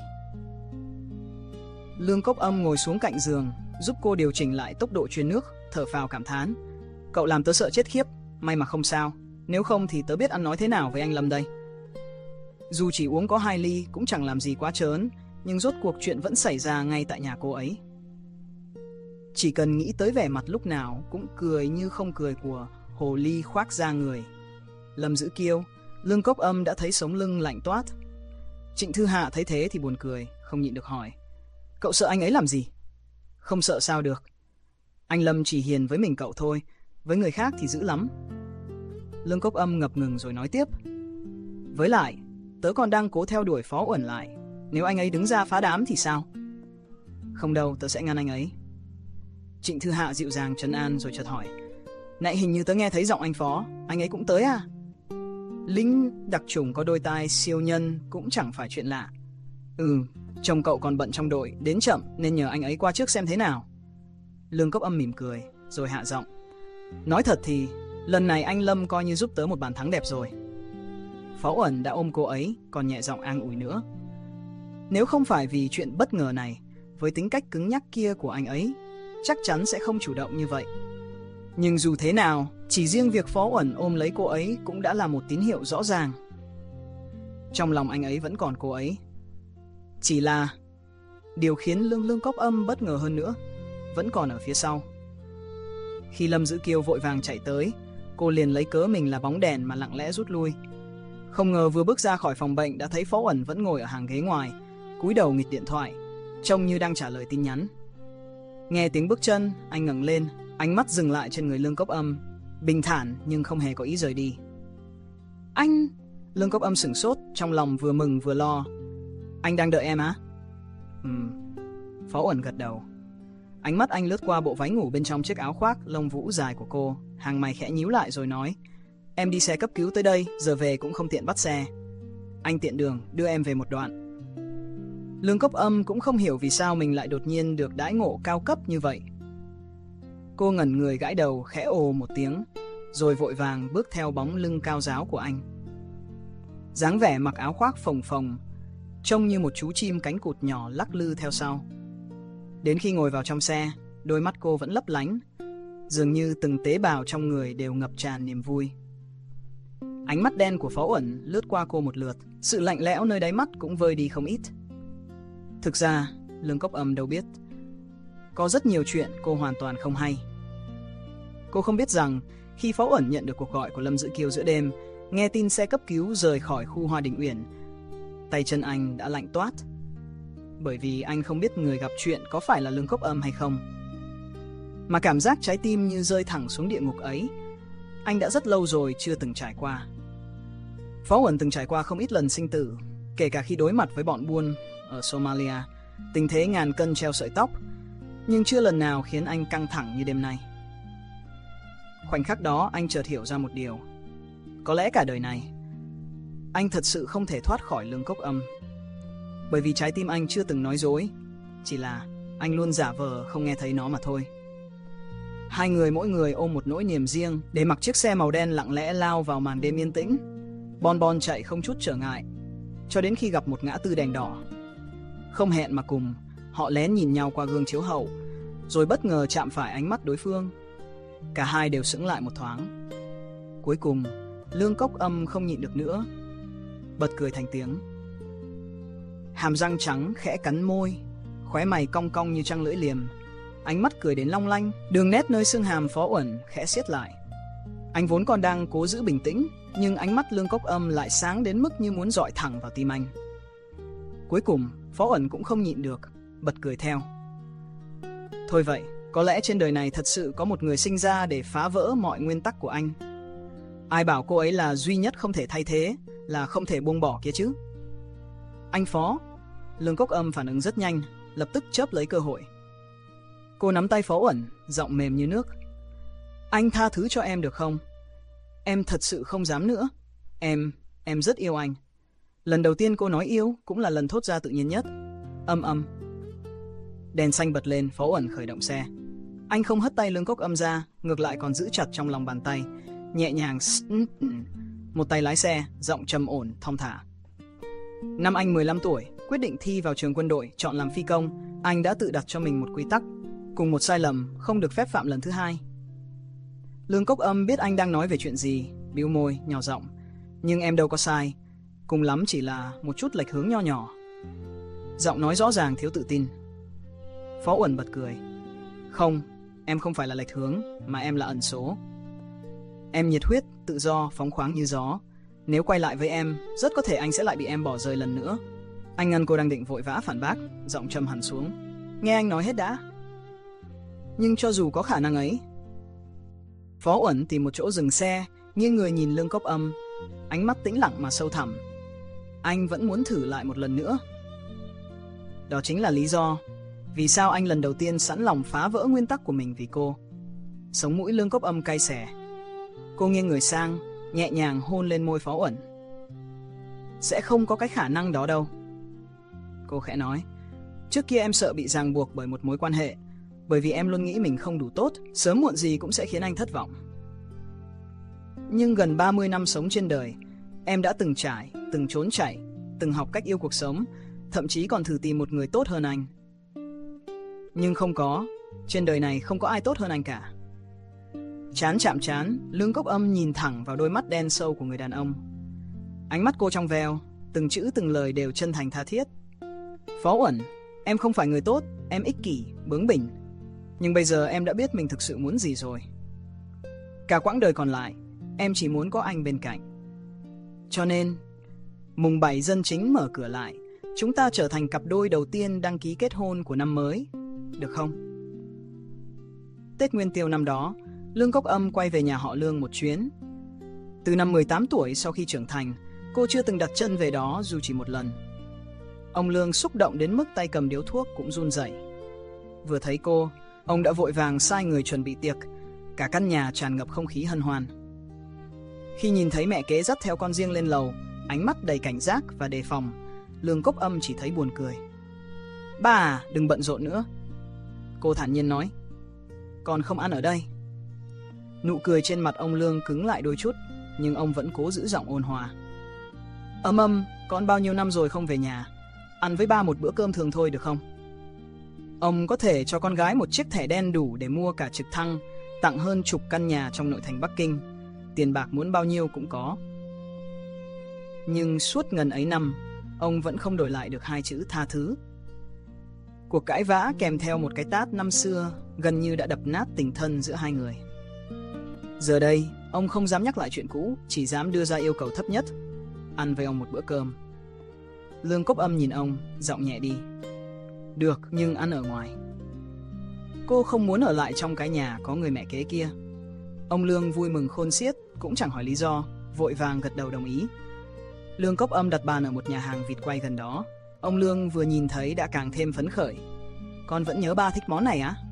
[SPEAKER 1] Lương Cốc Âm ngồi xuống cạnh giường, giúp cô điều chỉnh lại tốc độ truyền nước, thở phào cảm thán. Cậu làm tớ sợ chết khiếp, may mà không sao. Nếu không thì tớ biết ăn nói thế nào với anh Lâm đây. Dù chỉ uống có hai ly cũng chẳng làm gì quá trớn, nhưng rốt cuộc chuyện vẫn xảy ra ngay tại nhà cô ấy. Chỉ cần nghĩ tới vẻ mặt lúc nào cũng cười như không cười của hồ ly khoác da người Lâm Dữ Kiêu, Lương Cốc Âm đã thấy sống lưng lạnh toát. Trịnh Thư Hạ thấy thế thì buồn cười, không nhịn được hỏi. Cậu sợ anh ấy làm gì? Không sợ sao được. Anh Lâm chỉ hiền với mình cậu thôi, với người khác thì dữ lắm. Lương Cốc Âm ngập ngừng rồi nói tiếp. Với lại, tớ còn đang cố theo đuổi Phó Uẩn lại. Nếu anh ấy đứng ra phá đám thì sao? Không đâu, tớ sẽ ngăn anh ấy. Trịnh Thư Hạ dịu dàng trấn an rồi chợt hỏi. Nãy hình như tớ nghe thấy giọng anh Phó, anh ấy cũng tới à? Lính đặc chủng có đôi tai siêu nhân cũng chẳng phải chuyện lạ. Ừ, chồng cậu còn bận trong đội, đến chậm nên nhờ anh ấy qua trước xem thế nào. Lương Cốc Âm mỉm cười, rồi hạ giọng. Nói thật thì, lần này anh Lâm coi như giúp tớ một bàn thắng đẹp rồi. Phó Uẩn đã ôm cô ấy, còn nhẹ giọng an ủi nữa. Nếu không phải vì chuyện bất ngờ này, với tính cách cứng nhắc kia của anh ấy, chắc chắn sẽ không chủ động như vậy. Nhưng dù thế nào, chỉ riêng việc Phó Uẩn ôm lấy cô ấy cũng đã là một tín hiệu rõ ràng. Trong lòng anh ấy vẫn còn cô ấy. Chỉ là điều khiến Lương Lương Cốc Âm bất ngờ hơn nữa vẫn còn ở phía sau. Khi Lâm Dữ Kiêu vội vàng chạy tới, cô liền lấy cớ mình là bóng đèn mà lặng lẽ rút lui. Không ngờ vừa bước ra khỏi phòng bệnh đã thấy Phó Uẩn vẫn ngồi ở hàng ghế ngoài, cúi đầu nghịch điện thoại, trông như đang trả lời tin nhắn. Nghe tiếng bước chân, anh ngẩng lên, ánh mắt dừng lại trên người Lương Cốc Âm, bình thản nhưng không hề có ý rời đi. Anh... Lương Cốc Âm sửng sốt, trong lòng vừa mừng vừa lo. Anh đang đợi em á? Ừm. Phó Uẩn gật đầu. Ánh mắt anh lướt qua bộ váy ngủ bên trong chiếc áo khoác lông vũ dài của cô, hàng mày khẽ nhíu lại rồi nói: Em đi xe cấp cứu tới đây, giờ về cũng không tiện bắt xe. Anh tiện đường đưa em về một đoạn. Lương Cốc Âm cũng không hiểu vì sao mình lại đột nhiên được đãi ngộ cao cấp như vậy. Cô ngẩn người gãi đầu khẽ ồ một tiếng, rồi vội vàng bước theo bóng lưng cao ráo của anh. Dáng vẻ mặc áo khoác phồng phồng, trông như một chú chim cánh cụt nhỏ lắc lư theo sau. Đến khi ngồi vào trong xe, đôi mắt cô vẫn lấp lánh, dường như từng tế bào trong người đều ngập tràn niềm vui. Ánh mắt đen của Phó Uẩn lướt qua cô một lượt, sự lạnh lẽo nơi đáy mắt cũng vơi đi không ít. Thực ra, Lương Cốc Âm đâu biết, có rất nhiều chuyện cô hoàn toàn không hay. Cô không biết rằng, khi Phó Uẩn nhận được cuộc gọi của Lâm Dữ Kiêu giữa đêm, nghe tin xe cấp cứu rời khỏi khu Hoa Đình Uyển, tay chân anh đã lạnh toát. Bởi vì anh không biết người gặp chuyện có phải là Lương Cốc Âm hay không. Mà cảm giác trái tim như rơi thẳng xuống địa ngục ấy, anh đã rất lâu rồi chưa từng trải qua. Phó Uẩn từng trải qua không ít lần sinh tử, kể cả khi đối mặt với bọn buôn ở Somalia, tình thế ngàn cân treo sợi tóc, nhưng chưa lần nào khiến anh căng thẳng như đêm nay. Khoảnh khắc đó anh chợt hiểu ra một điều. Có lẽ cả đời này, anh thật sự không thể thoát khỏi Lương Cốc Âm. Bởi vì trái tim anh chưa từng nói dối, chỉ là anh luôn giả vờ không nghe thấy nó mà thôi. Hai người mỗi người ôm một nỗi niềm riêng để mặc chiếc xe màu đen lặng lẽ lao vào màn đêm yên tĩnh, bon bon chạy không chút trở ngại, cho đến khi gặp một ngã tư đèn đỏ. Không hẹn mà cùng, họ lén nhìn nhau qua gương chiếu hậu, rồi bất ngờ chạm phải ánh mắt đối phương. Cả hai đều sững lại một thoáng. Cuối cùng, Lương Cốc Âm không nhịn được nữa, bật cười thành tiếng. Hàm răng trắng khẽ cắn môi, khóe mày cong cong như trăng lưỡi liềm, ánh mắt cười đến long lanh, đường nét nơi xương hàm Phó Uẩn khẽ siết lại. Anh vốn còn đang cố giữ bình tĩnh, nhưng ánh mắt Lương Cốc Âm lại sáng đến mức như muốn dọi thẳng vào tim anh. Cuối cùng, Phó Uẩn cũng không nhịn được, bật cười theo. Thôi vậy, có lẽ trên đời này thật sự có một người sinh ra để phá vỡ mọi nguyên tắc của anh. Ai bảo cô ấy là duy nhất không thể thay thế, là không thể buông bỏ kia chứ? Anh Phó. Lương Cốc Âm phản ứng rất nhanh, lập tức chớp lấy cơ hội. Cô nắm tay Phó Uẩn, giọng mềm như nước. Anh tha thứ cho em được không? Em thật sự không dám nữa. Em, em rất yêu anh. Lần đầu tiên cô nói yêu cũng là lần thốt ra tự nhiên nhất. Âm âm. Đèn xanh bật lên, Phó Uẩn khởi động xe. Anh không hất tay Lương Cốc Âm ra, ngược lại còn giữ chặt trong lòng bàn tay, nhẹ nhàng một tay lái xe, giọng trầm ổn, thong thả. Năm anh mười lăm tuổi, quyết định thi vào trường quân đội, chọn làm phi công, anh đã tự đặt cho mình một quy tắc, cùng một sai lầm, không được phép phạm lần thứ hai. Lương Cốc Âm biết anh đang nói về chuyện gì, bĩu môi, nhỏ giọng. Nhưng em đâu có sai, cùng lắm chỉ là một chút lệch hướng nho nhỏ. Giọng nói rõ ràng thiếu tự tin. Phó Uẩn bật cười. Không, em không phải là lệch hướng, mà em là ẩn số. Em nhiệt huyết, tự do, phóng khoáng như gió. Nếu quay lại với em, rất có thể anh sẽ lại bị em bỏ rơi lần nữa. Anh ngăn cô đang định vội vã phản bác, giọng trầm hẳn xuống. Nghe anh nói hết đã. Nhưng cho dù có khả năng ấy. Phó Uẩn tìm một chỗ dừng xe, nghiêng người nhìn Lương Cốc Âm, ánh mắt tĩnh lặng mà sâu thẳm. Anh vẫn muốn thử lại một lần nữa. Đó chính là lý do vì sao anh lần đầu tiên sẵn lòng phá vỡ nguyên tắc của mình vì cô. Sống mũi Lương Cốc Âm cay xè. Cô nghiêng người sang, nhẹ nhàng hôn lên môi Phó Uẩn. Sẽ không có cái khả năng đó đâu. Cô khẽ nói. Trước kia em sợ bị ràng buộc bởi một mối quan hệ, bởi vì em luôn nghĩ mình không đủ tốt, sớm muộn gì cũng sẽ khiến anh thất vọng. Nhưng gần ba mươi năm sống trên đời, Em đã từng trải, từng trốn chạy, từng học cách yêu cuộc sống, thậm chí còn thử tìm một người tốt hơn anh. Nhưng không có, trên đời này không có ai tốt hơn anh cả. Trán chạm trán, Lương Cốc Âm nhìn thẳng vào đôi mắt đen sâu của người đàn ông. Ánh mắt cô trong veo, từng chữ từng lời đều chân thành tha thiết. Phó Uẩn, em không phải người tốt, em ích kỷ, bướng bỉnh. Nhưng bây giờ em đã biết mình thực sự muốn gì rồi. Cả quãng đời còn lại, em chỉ muốn có anh bên cạnh. Cho nên, mùng bảy Dân Chính mở cửa lại, chúng ta trở thành cặp đôi đầu tiên đăng ký kết hôn của năm mới, được không? Tết Nguyên Tiêu năm đó, Lương Cốc Âm quay về nhà họ Lương một chuyến. Từ năm mười tám tuổi sau khi trưởng thành, cô chưa từng đặt chân về đó dù chỉ một lần. Ông Lương xúc động đến mức tay cầm điếu thuốc cũng run rẩy. Vừa thấy cô, ông đã vội vàng sai người chuẩn bị tiệc, cả căn nhà tràn ngập không khí hân hoan. Khi nhìn thấy mẹ kế dắt theo con riêng lên lầu, ánh mắt đầy cảnh giác và đề phòng, Lương Cốc Âm chỉ thấy buồn cười. Ba à, đừng bận rộn nữa. Cô thản nhiên nói. Con không ăn ở đây. Nụ cười trên mặt ông Lương cứng lại đôi chút, nhưng ông vẫn cố giữ giọng ôn hòa. Âm Âm, con bao nhiêu năm rồi không về nhà, ăn với ba một bữa cơm thường thôi được không? Ông có thể cho con gái một chiếc thẻ đen đủ để mua cả trực thăng, tặng hơn chục căn nhà trong nội thành Bắc Kinh. Tiền bạc muốn bao nhiêu cũng có. Nhưng suốt ngần ấy năm, ông vẫn không đổi lại được hai chữ tha thứ. Cuộc cãi vã kèm theo một cái tát năm xưa gần như đã đập nát tình thân giữa hai người. Giờ đây, ông không dám nhắc lại chuyện cũ, chỉ dám đưa ra yêu cầu thấp nhất: ăn với ông một bữa cơm. Lương Cốc Âm nhìn ông, giọng nhẹ đi. Được, nhưng ăn ở ngoài. Cô không muốn ở lại trong cái nhà có người mẹ kế kia. Ông Lương vui mừng khôn xiết, cũng chẳng hỏi lý do, vội vàng gật đầu đồng ý. Lương Cốc Âm đặt bàn ở một nhà hàng vịt quay gần đó. Ông Lương vừa nhìn thấy đã càng thêm phấn khởi. Con vẫn nhớ ba thích món này á?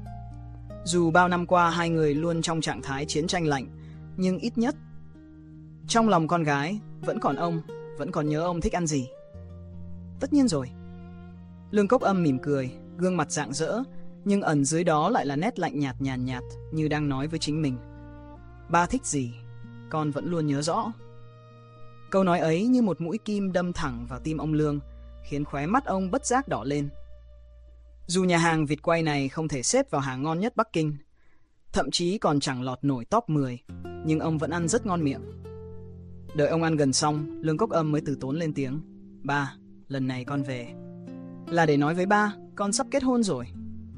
[SPEAKER 1] Dù bao năm qua hai người luôn trong trạng thái chiến tranh lạnh, nhưng ít nhất trong lòng con gái vẫn còn ông, vẫn còn nhớ ông thích ăn gì. Tất nhiên rồi. Lương Cốc Âm mỉm cười, gương mặt rạng rỡ, nhưng ẩn dưới đó lại là nét lạnh nhạt nhàn nhạt, như đang nói với chính mình. Ba thích gì, con vẫn luôn nhớ rõ. Câu nói ấy như một mũi kim đâm thẳng vào tim ông Lương, khiến khóe mắt ông bất giác đỏ lên. Dù nhà hàng vịt quay này không thể xếp vào hàng ngon nhất Bắc Kinh, thậm chí còn chẳng lọt nổi top mười, nhưng ông vẫn ăn rất ngon miệng. Đợi ông ăn gần xong, Lương Cốc Âm mới từ tốn lên tiếng. Ba, lần này con về là để nói với ba, con sắp kết hôn rồi.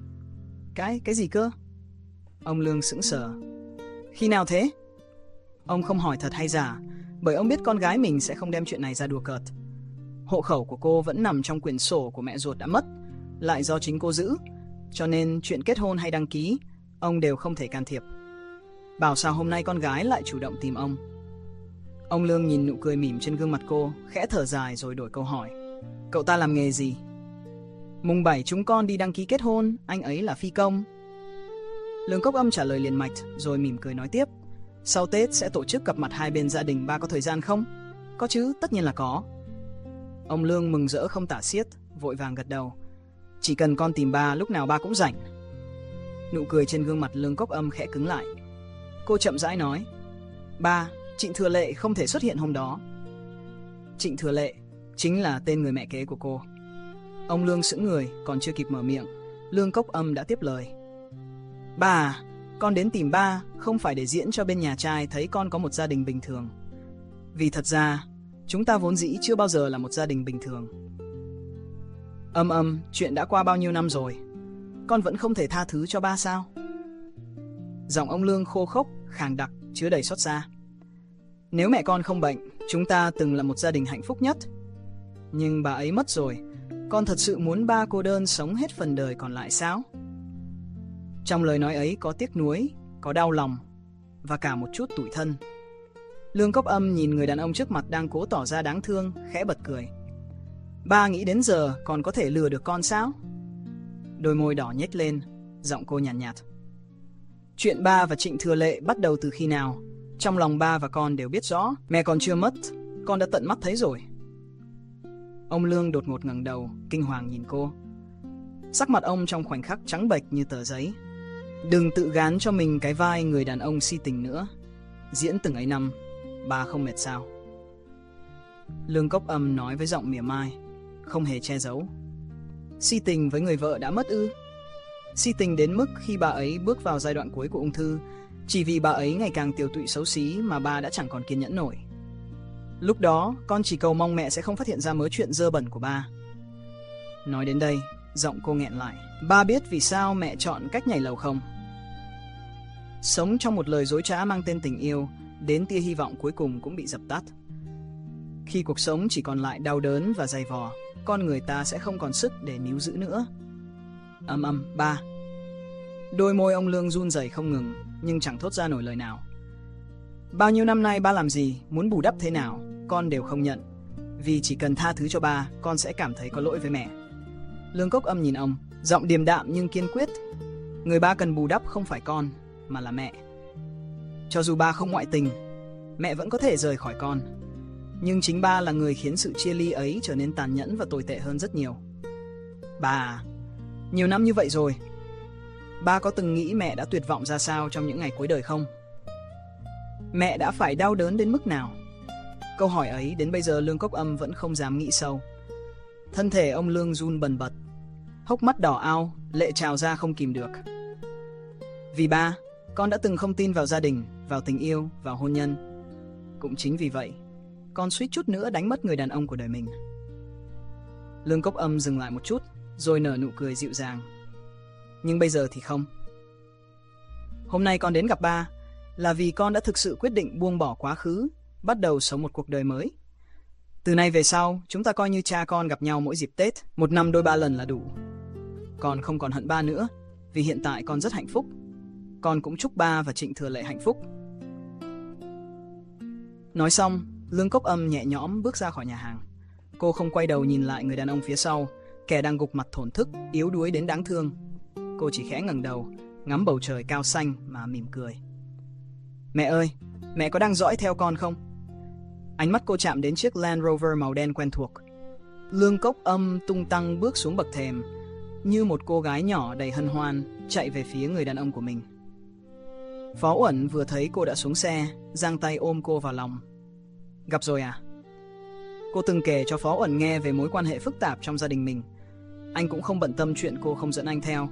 [SPEAKER 1] Cái, cái gì cơ? Ông Lương sững sờ. Khi nào thế? Ông không hỏi thật hay giả, bởi ông biết con gái mình sẽ không đem chuyện này ra đùa cợt. Hộ khẩu của cô vẫn nằm trong quyển sổ của mẹ ruột đã mất, lại do chính cô giữ, cho nên chuyện kết hôn hay đăng ký, ông đều không thể can thiệp. Bảo sao hôm nay con gái lại chủ động tìm ông. Ông Lương nhìn nụ cười mỉm trên gương mặt cô, khẽ thở dài rồi đổi câu hỏi. Cậu ta làm nghề gì? Mùng bảy chúng con đi đăng ký kết hôn, anh ấy là phi công. Lương Cốc Âm trả lời liền mạch, rồi mỉm cười nói tiếp. Sau Tết sẽ tổ chức gặp mặt hai bên gia đình, ba có thời gian không? Có chứ, tất nhiên là có. Ông Lương mừng rỡ không tả xiết, vội vàng gật đầu. Chỉ cần con tìm ba, lúc nào ba cũng rảnh. Nụ cười trên gương mặt Lương Cốc Âm khẽ cứng lại. Cô chậm rãi nói. Ba, Trịnh Thừa Lệ không thể xuất hiện hôm đó. Trịnh Thừa Lệ chính là tên người mẹ kế của cô. Ông Lương sững người, còn chưa kịp mở miệng, Lương Cốc Âm đã tiếp lời. Ba, con đến tìm ba không phải để diễn cho bên nhà trai thấy con có một gia đình bình thường. Vì thật ra, chúng ta vốn dĩ chưa bao giờ là một gia đình bình thường. Âm Âm, chuyện đã qua bao nhiêu năm rồi, con vẫn không thể tha thứ cho ba sao? Giọng ông Lương khô khốc, khàn đặc, chứa đầy xót xa. Nếu mẹ con không bệnh, chúng ta từng là một gia đình hạnh phúc nhất. Nhưng bà ấy mất rồi, con thật sự muốn ba cô đơn sống hết phần đời còn lại sao? Trong lời nói ấy có tiếc nuối, có đau lòng và cả một chút tủi thân. Lương Cốc Âm nhìn người đàn ông trước mặt đang cố tỏ ra đáng thương, khẽ bật cười. Ba nghĩ đến giờ còn có thể lừa được con sao? Đôi môi đỏ nhếch lên, giọng cô nhàn nhạt, nhạt. Chuyện ba và Trịnh Thừa Lệ bắt đầu từ khi nào? Trong lòng ba và con đều biết rõ, mẹ còn chưa mất, con đã tận mắt thấy rồi. Ông Lương đột ngột ngẩng đầu, kinh hoàng nhìn cô. Sắc mặt ông trong khoảnh khắc trắng bệch như tờ giấy. Đừng tự gán cho mình cái vai người đàn ông si tình nữa. Diễn từng ấy năm, ba không mệt sao? Lương Cốc Âm nói với giọng mỉa mai, không hề che giấu. Si tình với người vợ đã mất ư? Si tình đến mức khi bà ấy bước vào giai đoạn cuối của ung thư, chỉ vì bà ấy ngày càng tiều tụy xấu xí mà ba đã chẳng còn kiên nhẫn nổi. Lúc đó, con chỉ cầu mong mẹ sẽ không phát hiện ra mớ chuyện dơ bẩn của ba. Nói đến đây, giọng cô nghẹn lại. Ba biết vì sao mẹ chọn cách nhảy lầu không? Sống trong một lời dối trá mang tên tình yêu, đến tia hy vọng cuối cùng cũng bị dập tắt. Khi cuộc sống chỉ còn lại đau đớn và dày vò, con người ta sẽ không còn sức để níu giữ nữa. Ầm ầm, ba. Đôi môi ông Lương run rẩy không ngừng, nhưng chẳng thốt ra nổi lời nào. Bao nhiêu năm nay ba làm gì, muốn bù đắp thế nào, con đều không nhận. Vì chỉ cần tha thứ cho ba, con sẽ cảm thấy có lỗi với mẹ. Lương Cốc Âm nhìn ông, giọng điềm đạm nhưng kiên quyết. Người ba cần bù đắp không phải con, mà là mẹ. Cho dù ba không ngoại tình, mẹ vẫn có thể rời khỏi con. Nhưng chính ba là người khiến sự chia ly ấy trở nên tàn nhẫn và tồi tệ hơn rất nhiều. Ba, nhiều năm như vậy rồi, ba có từng nghĩ mẹ đã tuyệt vọng ra sao trong những ngày cuối đời không? Mẹ đã phải đau đớn đến mức nào? Câu hỏi ấy đến bây giờ Lương Cốc Âm vẫn không dám nghĩ sâu. Thân thể ông Lương run bần bật, hốc mắt đỏ ao, lệ trào ra không kìm được. Vì ba, con đã từng không tin vào gia đình, vào tình yêu, vào hôn nhân. Cũng chính vì vậy, con suýt chút nữa đánh mất người đàn ông của đời mình. Lương Cốc Âm dừng lại một chút, rồi nở nụ cười dịu dàng. Nhưng bây giờ thì không. Hôm nay con đến gặp ba là vì con đã thực sự quyết định buông bỏ quá khứ, bắt đầu sống một cuộc đời mới. Từ nay về sau, chúng ta coi như cha con gặp nhau mỗi dịp Tết, một năm đôi ba lần là đủ. Con không còn hận ba nữa, vì hiện tại con rất hạnh phúc. Con cũng chúc ba và Trịnh Thừa Lệ hạnh phúc. Nói xong, Lương Cốc Âm nhẹ nhõm bước ra khỏi nhà hàng. Cô không quay đầu nhìn lại người đàn ông phía sau, kẻ đang gục mặt thổn thức, yếu đuối đến đáng thương. Cô chỉ khẽ ngẩng đầu, ngắm bầu trời cao xanh mà mỉm cười. Mẹ ơi, mẹ có đang dõi theo con không? Ánh mắt cô chạm đến chiếc Land Rover màu đen quen thuộc. Lương Cốc Âm tung tăng bước xuống bậc thềm, như một cô gái nhỏ đầy hân hoan, chạy về phía người đàn ông của mình. Phó Uẩn vừa thấy cô đã xuống xe, giang tay ôm cô vào lòng. Gặp rồi à? Cô từng kể cho Phó Uẩn nghe về mối quan hệ phức tạp trong gia đình mình. Anh cũng không bận tâm chuyện cô không dẫn anh theo.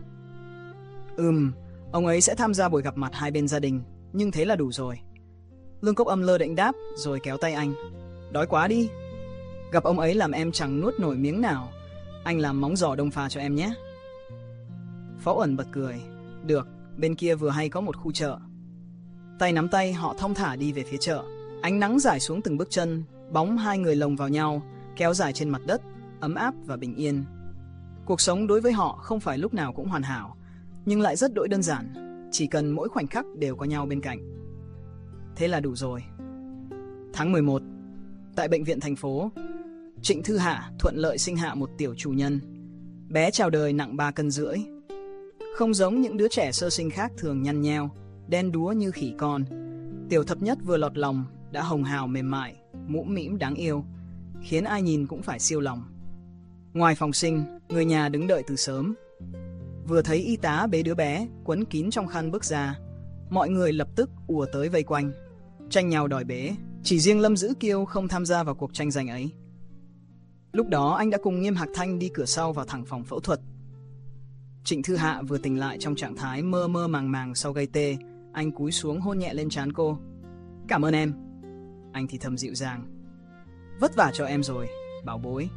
[SPEAKER 1] Ừm, ông ấy sẽ tham gia buổi gặp mặt hai bên gia đình, nhưng thế là đủ rồi. Lương Cốc Âm lơ đễnh đáp, rồi kéo tay anh. Đói quá đi. Gặp ông ấy làm em chẳng nuốt nổi miếng nào. Anh làm móng giò đông pha cho em nhé. Phó Uẩn bật cười. Được, bên kia vừa hay có một khu chợ. Tay nắm tay họ thong thả đi về phía chợ. Ánh nắng rải xuống từng bước chân, bóng hai người lồng vào nhau, kéo dài trên mặt đất, ấm áp và bình yên. Cuộc sống đối với họ không phải lúc nào cũng hoàn hảo, nhưng lại rất đỗi đơn giản, chỉ cần mỗi khoảnh khắc đều có nhau bên cạnh. Thế là đủ rồi. Tháng mười một, tại bệnh viện thành phố, Trịnh Thư Hạ thuận lợi sinh hạ một tiểu chủ nhân. Bé chào đời nặng ba cân rưỡi. Không giống những đứa trẻ sơ sinh khác thường nhăn nheo, đen đúa như khỉ con, tiểu thập nhất vừa lọt lòng đã hồng hào mềm mại, mũm mĩm đáng yêu, khiến ai nhìn cũng phải siêu lòng. Ngoài phòng sinh, người nhà đứng đợi từ sớm. Vừa thấy y tá bế đứa bé quấn kín trong khăn bước ra, mọi người lập tức ùa tới vây quanh, tranh nhau đòi bế. Chỉ riêng Lâm Dữ Kiêu không tham gia vào cuộc tranh giành ấy. Lúc đó anh đã cùng Nghiêm Hạc Thanh đi cửa sau vào thẳng phòng phẫu thuật. Trịnh Thư Hạ vừa tỉnh lại trong trạng thái mơ mơ màng màng sau gây tê. Anh cúi xuống hôn nhẹ lên trán cô. Cảm ơn em. Anh thì thầm dịu dàng. Vất vả cho em rồi, bảo bối.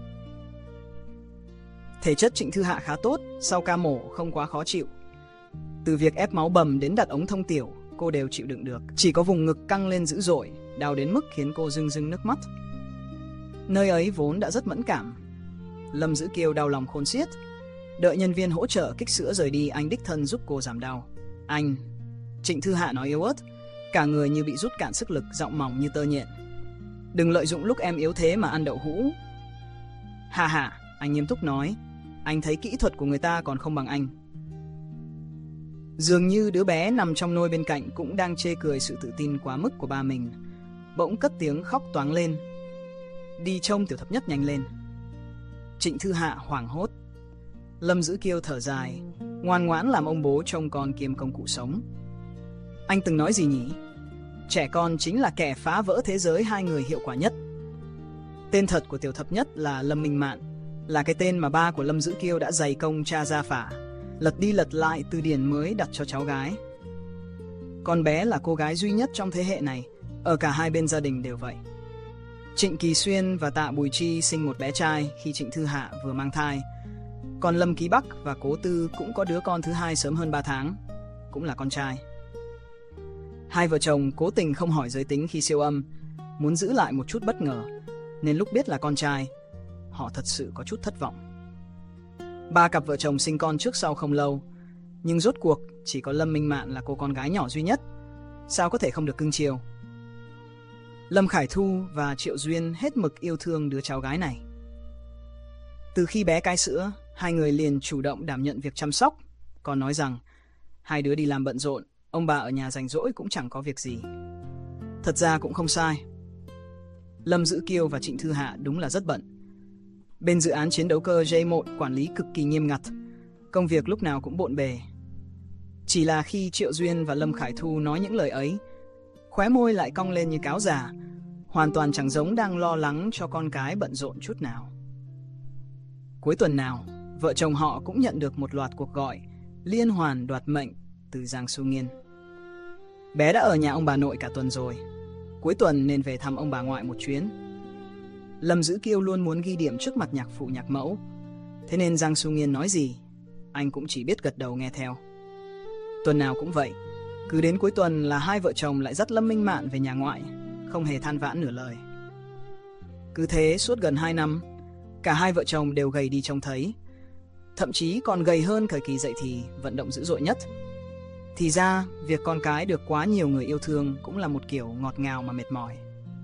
[SPEAKER 1] Thể chất Trịnh Thư Hạ khá tốt, sau ca mổ không quá khó chịu. Từ việc ép máu bầm đến đặt ống thông tiểu, cô đều chịu đựng được. Chỉ có vùng ngực căng lên dữ dội, đau đến mức khiến cô rưng rưng nước mắt. Nơi ấy vốn đã rất mẫn cảm. Lâm Dữ Kiêu đau lòng khôn xiết. Đợi nhân viên hỗ trợ kích sữa rời đi, anh đích thân giúp cô giảm đau. Anh... Trịnh Thư Hạ nói yếu ớt, cả người như bị rút cạn sức lực, giọng mỏng như tơ nhện. Đừng lợi dụng lúc em yếu thế mà ăn đậu hũ. Hà hà, anh nghiêm túc nói. Anh thấy kỹ thuật của người ta còn không bằng anh. Dường như đứa bé nằm trong nôi bên cạnh cũng đang chê cười sự tự tin quá mức của ba mình, bỗng cất tiếng khóc toáng lên. Đi trông tiểu thập nhất nhanh lên. Trịnh Thư Hạ hoảng hốt. Lâm Dữ Kiêu thở dài, ngoan ngoãn làm ông bố trông con kiêm công cụ sống. Anh từng nói gì nhỉ? Trẻ con chính là kẻ phá vỡ thế giới hai người hiệu quả nhất. Tên thật của Tiểu Thập Nhất là Lâm Minh Mạn, là cái tên mà ba của Lâm Dữ Kiêu đã dày công tra ra phả, lật đi lật lại từ điển mới đặt cho cháu gái. Con bé là cô gái duy nhất trong thế hệ này, ở cả hai bên gia đình đều vậy. Trịnh Kỳ Xuyên và Tạ Bùi Chi sinh một bé trai khi Trịnh Thư Hạ vừa mang thai. Còn Lâm Ký Bắc và Cố Tư cũng có đứa con thứ hai sớm hơn ba tháng, cũng là con trai. Hai vợ chồng cố tình không hỏi giới tính khi siêu âm, muốn giữ lại một chút bất ngờ, nên lúc biết là con trai, họ thật sự có chút thất vọng. Ba cặp vợ chồng sinh con trước sau không lâu, nhưng rốt cuộc chỉ có Lâm Minh Mạn là cô con gái nhỏ duy nhất, sao có thể không được cưng chiều. Lâm Khải Thu và Triệu Duyên hết mực yêu thương đứa cháu gái này. Từ khi bé cai sữa, hai người liền chủ động đảm nhận việc chăm sóc, còn nói rằng hai đứa đi làm bận rộn, ông bà ở nhà rảnh rỗi cũng chẳng có việc gì. Thật ra cũng không sai. Lâm Dữ Kiêu và Trịnh Thư Hạ đúng là rất bận. Bên dự án chiến đấu cơ J một quản lý cực kỳ nghiêm ngặt, công việc lúc nào cũng bộn bề. Chỉ là khi Triệu Duyên và Lâm Khải Thu nói những lời ấy, khóe môi lại cong lên như cáo già, hoàn toàn chẳng giống đang lo lắng cho con cái bận rộn chút nào. Cuối tuần nào, vợ chồng họ cũng nhận được một loạt cuộc gọi liên hoàn đoạt mệnh từ Giang Xu Nghiên. Bé đã ở nhà ông bà nội cả tuần rồi, cuối tuần nên về thăm ông bà ngoại một chuyến. Lâm Dữ Kiêu luôn muốn ghi điểm trước mặt nhạc phụ nhạc mẫu, thế nên Giang Xu Nghiên nói gì, anh cũng chỉ biết gật đầu nghe theo. Tuần nào cũng vậy, cứ đến cuối tuần là hai vợ chồng lại dắt Lâm Minh Mạn về nhà ngoại, không hề than vãn nửa lời. Cứ thế suốt gần hai năm, cả hai vợ chồng đều gầy đi trông thấy, thậm chí còn gầy hơn thời kỳ dậy thì vận động dữ dội nhất. Thì ra, việc con cái được quá nhiều người yêu thương cũng là một kiểu ngọt ngào mà mệt mỏi.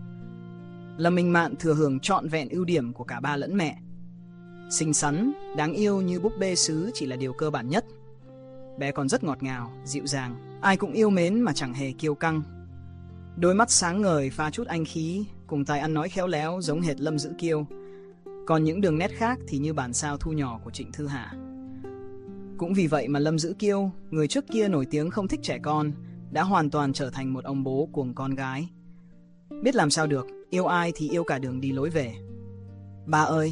[SPEAKER 1] Lâm Minh Mạn thừa hưởng trọn vẹn ưu điểm của cả ba lẫn mẹ. Xinh xắn, đáng yêu như búp bê sứ chỉ là điều cơ bản nhất. Bé còn rất ngọt ngào, dịu dàng, ai cũng yêu mến mà chẳng hề kiêu căng. Đôi mắt sáng ngời pha chút anh khí, cùng tài ăn nói khéo léo giống hệt Lâm Dữ Kiêu. Còn những đường nét khác thì như bản sao thu nhỏ của Trịnh Thư Hạ. Cũng vì vậy mà Lâm Dữ Kiêu, người trước kia nổi tiếng không thích trẻ con, đã hoàn toàn trở thành một ông bố cuồng con gái. Biết làm sao được, yêu ai thì yêu cả đường đi lối về. Ba ơi!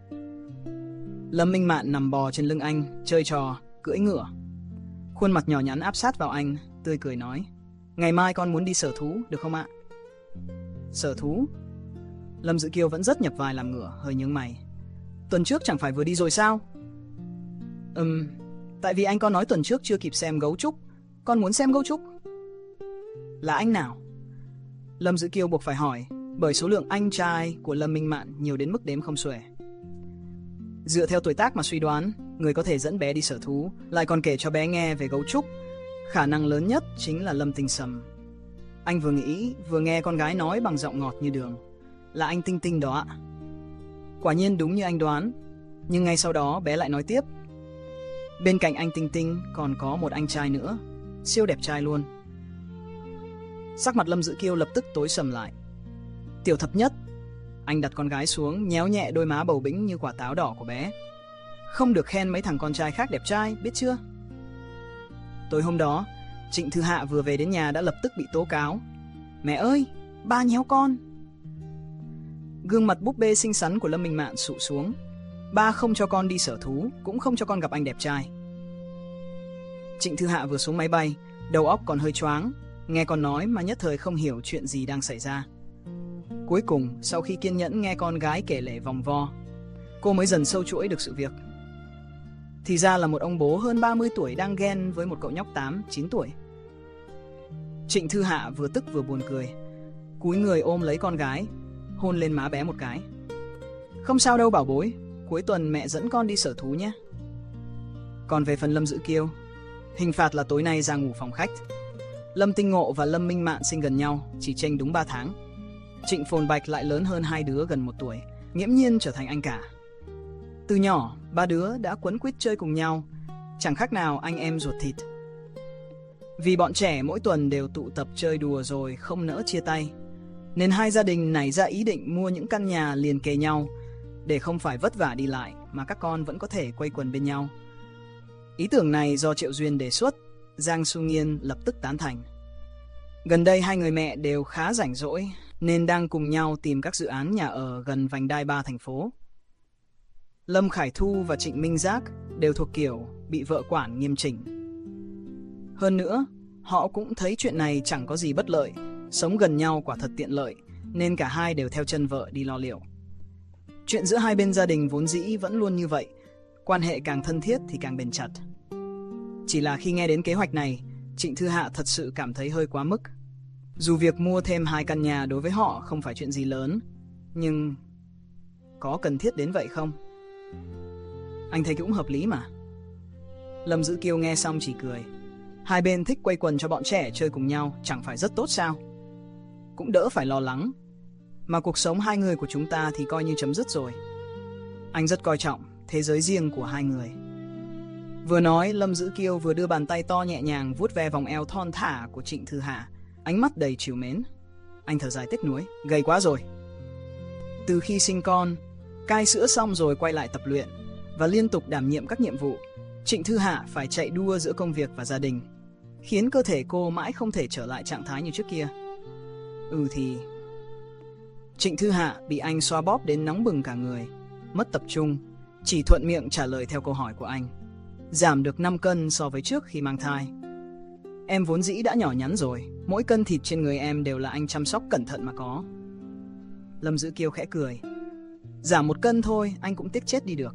[SPEAKER 1] Lâm Minh Mạn nằm bò trên lưng anh, chơi trò, cưỡi ngựa. Khuôn mặt nhỏ nhắn áp sát vào anh, tươi cười nói: ngày mai con muốn đi sở thú, được không ạ? Sở thú? Lâm Dữ Kiêu vẫn rất nhập vai làm ngựa, hơi nhướng mày. Tuần trước chẳng phải vừa đi rồi sao? Ừm, tại vì anh con nói tuần trước chưa kịp xem gấu trúc, con muốn xem gấu trúc. Là anh nào? Lâm Dữ Kiêu buộc phải hỏi, bởi số lượng anh trai của Lâm Minh Mạn nhiều đến mức đếm không xuể. Dựa theo tuổi tác mà suy đoán, người có thể dẫn bé đi sở thú, lại còn kể cho bé nghe về gấu trúc, khả năng lớn nhất chính là Lâm Tinh Sầm. Anh vừa nghĩ, vừa nghe con gái nói bằng giọng ngọt như đường. Là anh Tinh Tinh đó ạ. Quả nhiên đúng như anh đoán, nhưng ngay sau đó bé lại nói tiếp. Bên cạnh anh Tinh Tinh còn có một anh trai nữa, siêu đẹp trai luôn. Sắc mặt Lâm Dữ Kiêu lập tức tối sầm lại. Tiểu Thập Nhất, anh đặt con gái xuống, nhéo nhẹ đôi má bầu bĩnh như quả táo đỏ của bé. Không được khen mấy thằng con trai khác đẹp trai, biết chưa? Tối hôm đó, Trịnh Thư Hạ vừa về đến nhà đã lập tức bị tố cáo. Mẹ ơi, ba nhéo con. Gương mặt búp bê xinh xắn của Lâm Minh Mạn sụ xuống. Ba không cho con đi sở thú, cũng không cho con gặp anh đẹp trai. Trịnh Thư Hạ vừa xuống máy bay, đầu óc còn hơi choáng, nghe con nói mà nhất thời không hiểu chuyện gì đang xảy ra. Cuối cùng, sau khi kiên nhẫn nghe con gái kể lể vòng vo, cô mới dần sâu chuỗi được sự việc. Thì ra là một ông bố hơn ba mươi tuổi đang ghen với một cậu nhóc tám, chín tuổi. Trịnh Thư Hạ vừa tức vừa buồn cười, cúi người ôm lấy con gái, hôn lên má bé một cái. Không sao đâu bảo bối, cuối tuần mẹ dẫn con đi sở thú nhé. Còn về phần Lâm Dữ Kiêu, hình phạt là tối nay ra ngủ phòng khách. Lâm Tinh Ngộ và Lâm Minh Mạn sinh gần nhau, chỉ chênh đúng ba tháng. Trịnh Phồn Bạch lại lớn hơn hai đứa gần một tuổi, nghiễm nhiên trở thành anh cả. Từ nhỏ, ba đứa đã quấn quýt chơi cùng nhau, chẳng khác nào anh em ruột thịt. Vì bọn trẻ mỗi tuần đều tụ tập chơi đùa rồi không nỡ chia tay, nên hai gia đình nảy ra ý định mua những căn nhà liền kề nhau, để không phải vất vả đi lại mà các con vẫn có thể quây quần bên nhau. Ý tưởng này do Triệu Duyên đề xuất, Giang Xu Nghiên lập tức tán thành. Gần đây hai người mẹ đều khá rảnh rỗi, nên đang cùng nhau tìm các dự án nhà ở gần vành đai ba thành phố. Lâm Khải Thu và Trịnh Minh Giác đều thuộc kiểu bị vợ quản nghiêm chỉnh. Hơn nữa, họ cũng thấy chuyện này chẳng có gì bất lợi, sống gần nhau quả thật tiện lợi, nên cả hai đều theo chân vợ đi lo liệu. Chuyện giữa hai bên gia đình vốn dĩ vẫn luôn như vậy, quan hệ càng thân thiết thì càng bền chặt. Chỉ là khi nghe đến kế hoạch này, Trịnh Thư Hạ thật sự cảm thấy hơi quá mức. Dù việc mua thêm hai căn nhà đối với họ không phải chuyện gì lớn, nhưng có cần thiết đến vậy không? Anh thấy cũng hợp lý mà. Lâm Dữ Kiêu nghe xong chỉ cười. Hai bên thích quây quần cho bọn trẻ chơi cùng nhau chẳng phải rất tốt sao? Cũng đỡ phải lo lắng. Mà cuộc sống hai người của chúng ta thì coi như chấm dứt rồi. Anh rất coi trọng thế giới riêng của hai người. Vừa nói, Lâm Dữ Kiêu vừa đưa bàn tay to nhẹ nhàng vuốt ve vòng eo thon thả của Trịnh Thư Hạ, ánh mắt đầy trìu mến. Anh thở dài tiếc nuối, gầy quá rồi. Từ khi sinh con, cai sữa xong rồi quay lại tập luyện và liên tục đảm nhiệm các nhiệm vụ, Trịnh Thư Hạ phải chạy đua giữa công việc và gia đình, khiến cơ thể cô mãi không thể trở lại trạng thái như trước kia. Ừ thì... Trịnh Thư Hạ bị anh xoa bóp đến nóng bừng cả người, mất tập trung, chỉ thuận miệng trả lời theo câu hỏi của anh. Giảm được năm cân so với trước khi mang thai. Em vốn dĩ đã nhỏ nhắn rồi, mỗi cân thịt trên người em đều là anh chăm sóc cẩn thận mà có. Lâm Dữ Kiêu khẽ cười. Giảm một cân thôi, anh cũng tiếc chết đi được.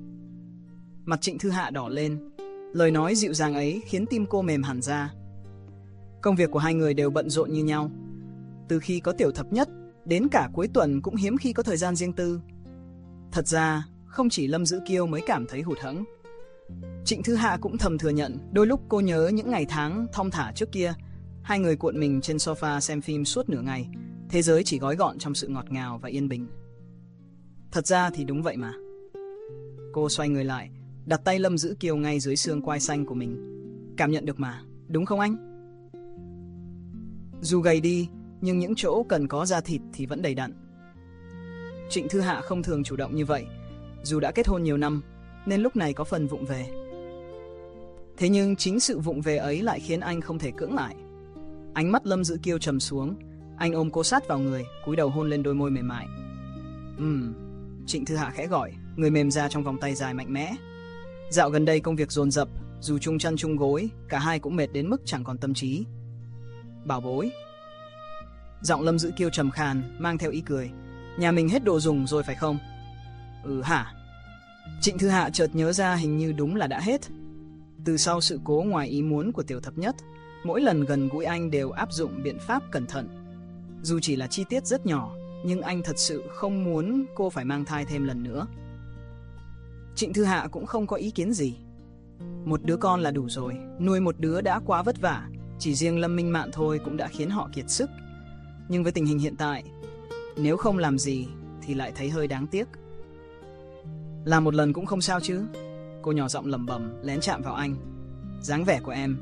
[SPEAKER 1] Mặt Trịnh Thư Hạ đỏ lên, lời nói dịu dàng ấy khiến tim cô mềm hẳn ra. Công việc của hai người đều bận rộn như nhau. Từ khi có tiểu thập nhất, đến cả cuối tuần cũng hiếm khi có thời gian riêng tư. Thật ra, không chỉ Lâm Dữ Kiêu mới cảm thấy hụt hẫng. Trịnh Thư Hạ cũng thầm thừa nhận, đôi lúc cô nhớ những ngày tháng thong thả trước kia, hai người cuộn mình trên sofa xem phim suốt nửa ngày, thế giới chỉ gói gọn trong sự ngọt ngào và yên bình. Thật ra thì đúng vậy mà. Cô xoay người lại, đặt tay Lâm Dữ Kiêu ngay dưới xương quai xanh của mình. Cảm nhận được mà, đúng không anh? Dù gầy đi, nhưng những chỗ cần có da thịt thì vẫn đầy đặn. Trịnh Thư Hạ không thường chủ động như vậy, dù đã kết hôn nhiều năm, nên lúc này có phần vụng về. Thế nhưng chính sự vụng về ấy lại khiến anh không thể cưỡng lại. Ánh mắt Lâm Dữ Kiêu trầm xuống, anh ôm cô sát vào người, cúi đầu hôn lên đôi môi mềm mại. Ừm, Trịnh Thư Hạ khẽ gọi, người mềm ra trong vòng tay dài mạnh mẽ. Dạo gần đây công việc dồn dập, dù chung chăn chung gối, cả hai cũng mệt đến mức chẳng còn tâm trí. Bảo bối. Giọng Lâm Dữ Kiêu trầm khàn, mang theo ý cười. Nhà mình hết đồ dùng rồi phải không? Ừ hả? Trịnh Thư Hạ chợt nhớ ra hình như đúng là đã hết. Từ sau sự cố ngoài ý muốn của tiểu thập nhất, mỗi lần gần gũi anh đều áp dụng biện pháp cẩn thận. Dù chỉ là chi tiết rất nhỏ, nhưng anh thật sự không muốn cô phải mang thai thêm lần nữa. Trịnh Thư Hạ cũng không có ý kiến gì. Một đứa con là đủ rồi, nuôi một đứa đã quá vất vả, chỉ riêng Lâm Minh Mạn thôi cũng đã khiến họ kiệt sức. Nhưng với tình hình hiện tại, nếu không làm gì thì lại thấy hơi đáng tiếc. Làm một lần cũng không sao chứ? Cô nhỏ giọng lẩm bẩm, lén chạm vào anh. Dáng vẻ của em.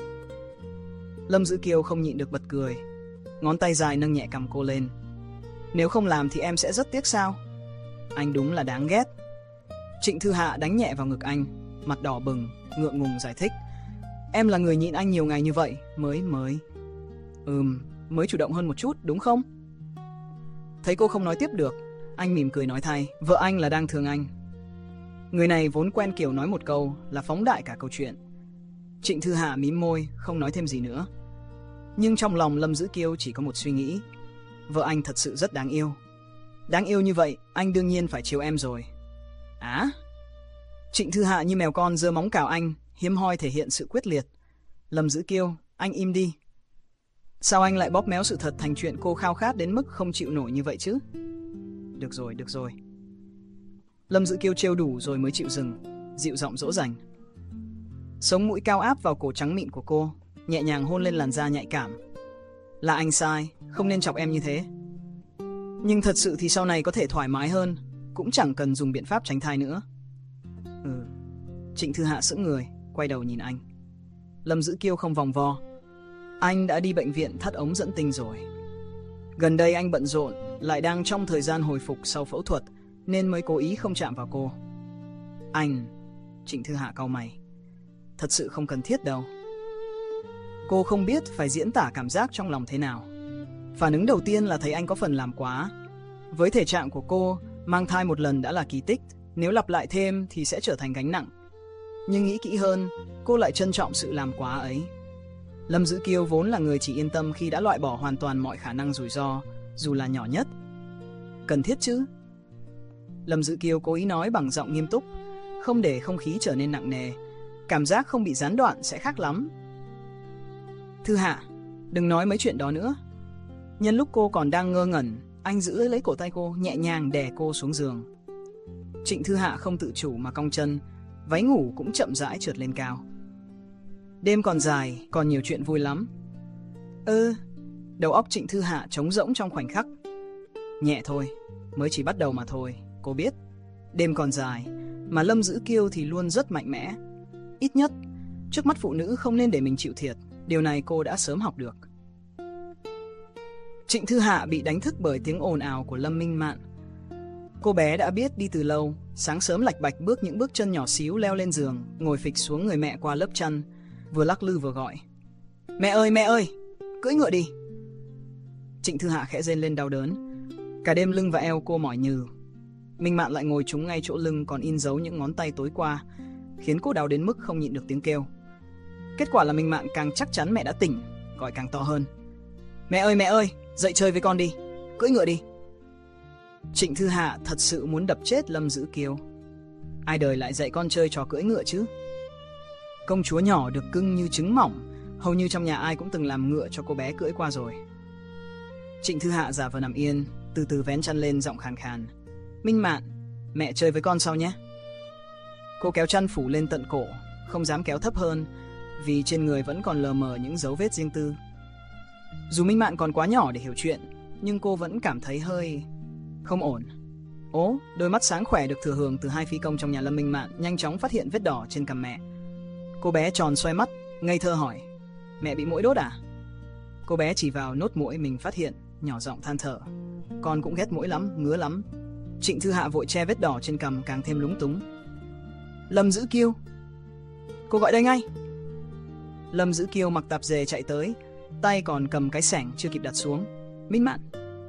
[SPEAKER 1] Lâm Dữ Kiêu không nhịn được bật cười, ngón tay dài nâng nhẹ cằm cô lên. Nếu không làm thì em sẽ rất tiếc sao? Anh đúng là đáng ghét. Trịnh Thư Hạ đánh nhẹ vào ngực anh, mặt đỏ bừng, ngượng ngùng giải thích. Em là người nhịn anh nhiều ngày như vậy, mới mới Ừm, mới chủ động hơn một chút, đúng không? Thấy cô không nói tiếp được, anh mỉm cười nói thay, vợ anh là đang thương anh. Người này vốn quen kiểu nói một câu là phóng đại cả câu chuyện. Trịnh Thư Hạ mím môi, không nói thêm gì nữa. Nhưng trong lòng Lâm Dữ Kiêu chỉ có một suy nghĩ. Vợ anh thật sự rất đáng yêu. Đáng yêu như vậy, anh đương nhiên phải chiều em rồi. Á? Trịnh Thư Hạ như mèo con giơ móng cào anh, hiếm hoi thể hiện sự quyết liệt. Lâm Dữ Kiêu, anh im đi. Sao anh lại bóp méo sự thật thành chuyện cô khao khát đến mức không chịu nổi như vậy chứ? Được rồi, được rồi. Lâm Dữ Kiêu trêu đủ rồi mới chịu dừng, dịu giọng dỗ dành. Sống mũi cao áp vào cổ trắng mịn của cô, nhẹ nhàng hôn lên làn da nhạy cảm. Là anh sai, không nên chọc em như thế. Nhưng thật sự thì sau này có thể thoải mái hơn, cũng chẳng cần dùng biện pháp tránh thai nữa. Ừ. Trịnh Thư Hạ sững người, quay đầu nhìn anh. Lâm Dữ Kiêu không vòng vo. Anh đã đi bệnh viện thắt ống dẫn tinh rồi. Gần đây anh bận rộn, lại đang trong thời gian hồi phục sau phẫu thuật, nên mới cố ý không chạm vào cô. Anh... Trịnh Thư Hạ cau mày. Thật sự không cần thiết đâu. Cô không biết phải diễn tả cảm giác trong lòng thế nào. Phản ứng đầu tiên là thấy anh có phần làm quá. Với thể trạng của cô, mang thai một lần đã là kỳ tích, nếu lặp lại thêm thì sẽ trở thành gánh nặng. Nhưng nghĩ kỹ hơn, cô lại trân trọng sự làm quá ấy. Lâm Dữ Kiêu vốn là người chỉ yên tâm khi đã loại bỏ hoàn toàn mọi khả năng rủi ro, dù là nhỏ nhất. Cần thiết chứ? Lâm Dữ Kiêu cố ý nói bằng giọng nghiêm túc, không để không khí trở nên nặng nề. Cảm giác không bị gián đoạn sẽ khác lắm. Thư Hạ, đừng nói mấy chuyện đó nữa. Nhân lúc cô còn đang ngơ ngẩn, anh giữ lấy cổ tay cô, nhẹ nhàng đè cô xuống giường. Trịnh Thư Hạ không tự chủ mà cong chân, váy ngủ cũng chậm rãi trượt lên cao. Đêm còn dài, còn nhiều chuyện vui lắm. Ơ, ừ, đầu óc Trịnh Thư Hạ trống rỗng trong khoảnh khắc. Nhẹ thôi, mới chỉ bắt đầu mà thôi, cô biết. Đêm còn dài, mà Lâm Dữ Kiêu thì luôn rất mạnh mẽ. Ít nhất, trước mắt phụ nữ không nên để mình chịu thiệt, điều này cô đã sớm học được. Trịnh Thư Hạ bị đánh thức bởi tiếng ồn ào của Lâm Minh Mạn. Cô bé đã biết đi từ lâu, sáng sớm lạch bạch bước những bước chân nhỏ xíu leo lên giường, ngồi phịch xuống người mẹ qua lớp chăn, vừa lắc lư vừa gọi. Mẹ ơi, mẹ ơi, cưỡi ngựa đi. Trịnh Thư Hạ khẽ rên lên đau đớn. Cả đêm lưng và eo cô mỏi nhừ. Minh Mạn lại ngồi trúng ngay chỗ lưng còn in dấu những ngón tay tối qua, khiến cô đau đến mức không nhịn được tiếng kêu. Kết quả là Minh Mạn càng chắc chắn mẹ đã tỉnh, gọi càng to hơn. Mẹ ơi, mẹ ơi, dậy chơi với con đi, cưỡi ngựa đi. Trịnh Thư Hạ thật sự muốn đập chết Lâm Dữ Kiêu. Ai đời lại dạy con chơi trò cưỡi ngựa chứ? Công chúa nhỏ được cưng như trứng mỏng, hầu như trong nhà ai cũng từng làm ngựa cho cô bé cưỡi qua rồi. Trịnh Thư Hạ giả vờ nằm yên, từ từ vén chăn lên, giọng khàn khàn. Minh Mạn, mẹ chơi với con sau nhé. Cô kéo chăn phủ lên tận cổ, không dám kéo thấp hơn, vì trên người vẫn còn lờ mờ những dấu vết riêng tư. Dù Minh Mạn còn quá nhỏ để hiểu chuyện, nhưng cô vẫn cảm thấy hơi không ổn. Ố, đôi mắt sáng khỏe được thừa hưởng từ hai phi công trong nhà Lâm Minh Mạn nhanh chóng phát hiện vết đỏ trên cằm mẹ. Cô bé tròn xoay mắt, ngây thơ hỏi, mẹ bị muỗi đốt à? Cô bé chỉ vào nốt muỗi mình phát hiện, nhỏ giọng than thở. Con cũng ghét muỗi lắm, ngứa lắm. Trịnh Thư Hạ vội che vết đỏ trên cằm càng thêm lúng túng. Lâm Dữ Kiêu, cô gọi đây ngay. Lâm Dữ Kiêu mặc tạp dề chạy tới, tay còn cầm cái xẻng chưa kịp đặt xuống. Minh Mạn.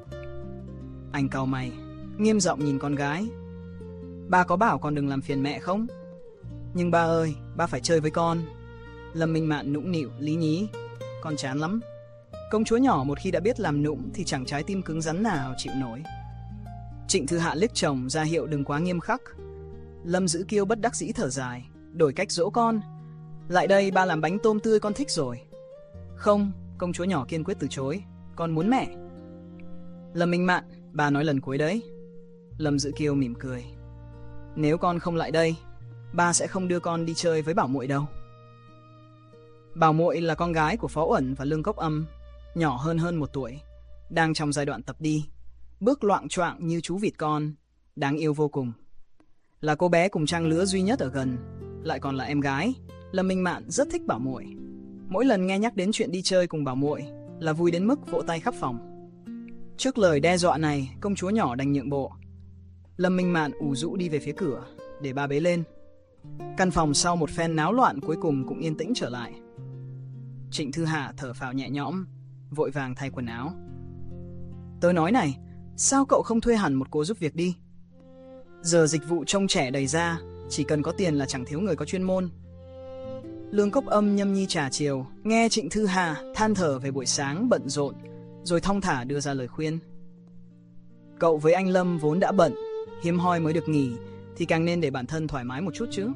[SPEAKER 1] Anh cau mày, nghiêm giọng nhìn con gái. Ba có bảo con đừng làm phiền mẹ không? Nhưng ba ơi, ba phải chơi với con. Lâm Minh Mạn nũng nịu lý nhí. Con chán lắm. Công chúa nhỏ một khi đã biết làm nũng thì chẳng trái tim cứng rắn nào chịu nổi. Trịnh Thư Hạ liếc chồng ra hiệu đừng quá nghiêm khắc. Lâm Dữ Kiêu bất đắc dĩ thở dài, đổi cách dỗ con. Lại đây, ba làm bánh tôm tươi con thích rồi. Không, công chúa nhỏ kiên quyết từ chối. Con muốn mẹ. Lâm Minh Mạn, ba nói lần cuối đấy. Lâm Dữ Kiêu mỉm cười. Nếu con không lại đây, ba sẽ không đưa con đi chơi với Bảo Muội đâu. Bảo Muội là con gái của Phó Uẩn và Lương Cốc Âm, nhỏ hơn hơn một tuổi, đang trong giai đoạn tập đi, bước loạng choạng như chú vịt con, đáng yêu vô cùng. Là cô bé cùng trang lứa duy nhất ở gần, lại còn là em gái. Lâm Minh Mạn rất thích Bảo Muội. Mỗi lần nghe nhắc đến chuyện đi chơi cùng Bảo Muội là vui đến mức vỗ tay khắp phòng. Trước lời đe dọa này, công chúa nhỏ đành nhượng bộ. Lâm Minh Mạn ủ rũ đi về phía cửa để ba bế lên. Căn phòng sau một phen náo loạn cuối cùng cũng yên tĩnh trở lại. Trịnh Thư Hạ thở phào nhẹ nhõm, vội vàng thay quần áo. Tớ nói này, sao cậu không thuê hẳn một cô giúp việc đi? Giờ dịch vụ trông trẻ đầy ra, chỉ cần có tiền là chẳng thiếu người có chuyên môn. Lương Cốc Âm nhâm nhi trà chiều, nghe Trịnh Thư Hạ than thở về buổi sáng bận rộn, rồi thong thả đưa ra lời khuyên. Cậu với anh Lâm vốn đã bận, hiếm hoi mới được nghỉ, thì càng nên để bản thân thoải mái một chút chứ.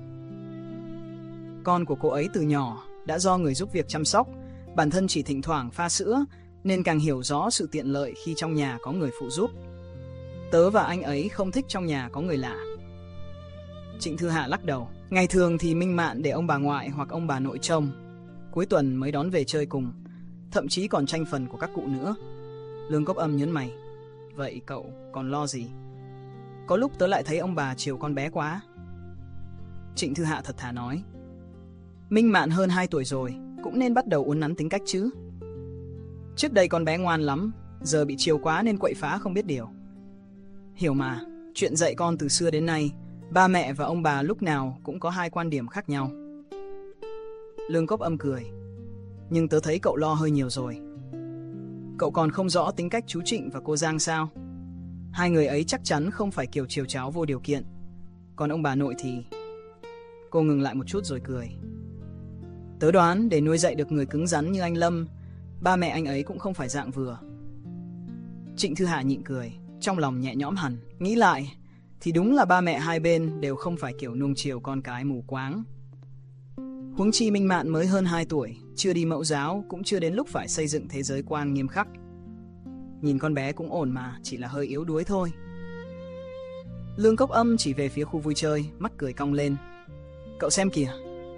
[SPEAKER 1] Con của cô ấy từ nhỏ đã do người giúp việc chăm sóc, bản thân chỉ thỉnh thoảng pha sữa, nên càng hiểu rõ sự tiện lợi khi trong nhà có người phụ giúp. Tớ và anh ấy không thích trong nhà có người lạ. Trịnh Thư Hạ lắc đầu. Ngày thường thì Minh Mạn để ông bà ngoại hoặc ông bà nội trông, cuối tuần mới đón về chơi cùng, thậm chí còn tranh phần của các cụ nữa. Lương Cốc Âm nhớn mày. Vậy cậu còn lo gì? Có lúc tớ lại thấy ông bà chiều con bé quá. Trịnh Thư Hạ thật thà nói. Minh Mạn hơn hai tuổi rồi, cũng nên bắt đầu uốn nắn tính cách chứ. Trước đây con bé ngoan lắm, giờ bị chiều quá nên quậy phá không biết điều. Hiểu mà, chuyện dạy con từ xưa đến nay, ba mẹ và ông bà lúc nào cũng có hai quan điểm khác nhau. Lương Cốc Âm cười. Nhưng tớ thấy cậu lo hơi nhiều rồi. Cậu còn không rõ tính cách chú Trịnh và cô Giang sao? Hai người ấy chắc chắn không phải kiểu chiều cháu vô điều kiện. Còn ông bà nội thì... Cô ngừng lại một chút rồi cười. Tớ đoán để nuôi dạy được người cứng rắn như anh Lâm, ba mẹ anh ấy cũng không phải dạng vừa. Trịnh Thư Hạ nhịn cười, trong lòng nhẹ nhõm hẳn. Nghĩ lại thì đúng là ba mẹ hai bên đều không phải kiểu nuông chiều con cái mù quáng. Huống chi Minh Mạn mới hơn hai tuổi, chưa đi mẫu giáo, cũng chưa đến lúc phải xây dựng thế giới quan nghiêm khắc. Nhìn con bé cũng ổn mà, chỉ là hơi yếu đuối thôi. Lương Cốc Âm chỉ về phía khu vui chơi, mắt cười cong lên. Cậu xem kìa.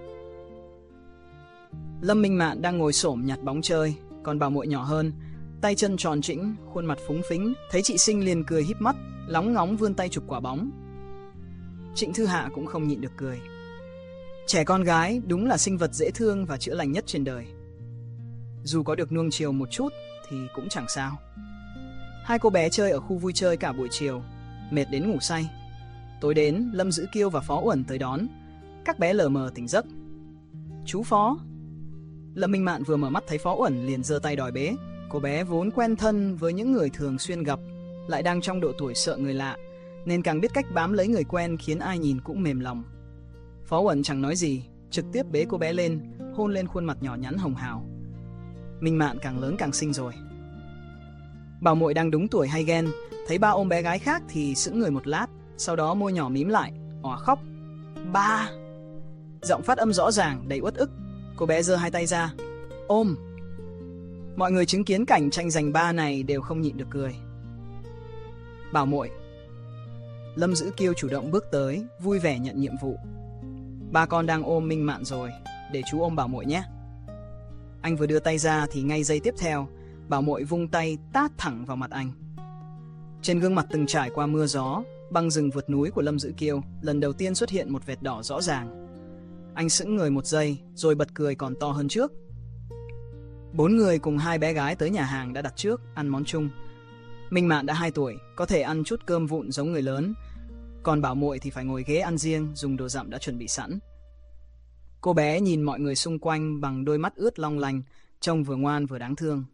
[SPEAKER 1] Lâm Minh Mạn đang ngồi xổm nhặt bóng chơi, còn Bảo Muội nhỏ hơn, tay chân tròn trĩnh, khuôn mặt phúng phính, thấy chị Sinh liền cười híp mắt, lóng ngóng vươn tay chụp quả bóng. Trịnh Thư Hạ cũng không nhịn được cười. Trẻ con gái đúng là sinh vật dễ thương và chữa lành nhất trên đời. Dù có được nuông chiều một chút thì cũng chẳng sao. Hai cô bé chơi ở khu vui chơi cả buổi chiều, mệt đến ngủ say. Tối đến, Lâm Dữ Kiêu và Phó Uẩn tới đón. Các bé lờ mờ tỉnh giấc. Chú Phó. Lâm Minh Mạn vừa mở mắt thấy Phó Uẩn liền giơ tay đòi bế. Cô bé vốn quen thân với những người thường xuyên gặp, lại đang trong độ tuổi sợ người lạ, nên càng biết cách bám lấy người quen khiến ai nhìn cũng mềm lòng. Phó Uẩn chẳng nói gì, trực tiếp bế cô bé lên, hôn lên khuôn mặt nhỏ nhắn hồng hào. Minh Mạn càng lớn càng xinh rồi. Bảo Muội đang đúng tuổi hay ghen, thấy ba ôm bé gái khác thì sững người một lát, sau đó môi nhỏ mím lại, òa khóc. Ba! Giọng phát âm rõ ràng, đầy uất ức. Cô bé giơ hai tay ra, ôm. Mọi người chứng kiến cảnh tranh giành ba này đều không nhịn được cười. Bảo Muội. Lâm Dữ Kiêu chủ động bước tới, vui vẻ nhận nhiệm vụ. Ba con đang ôm Minh Mạn rồi, để chú ôm Bảo Muội nhé. Anh vừa đưa tay ra thì ngay giây tiếp theo, Bảo Muội vung tay tát thẳng vào mặt anh. Trên gương mặt từng trải qua mưa gió, băng rừng vượt núi của Lâm Dữ Kiêu lần đầu tiên xuất hiện một vệt đỏ rõ ràng. Anh sững người một giây rồi bật cười còn to hơn trước. Bốn người cùng hai bé gái tới nhà hàng đã đặt trước, ăn món chung. Minh Mạn đã hai tuổi, có thể ăn chút cơm vụn giống người lớn, còn Bảo Muội thì phải ngồi ghế ăn riêng, dùng đồ dặm đã chuẩn bị sẵn. Cô bé nhìn mọi người xung quanh bằng đôi mắt ướt long lanh, trông vừa ngoan vừa đáng thương.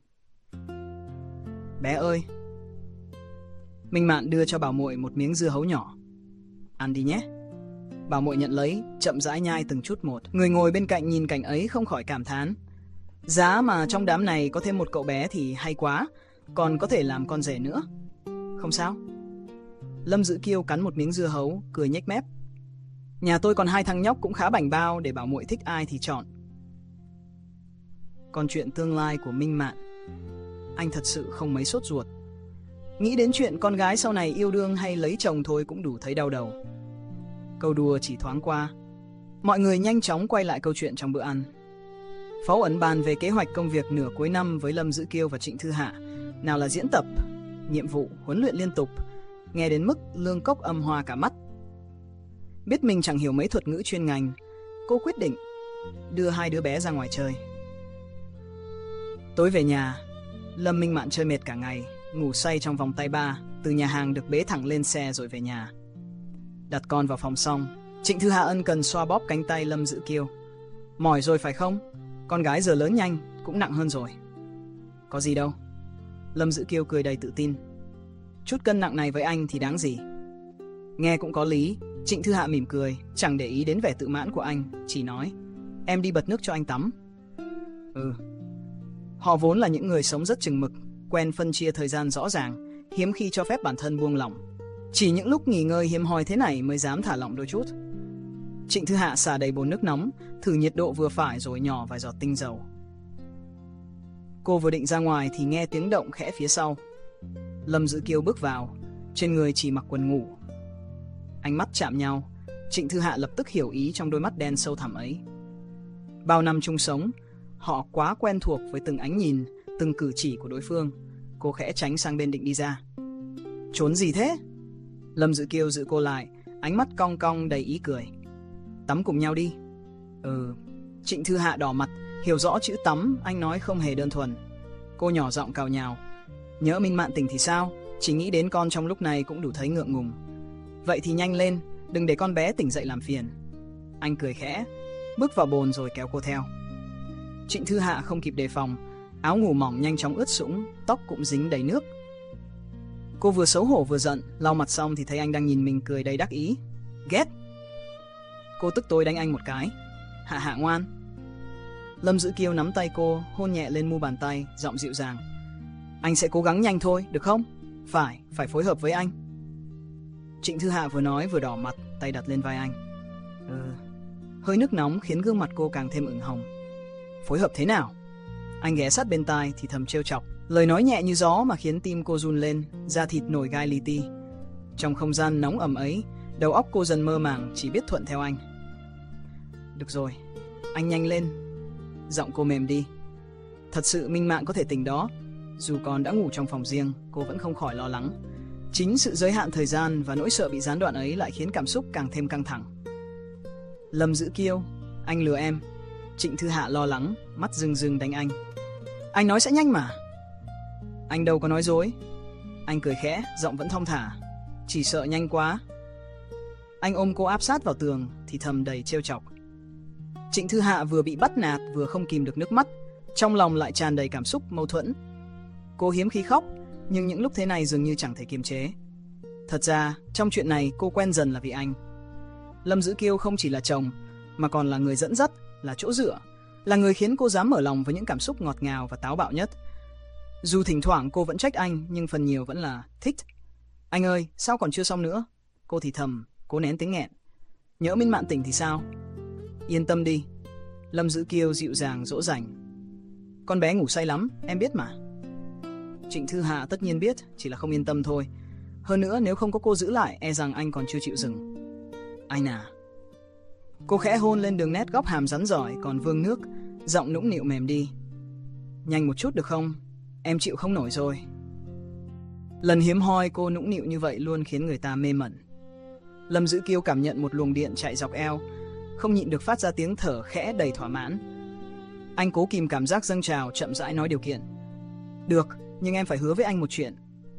[SPEAKER 1] Bé ơi! Minh Mạn đưa cho Bảo Muội một miếng dưa hấu nhỏ. Ăn đi nhé. Bảo Muội nhận lấy, chậm rãi nhai từng chút một. Người ngồi bên cạnh nhìn cảnh ấy không khỏi cảm thán. Giá mà trong đám này có thêm một cậu bé thì hay quá, còn có thể làm con rể nữa. Không sao. Lâm Dữ Kiêu cắn một miếng dưa hấu, cười nhếch mép. Nhà tôi còn hai thằng nhóc cũng khá bảnh bao, để Bảo Muội thích ai thì chọn. Còn chuyện tương lai của Minh Mạn, anh thật sự không mấy sốt ruột. Nghĩ đến chuyện con gái sau này yêu đương hay lấy chồng thôi cũng đủ thấy đau đầu. Câu đùa chỉ thoáng qua, mọi người nhanh chóng quay lại câu chuyện trong bữa ăn. Phó Uẩn bàn về kế hoạch công việc nửa cuối năm với Lâm Dữ Kiêu và Trịnh Thư Hạ. Nào là diễn tập, nhiệm vụ, huấn luyện liên tục, nghe đến mức Lương Cốc Âm hoa cả mắt. Biết mình chẳng hiểu mấy thuật ngữ chuyên ngành, cô quyết định đưa hai đứa bé ra ngoài chơi. Tối về nhà, Lâm Minh Mạn chơi mệt cả ngày, ngủ say trong vòng tay ba, từ nhà hàng được bế thẳng lên xe rồi về nhà. Đặt con vào phòng xong, Trịnh Thư Hạ ân cần xoa bóp cánh tay Lâm Dữ Kiêu. Mỏi rồi phải không? Con gái giờ lớn nhanh, cũng nặng hơn rồi. Có gì đâu. Lâm Dữ Kiêu cười đầy tự tin. Chút cân nặng này với anh thì đáng gì. Nghe cũng có lý. Trịnh Thư Hạ mỉm cười, chẳng để ý đến vẻ tự mãn của anh, chỉ nói, em đi bật nước cho anh tắm. Ừ. Họ vốn là những người sống rất chừng mực, quen phân chia thời gian rõ ràng, hiếm khi cho phép bản thân buông lỏng. Chỉ những lúc nghỉ ngơi hiếm hoi thế này mới dám thả lỏng đôi chút. Trịnh Thư Hạ xả đầy bồn nước nóng, thử nhiệt độ vừa phải rồi nhỏ vài giọt tinh dầu. Cô vừa định ra ngoài thì nghe tiếng động khẽ phía sau. Lâm Dữ Kiêu bước vào, trên người chỉ mặc quần ngủ. Ánh mắt chạm nhau, Trịnh Thư Hạ lập tức hiểu ý trong đôi mắt đen sâu thẳm ấy. Bao năm chung sống, họ quá quen thuộc với từng ánh nhìn, từng cử chỉ của đối phương. Cô khẽ tránh sang bên định đi ra. Trốn gì thế? Lâm Dữ Kiêu giữ cô lại, ánh mắt cong cong đầy ý cười. Tắm cùng nhau đi. Ừ. Trịnh Thư Hạ đỏ mặt, hiểu rõ chữ tắm anh nói không hề đơn thuần. Cô nhỏ giọng cào nhào. Nhỡ Minh Mạn tỉnh thì sao? Chỉ nghĩ đến con trong lúc này cũng đủ thấy ngượng ngùng. Vậy thì nhanh lên, đừng để con bé tỉnh dậy làm phiền. Anh cười khẽ, bước vào bồn rồi kéo cô theo. Trịnh Thư Hạ không kịp đề phòng, Áo ngủ mỏng nhanh chóng ướt sũng, tóc cũng dính đầy nước. Cô vừa xấu hổ vừa giận, lau mặt xong thì thấy anh đang nhìn mình cười đầy đắc ý. Ghét. Cô tức tối đánh anh một cái. Hạ Hạ ngoan. Lâm Dữ Kiêu nắm tay cô, hôn nhẹ lên mu bàn tay, giọng dịu dàng. Anh sẽ cố gắng nhanh thôi, được không? Phải, phải phối hợp với anh. Trịnh Thư Hạ vừa nói vừa đỏ mặt, tay đặt lên vai anh. Ừ. Hơi nước nóng khiến gương mặt cô càng thêm ửng hồng. Phối hợp thế nào? Anh ghé sát bên tai thì thầm trêu chọc. Lời nói nhẹ như gió mà khiến tim cô run lên, da thịt nổi gai li ti. Trong không gian nóng ẩm ấy, đầu óc cô dần mơ màng, chỉ biết thuận theo anh. Được rồi, anh nhanh lên. Giọng cô mềm đi. Thật sự minh mạng có thể tỉnh đó. Dù còn đã ngủ trong phòng riêng, cô vẫn không khỏi lo lắng. Chính sự giới hạn thời gian và nỗi sợ bị gián đoạn ấy lại khiến cảm xúc càng thêm căng thẳng. Lâm Dữ Kiêu, anh lừa em. Trịnh Thư Hạ lo lắng, mắt rưng rưng đánh anh. Anh nói sẽ nhanh mà. Anh đâu có nói dối. Anh cười khẽ, giọng vẫn thong thả. Chỉ sợ nhanh quá. Anh ôm cô áp sát vào tường, thì thầm đầy trêu chọc. Trịnh Thư Hạ vừa bị bắt nạt vừa không kìm được nước mắt, trong lòng lại tràn đầy cảm xúc mâu thuẫn. Cô hiếm khi khóc, nhưng những lúc thế này dường như chẳng thể kiềm chế. Thật ra, trong chuyện này cô quen dần là vì anh. Lâm Dữ Kiêu không chỉ là chồng, mà còn là người dẫn dắt, là chỗ dựa, là người khiến cô dám mở lòng với những cảm xúc ngọt ngào và táo bạo nhất. Dù thỉnh thoảng cô vẫn trách anh, nhưng phần nhiều vẫn là thích. Anh ơi, sao còn chưa xong nữa? Cô thì thầm, cố nén tiếng nghẹn. Nhỡ Minh Mạn tỉnh thì sao? Yên tâm đi. Lâm Dữ Kiêu dịu dàng dỗ dành. Con bé ngủ say lắm, em biết mà. Trịnh Thư Hạ tất nhiên biết, chỉ là không yên tâm thôi. Hơn nữa nếu không có cô giữ lại, e rằng anh còn chưa chịu dừng. Anh à. Cô khẽ hôn lên đường nét góc hàm rắn giỏi còn vương nước, giọng nũng nịu mềm đi. Nhanh một chút được không? Em chịu không nổi rồi. Lần hiếm hoi cô nũng nịu như vậy luôn khiến người ta mê mẩn. Lâm Dữ Kiêu cảm nhận một luồng điện chạy dọc eo, không nhịn được phát ra tiếng thở khẽ đầy thỏa mãn. Anh cố kìm cảm giác dâng trào, chậm rãi nói điều kiện. Được, nhưng em phải hứa với anh một chuyện.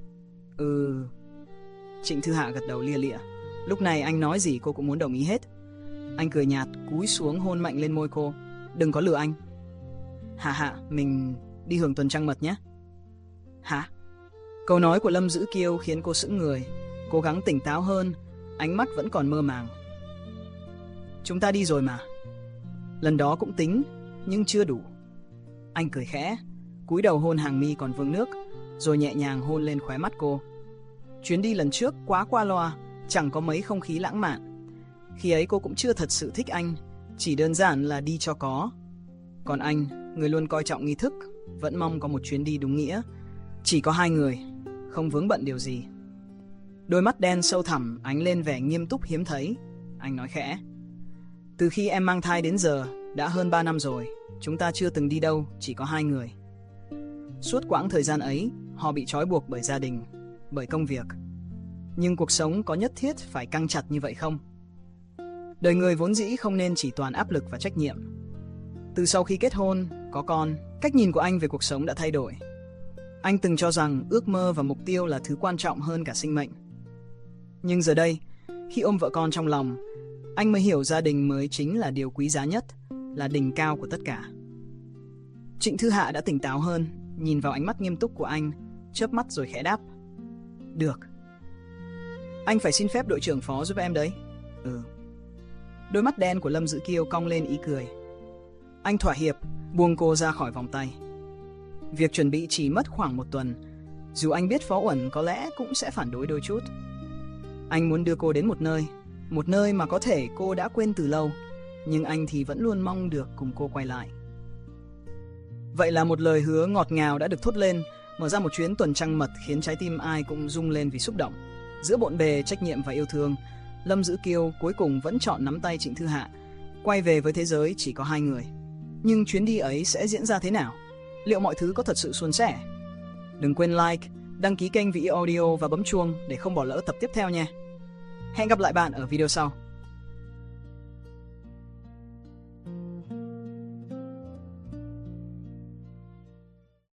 [SPEAKER 1] Ừ. Trịnh Thư Hạ gật đầu lia lịa. Lúc này anh nói gì cô cũng muốn đồng ý hết. Anh cười nhạt, cúi xuống hôn mạnh lên môi cô. Đừng có lừa anh. Hạ Hạ, mình đi hưởng tuần trăng mật nhé. Hả? Câu nói của Lâm Dữ Kiêu khiến cô sững người, cố gắng tỉnh táo hơn, ánh mắt vẫn còn mơ màng. Chúng ta đi rồi mà. Lần đó cũng tính, nhưng chưa đủ. Anh cười khẽ, cúi đầu hôn hàng mi còn vương nước, rồi nhẹ nhàng hôn lên khóe mắt cô. Chuyến đi lần trước quá qua loa, chẳng có mấy không khí lãng mạn. Khi ấy cô cũng chưa thật sự thích anh, chỉ đơn giản là đi cho có. Còn anh, người luôn coi trọng nghi thức, vẫn mong có một chuyến đi đúng nghĩa. Chỉ có hai người, không vướng bận điều gì. Đôi mắt đen sâu thẳm ánh lên vẻ nghiêm túc hiếm thấy. Anh nói khẽ. Từ khi em mang thai đến giờ, đã hơn ba năm rồi, chúng ta chưa từng đi đâu, chỉ có hai người. Suốt quãng thời gian ấy, họ bị trói buộc bởi gia đình, bởi công việc. Nhưng cuộc sống có nhất thiết phải căng chặt như vậy không? Đời người vốn dĩ không nên chỉ toàn áp lực và trách nhiệm. Từ sau khi kết hôn, có con, cách nhìn của anh về cuộc sống đã thay đổi. Anh từng cho rằng ước mơ và mục tiêu là thứ quan trọng hơn cả sinh mệnh. Nhưng giờ đây, khi ôm vợ con trong lòng, anh mới hiểu gia đình mới chính là điều quý giá nhất, là đỉnh cao của tất cả. Trịnh Thư Hạ đã tỉnh táo hơn, nhìn vào ánh mắt nghiêm túc của anh, chớp mắt rồi khẽ đáp. Được. Anh phải xin phép đội trưởng phó giúp em đấy. Ừ. Đôi mắt đen của Lâm Dữ Kiêu cong lên ý cười. Anh thỏa hiệp, buông cô ra khỏi vòng tay. Việc chuẩn bị chỉ mất khoảng một tuần, dù anh biết Phó Uẩn có lẽ cũng sẽ phản đối đôi chút. Anh muốn đưa cô đến một nơi, một nơi mà có thể cô đã quên từ lâu, nhưng anh thì vẫn luôn mong được cùng cô quay lại. Vậy là một lời hứa ngọt ngào đã được thốt lên, mở ra một chuyến tuần trăng mật khiến trái tim ai cũng rung lên vì xúc động. Giữa bộn bề trách nhiệm và yêu thương, Lâm Dữ Kiêu cuối cùng vẫn chọn nắm tay Trịnh Thư Hạ, quay về với thế giới chỉ có hai người. Nhưng chuyến đi ấy sẽ diễn ra thế nào? Liệu mọi thứ có thật sự suôn sẻ? Đừng quên like, đăng ký kênh Vĩ Audio và bấm chuông để không bỏ lỡ tập tiếp theo nha. Hẹn gặp lại bạn ở video sau.